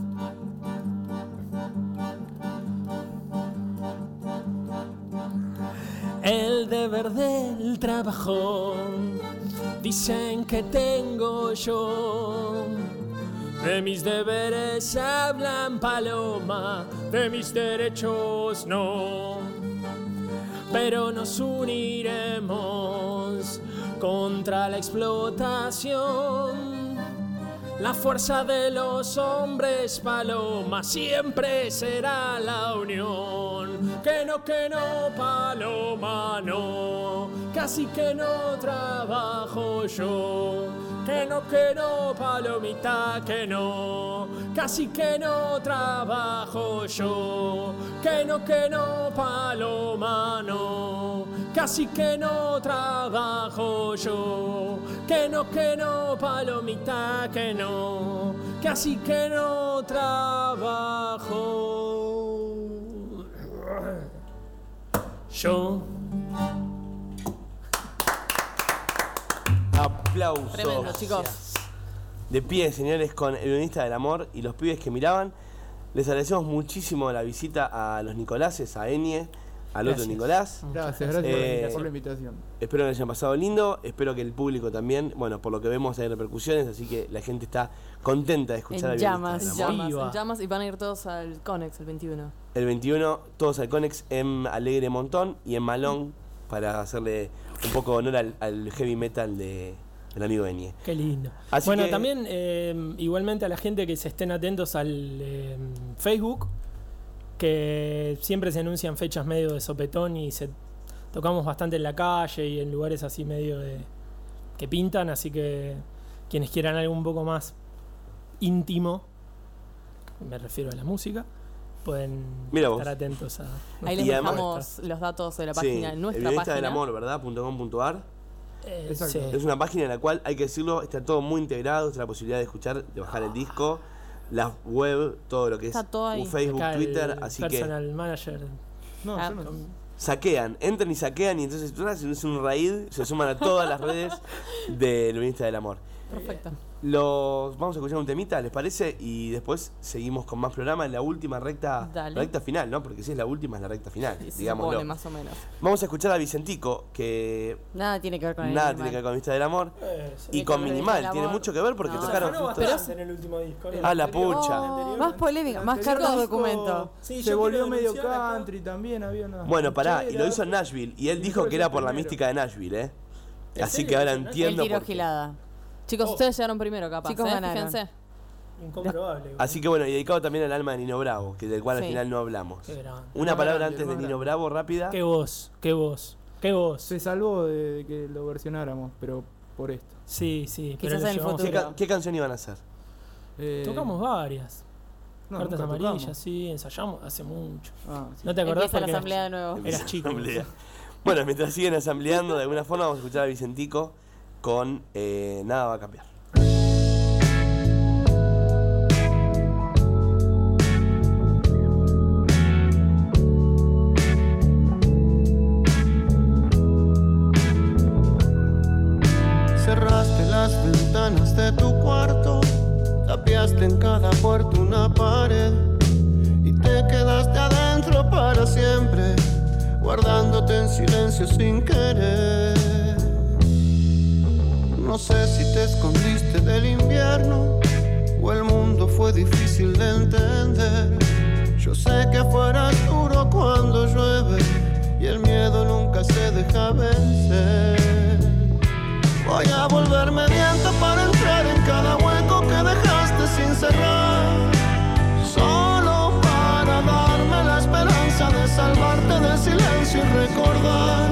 El deber del trabajo, dicen que tengo yo. De mis deberes hablan, paloma, de mis derechos no. Pero nos uniremos contra la explotación. La fuerza de los hombres, paloma, siempre será la unión. Que no, que no, paloma, no. Casi que no trabajo yo. Que no, que no, palomita, que no. Casi que no trabajo yo. Que no, que no, paloma, no. Casi que no trabajo yo. Que no, que no, palomita, que no. Casi que no trabajo yo. Aplausos. Tremendo, chicos. De pie, señores, con el violinista del amor y los pibes que miraban. Les agradecemos muchísimo la visita a los Nicoláses, a Enie, al Gracias. otro Nicolás. Gracias, gracias Eh, por la invitación. Espero que les hayan pasado lindo, espero que el público también, bueno, por lo que vemos hay repercusiones, así que la gente está contenta de escuchar En al llamas, violinista del amor. Llamas, Viva. en llamas y van a ir todos al Conex el veintiuno. El veintiuno, todos al Conex en Alegre Montón y en Malón para hacerle un poco de honor al, al heavy metal de, del amigo Enie. Qué lindo. Así bueno, que- también eh, igualmente a la gente que se estén atentos al eh, Facebook, que siempre se anuncian fechas medio de sopetón y se tocamos bastante en la calle y en lugares así medio de que pintan, así que quienes quieran algo un poco más íntimo, me refiero a la música, pueden Mira vos. estar atentos a Ahí les Y además- dejamos los datos de la Sí, página, en el nuestra violinista página. del amor, ¿verdad? .com.ar. Eh, Exacto. sí. Es una página en la cual, hay que decirlo, está todo muy integrado, está la posibilidad de escuchar, de bajar el disco, la web, todo lo que es Está todo ahí. un Facebook, Acá el Twitter, así que personal manager. No, Ah, yo no. saquean, entran y saquean y entonces es un raid, se suman a todas las redes del violinista del amor. Perfecto. Los vamos a escuchar un temita, ¿les parece? Y después seguimos con más programa en la última recta, Dale. recta final, ¿no? Porque si es la última es la recta final, Sí, se digámoslo. supone, más o menos. Vamos a escuchar a Vicentico, que Nada tiene que ver con el nada animal. tiene que ver con Vista del Amor. Eh, sí. Y con con el Minimal, del tiene amor. mucho que ver porque No, tocaron Ganó justo. bastante en el último disco. ¿no? Ah, la Anterior- pucha. anterior- Más polémica, más Anterior cartas disco documento. Sí, se yo volvió quiero medio denunciar acá. country también, había una. Bueno, pará, y lo rancheras. hizo en Nashville. Y él Y dijo fue que era el por la primero. mística de Nashville, ¿eh? ¿En Así serio que ahora lo hizo en Él entiendo tiró por qué. gilada. Chicos, Oh. ustedes llegaron primero, capaz. Chicos, ¿eh? ganaron. Fíjense. Incomprobable. Así que bueno, y dedicado también al alma de Nino Bravo, que del cual al Sí. final no hablamos. Qué grande. Una Más palabra grande, antes de más Nino grande. Bravo, rápida. Qué voz, qué voz, qué voz. Se salvó de, de que lo versionáramos, pero por esto. Sí, sí. pero Quizás lo en el llevamos ¿Qué, futuro. a- ca- qué canción iban a hacer? Eh, Tocamos varias. no, Cartas nunca amarillas, tocamos. sí, ensayamos hace mucho. Ah, sí. ¿No te acordás? Empieza la porque eras- asamblea de nuevo. Eras chico. Asamblea. Bueno, mientras siguen asambleando, de alguna forma vamos a escuchar a Vicentico con eh, Nada va a cambiar. Cerraste las ventanas de tu cuarto, tapiaste en cada puerta una pared y te quedaste adentro para siempre, guardándote en silencio sin querer. No sé si te escondiste del invierno o el mundo fue difícil de entender. Yo sé que afuera es duro cuando llueve y el miedo nunca se deja vencer. Voy a volverme viento para entrar en cada hueco que dejaste sin cerrar, solo para darme la esperanza de salvarte del silencio y recordar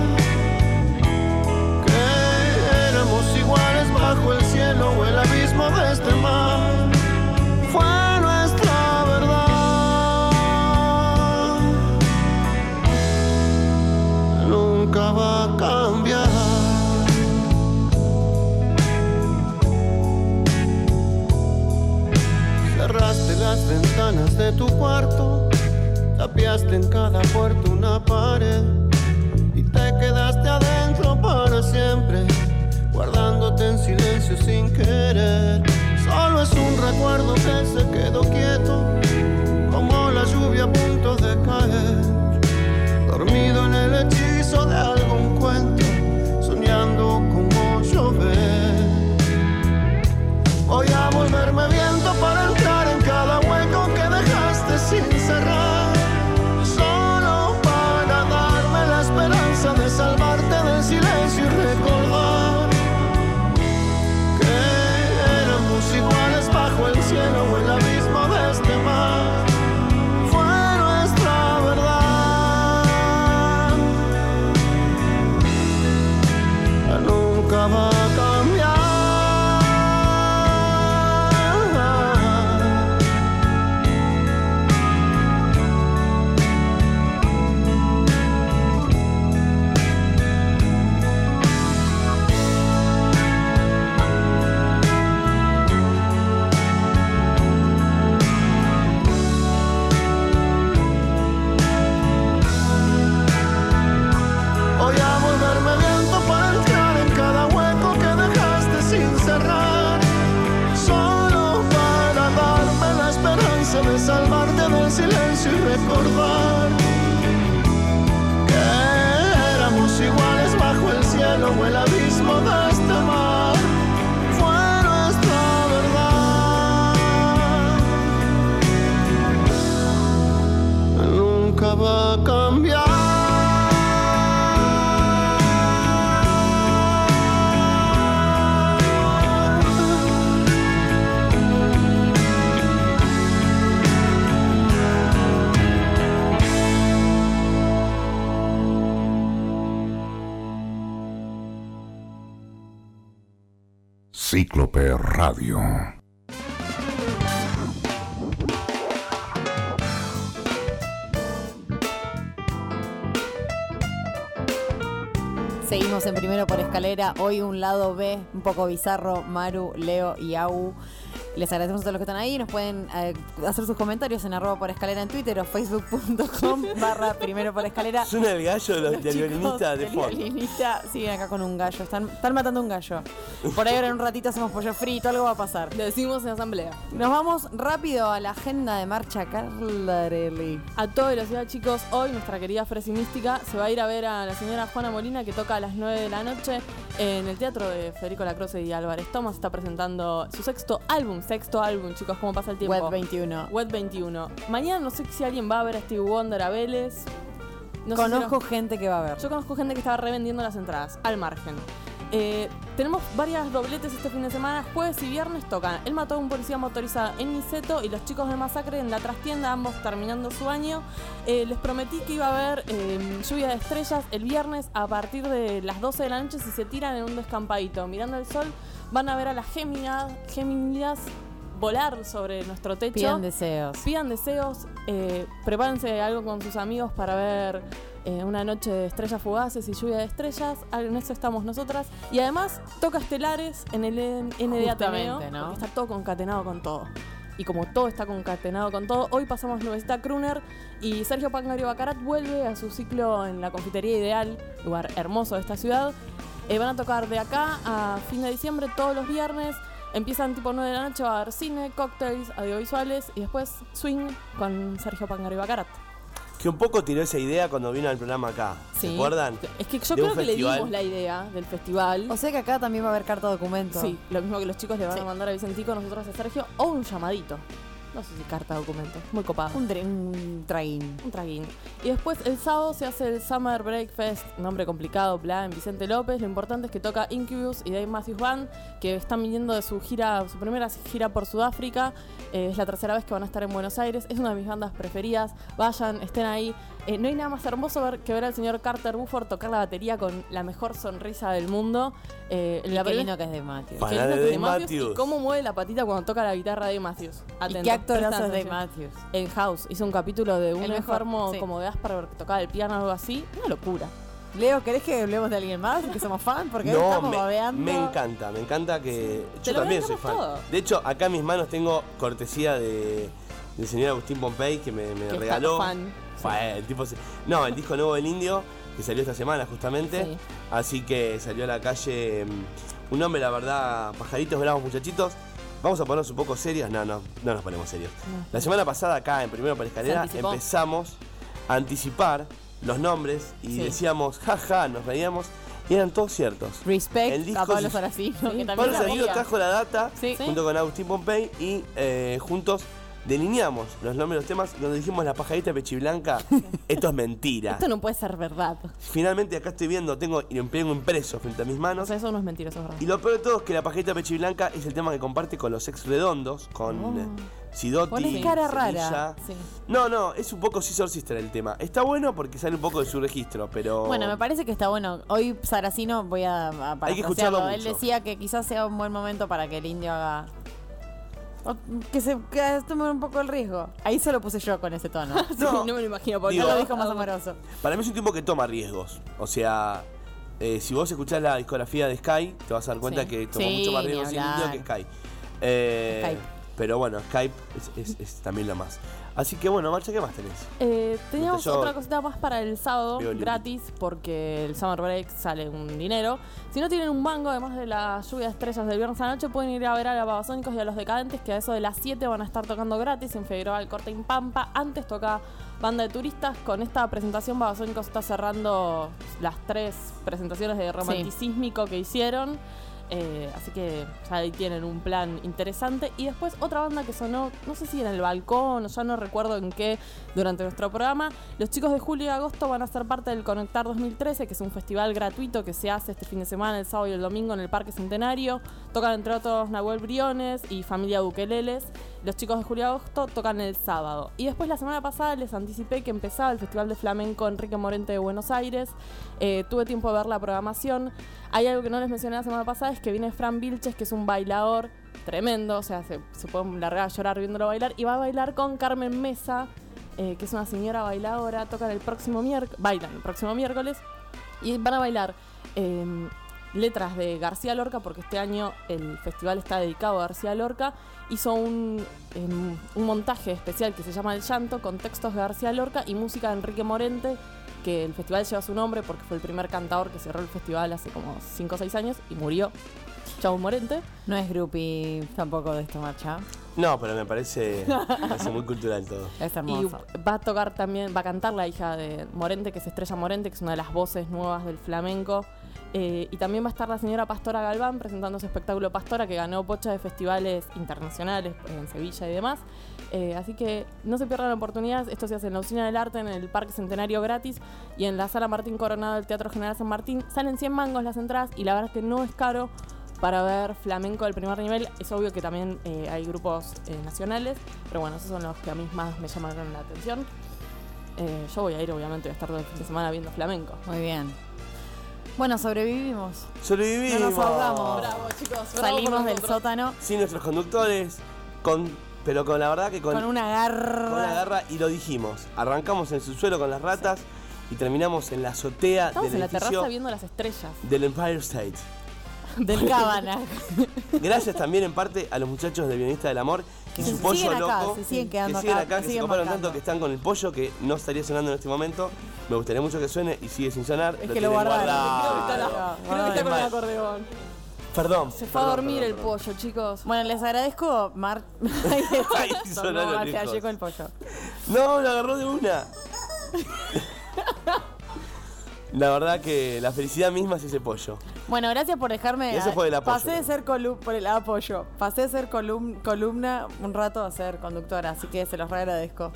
que éramos iguales bajo el cielo o el abismo de este mar. Fue nuestra verdad, nunca va a cambiar. Cerraste las ventanas de tu cuarto, tapiaste en cada puerta una pared y te quedaste adentro para siempre, guardándote en silencio sin querer. Solo es un recuerdo que se quedó quieto, como la lluvia a punto de caer, dormido en el hechizo de algún cuento, soñando como llover. Voy a volverme viento para entrar en cada hueco que dejaste sin cerrar, solo para darme la esperanza de salvarte del silencio y recordar que éramos iguales bajo el cielo o el abismo de este mar. Fue nuestra verdad, nunca va a cambiar. Voy a volverme viento para entrar en cada hueco que dejaste sin cerrar, solo para darme la esperanza de salvarte del silencio y recordar que éramos iguales bajo el cielo o el abismo de este mar. Fue nuestra verdad, nunca va a cambiar. Cíclope Radio. Seguimos Seguimos en Primero por Escalera. Hoy un lado B, un poco bizarro. Maru, Leo y Au. Les agradecemos a todos los que están ahí. Nos pueden eh, hacer sus comentarios en arroba por escalera en Twitter o facebook.com barra primero por escalera. Suena el gallo de los, Los del chicos violinista de del fondo. violinista siguen acá con un gallo. Están, están matando un gallo. Por ahí ahora en un ratito hacemos pollo frito, algo va a pasar. Lo decimos en asamblea. Nos vamos rápido a la agenda de Marcha Caldarelli. A toda velocidad, chicos, hoy nuestra querida Fresi Mística se va a ir a ver a la señora Juana Molina, que toca a las nueve de la noche en el teatro de Federico Lacroze y Álvarez Thomas. Está presentando su sexto álbum, sexto álbum, chicos, ¿cómo pasa el tiempo? Web veintiuno. Web veintiuno. Mañana no sé si alguien va a ver a Stevie Wonder, a Vélez. No sé Conozco si no- gente que va a ver. Yo conozco gente que estaba revendiendo las entradas, al margen. Eh, tenemos varias dobletes este fin de semana. Jueves y viernes tocan El mató a un policía motorizado en Niceto y Los chicos de Masacre en La Trastienda, ambos terminando su año. Eh, les prometí que iba a haber eh, lluvia de estrellas el viernes a partir de las doce de la noche. Si se tiran en un descampadito mirando el sol, van a ver a las Géminas, Géminas volar sobre nuestro techo. Pidan deseos. Pidan deseos, eh, prepárense algo con sus amigos para ver eh, una noche de estrellas fugaces y lluvia de estrellas. En eso estamos nosotras. Y además toca estelares en el N D Ateneo, Justamente, ¿no? porque está todo concatenado con todo. Y como todo está concatenado con todo, hoy pasamos Nubecita Kruner y Sergio Pangario Bacarat vuelve a su ciclo en la Confitería Ideal, lugar hermoso de esta ciudad. Eh, van a tocar de acá a fin de diciembre todos los viernes. Empiezan tipo nueve de la noche, va a haber cine, cócteles, audiovisuales y después swing con Sergio Pangario Bacarat. Que un poco tiró esa idea cuando vino al programa acá. ¿Se Sí. acuerdan? Es que yo De un creo que le festival. dimos la idea del festival. O sea que acá también va a haber carta documento. Sí, lo mismo que los chicos le van Sí. a mandar a Vicentico, nosotros a Sergio, o un llamadito. No sé si carta documento, muy copado. Un, dre- un traguín. Un traguín. Y después el sábado se hace el Summer Breakfast, nombre complicado, bla, en Vicente López. Lo importante es que toca Incubus y Dave Matthews Band, que están viniendo de su gira, su primera gira por Sudáfrica. Eh, es la tercera vez que van a estar en Buenos Aires. Es una de mis bandas preferidas. Vayan, estén ahí. Eh, no hay nada más hermoso ver que ver al señor Carter Buford tocar la batería con la mejor sonrisa del mundo. Eh, Y la qué primera- lindo que es de Matthews. Fan. Qué lindo de que es Dave Matthews Matthews. y cómo mueve la patita cuando toca la guitarra de Matthews. ¿Y Atento, qué actorazo presta es de atención. Matthews? En House hizo un capítulo de un El mejor, enfermo sí. como de Asperger que tocaba el piano o algo así. Una locura. Leo, ¿querés que hablemos de alguien más? Que somos fan, porque No, estamos me, babeando. me encanta, me encanta que. Te Yo lo también soy vendemos fan. todo. De hecho, acá en mis manos tengo cortesía de, del señor Agustín Pompey que me, me Que es regaló. fan. Fue, el tipo se- no, el disco nuevo del Indio, que salió esta semana justamente. Sí. Así que salió a la calle. mm, Un nombre, la verdad, pajaritos bravos, muchachitos. Vamos a ponernos un poco serios. No, no, no nos ponemos serios. No. La semana pasada, acá en Primero por Escalera, Se anticipó. empezamos a anticipar los nombres y Sí. decíamos, jaja, nos reíamos. Y eran todos ciertos. El Respect disco a Pablo se- Saracino, Sí, que también Pablo la Saracino sabía. trajo la data Sí. junto con Agustín Pompey y eh, juntos delineamos los nombres de los temas donde dijimos la pajarita pechiblanca. Esto es mentira. Esto no puede ser verdad. Finalmente acá estoy viendo, tengo, y lo tengo impreso frente a mis O manos. sea, eso no es mentira, eso es verdad. Y lo peor de todo es que la pajarita pechiblanca es el tema que comparte con los ex redondos, con Oh. eh, Sidotti. Pones cara Sevilla. rara. Sí. No, no, es un poco Scissor Sister el tema. Está bueno porque sale un poco de su registro, pero. Bueno, me parece que está bueno. Hoy Saracino, voy a, a Hay que escucharlo parafrasearlo. Él mucho. decía que quizás sea un buen momento para que el indio haga... o que se que tome un poco el riesgo. Ahí se lo puse yo con ese tono. Sí, no, me lo imagino. Porque Digo, No lo dijo más amoroso. Para mí es un tipo que toma riesgos. O sea, eh, si vos escuchás la discografía de Sky, te vas a dar cuenta Sí. que toma Sí, mucho más ni riesgos el hablar. indio que Sky. Eh, Skype. Pero bueno, Skype es, es- es también lo más. Así que bueno, Marcha, ¿qué más tenés? Eh, teníamos Yo- otra cosita más para el sábado, Veo el gratis, porque el Summer Break sale un dinero. Si no tienen un mango, además de la lluvia de estrellas del viernes a la noche, pueden ir a ver a los Babasónicos y a los Decadentes, que a eso de las siete van a estar tocando gratis en Figueroa del Corte en Pampa. Antes toca Banda de Turistas. Con esta presentación, Babasónicos está cerrando las tres presentaciones de romanticísmico que hicieron. Eh, así que ya ahí tienen un plan interesante. Y después otra banda que sonó, no sé si en el balcón o ya no recuerdo en qué, durante nuestro programa. Los chicos de julio y agosto van a ser parte del Conectar dos mil trece, que es un festival gratuito que se hace este fin de semana, el sábado y el domingo, en el Parque Centenario. Tocan entre otros Nahuel Briones y Familia Bukeleles. Los chicos de julio y agosto tocan el sábado. Y después la semana pasada les anticipé que empezaba el Festival de Flamenco Enrique Morente de Buenos Aires. Eh, tuve tiempo de ver la programación. Hay algo que no les mencioné la semana pasada, es que viene Fran Vilches, que es un bailador tremendo, o sea, se, se pueden largar a llorar viéndolo bailar, y va a bailar con Carmen Mesa, eh, que es una señora bailadora. Tocan el próximo miércoles, bailan el próximo miércoles, y van a bailar Eh, letras de García Lorca, porque este año el festival está dedicado a García Lorca. Hizo un, eh, un montaje especial que se llama El Llanto, con textos de García Lorca y música de Enrique Morente, que el festival lleva su nombre porque fue el primer cantador que cerró el festival hace como cinco o seis años y murió. Chau Morente. No es groupie tampoco de esta marcha. No, pero me parece, me parece muy cultural todo. Es Y hermoso. va a tocar también, va a cantar la hija de Morente, que es Estrella Morente, que es una de las voces nuevas del flamenco. Eh, y también va a estar la señora Pastora Galván presentando su espectáculo Pastora, que ganó bocha de festivales internacionales en Sevilla y demás. Eh, así que no se pierdan la oportunidad. Esto se hace en la Usina del Arte, en el Parque Centenario gratis, y en la Sala Martín Coronado del Teatro General San Martín. Salen cien mangos las entradas y la verdad es que no es caro para ver flamenco del primer nivel. Es obvio que también eh, hay grupos eh, nacionales, pero bueno, esos son los que a mí más me llamaron la atención. Eh, yo voy a ir, obviamente, voy a estar todo el fin de semana viendo flamenco. Muy bien. Bueno, sobrevivimos. Sobrevivimos. No nos ahogamos. Bravo, chicos. bravo Salimos por del nosotros. sótano Sin nuestros conductores, con, pero con la verdad que con, con una garra. con la garra, y lo dijimos. Arrancamos en su suelo con las ratas y terminamos en la azotea Estamos del en la edificio terraza viendo las estrellas del Empire State. Del Cabana. Gracias también en parte a los muchachos del Guionista del Amor y Que su se pollo siguen acá, loco. se siguen quedando que siguen acá, acá, que que se siguen coparon bancando. tanto que están con el pollo que no estaría sonando en este momento. Me gustaría mucho que suene y sigue sin sonar. Es que tienen lo guardaron. guardado. Creo que está, la- creo que está con el acordeón. Perdón. Se fue a perdón, dormir perdón, el perdón. pollo, chicos. Bueno, les agradezco, Mar. Ahí está. Ahí sonaron No, los se hijos. llegó el pollo. No, lo agarró de una. La verdad que la felicidad misma es ese pollo. Bueno, gracias por dejarme. Gracias por el apoyo. Pasé de ser columna, por el apoyo. Pasé de ser colum- columna un rato a ser conductora, así que se los agradezco.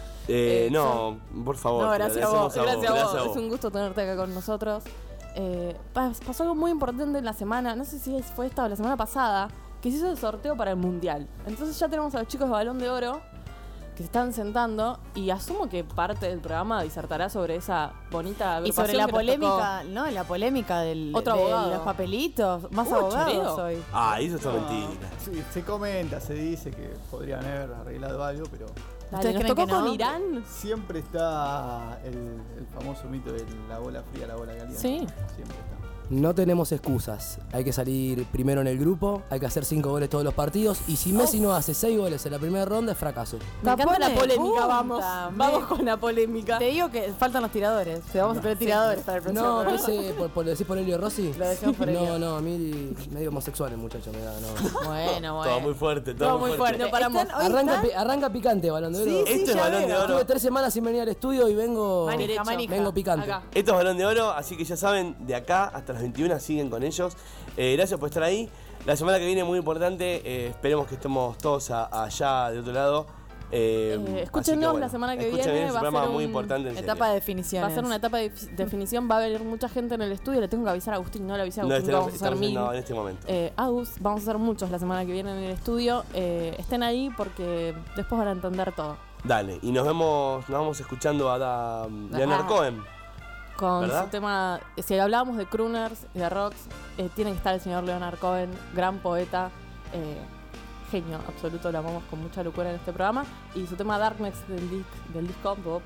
Eh, Eh, no, por favor. No, te gracias a agradecemos vos, Gracias a vos. gracias a Es un gusto tenerte acá con nosotros. Eh, pa- pasó algo muy importante en la semana, no sé si es- fue esta o la semana pasada, que se hizo el sorteo para el Mundial. Entonces ya tenemos a los chicos de Balón de Oro que se están sentando y asumo que parte del programa disertará sobre esa bonita Y agrupación sobre la que nos polémica, ¿no? La polémica del, Otro de abogado. los papelitos. Más ¿Hubo abogados choreo? hoy. Ah, eso es No, mentira. sí, se comenta, se dice que podrían haber arreglado algo, pero tocó. ¿Ustedes Dale, ¿nos creen que tocó con no? Irán? siempre está el, el famoso mito de la bola fría, la bola caliente. Sí. Siempre está. No tenemos excusas. Hay que salir primero en el grupo, hay que hacer cinco goles todos los partidos y si Messi no hace seis goles en la primera ronda es fracaso. Me encanta Tapone la de polémica, punta, vamos. me- Vamos con la polémica. Te digo que faltan los tiradores. Te vamos a tener tiradores para el próximo No, programa. ese, por, por, ¿lo decís por Elio Rossi? Lo decimos por Elio. No, no, a mí medio homosexual el muchacho me da, no. Bueno, bueno. Todo muy fuerte, todo, Todo muy muy fuerte. fuerte. No paramos. Están- hoy Arranca, están- pi- arranca picante, Balón de Oro. Sí, sí, Esto es ya Balón de veo. Oro. Estuve tres semanas sin venir al estudio y vengo, Manija, manija. vengo picante. Acá. Esto es Balón de Oro, así que ya saben, de acá hasta las veintiuna siguen con ellos. Eh, gracias por estar ahí. La semana que viene muy importante, eh, esperemos que estemos todos a- allá de otro lado. Eh, Eh, así escúchenos la semana que escuchen viene, es un va a programa ser muy un- importante. en Etapa serio. de Va definiciones. a ser una etapa de fi- definición, va a haber mucha gente en el estudio. Le tengo que avisar a Agustín, no le avisé a No, Agustín, que estamos, vamos a hacer estamos mil. haciendo en este momento. Eh, Agus, vamos a hacer muchos la semana que viene en el estudio. Eh, estén ahí porque después van a entender todo. Dale, y nos vemos, nos vamos escuchando a da- Leonard Ah. Cohen. Con ¿Verdad? su tema, si hablábamos de crooners y de rocks, eh, tiene que estar el señor Leonard Cohen, gran poeta, eh, genio absoluto, lo amamos con mucha locura en este programa. Y su tema Darkness del, disc, del disco Pop,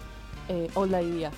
eh, All the Ideas.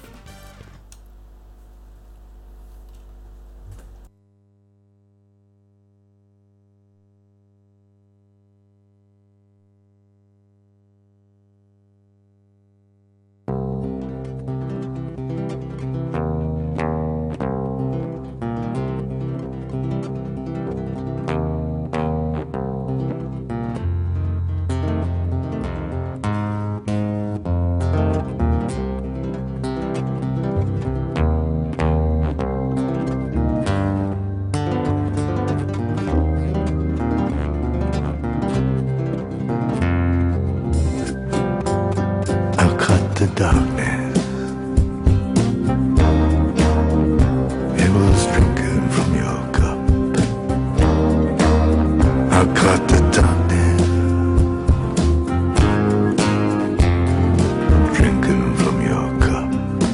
I'll cut the darkness. It was drinking from your cup. I'll cut the darkness. Drinking from your cup.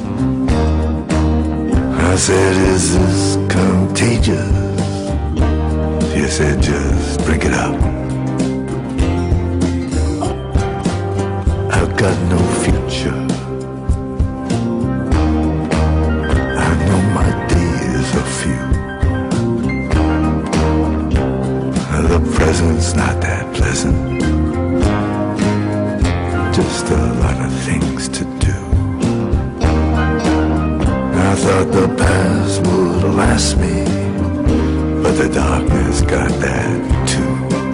I said, is this contagious? You said, just drink it up. I've got no future. I know my days it's not that pleasant. Just a lot of things to do. I thought the past would last me, but the darkness got that too.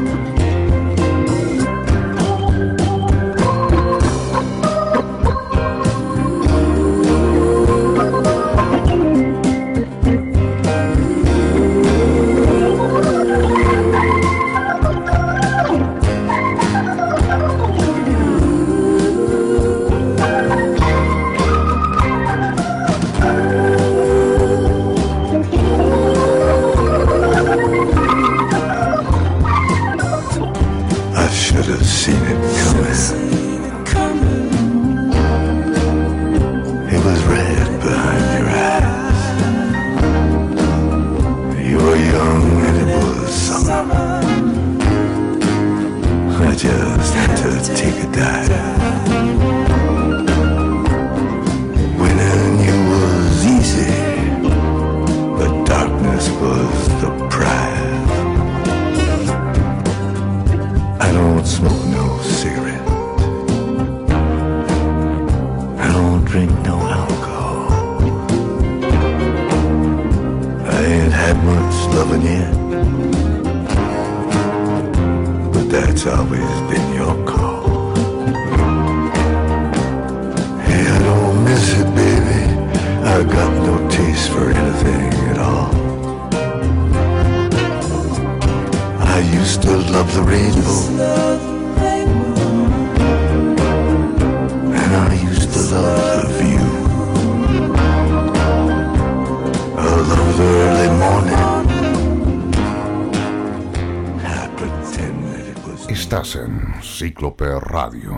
Estás en Cíclope Radio.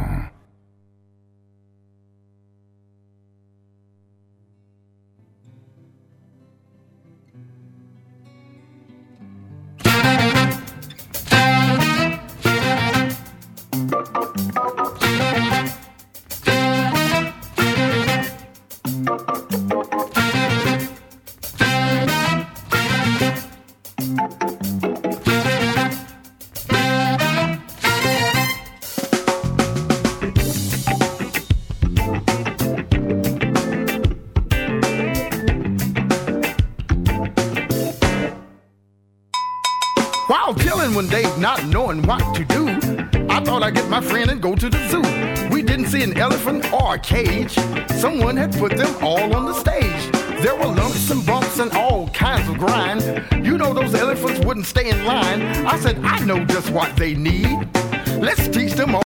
One day, not knowing what to do, I thought I'd get my friend and go to the zoo. We didn't see an elephant or a cage. Someone had put them all on the stage. There were lumps and bumps and all kinds of grind. You know those elephants wouldn't stay in line. I said, I know just what they need. Let's teach them all.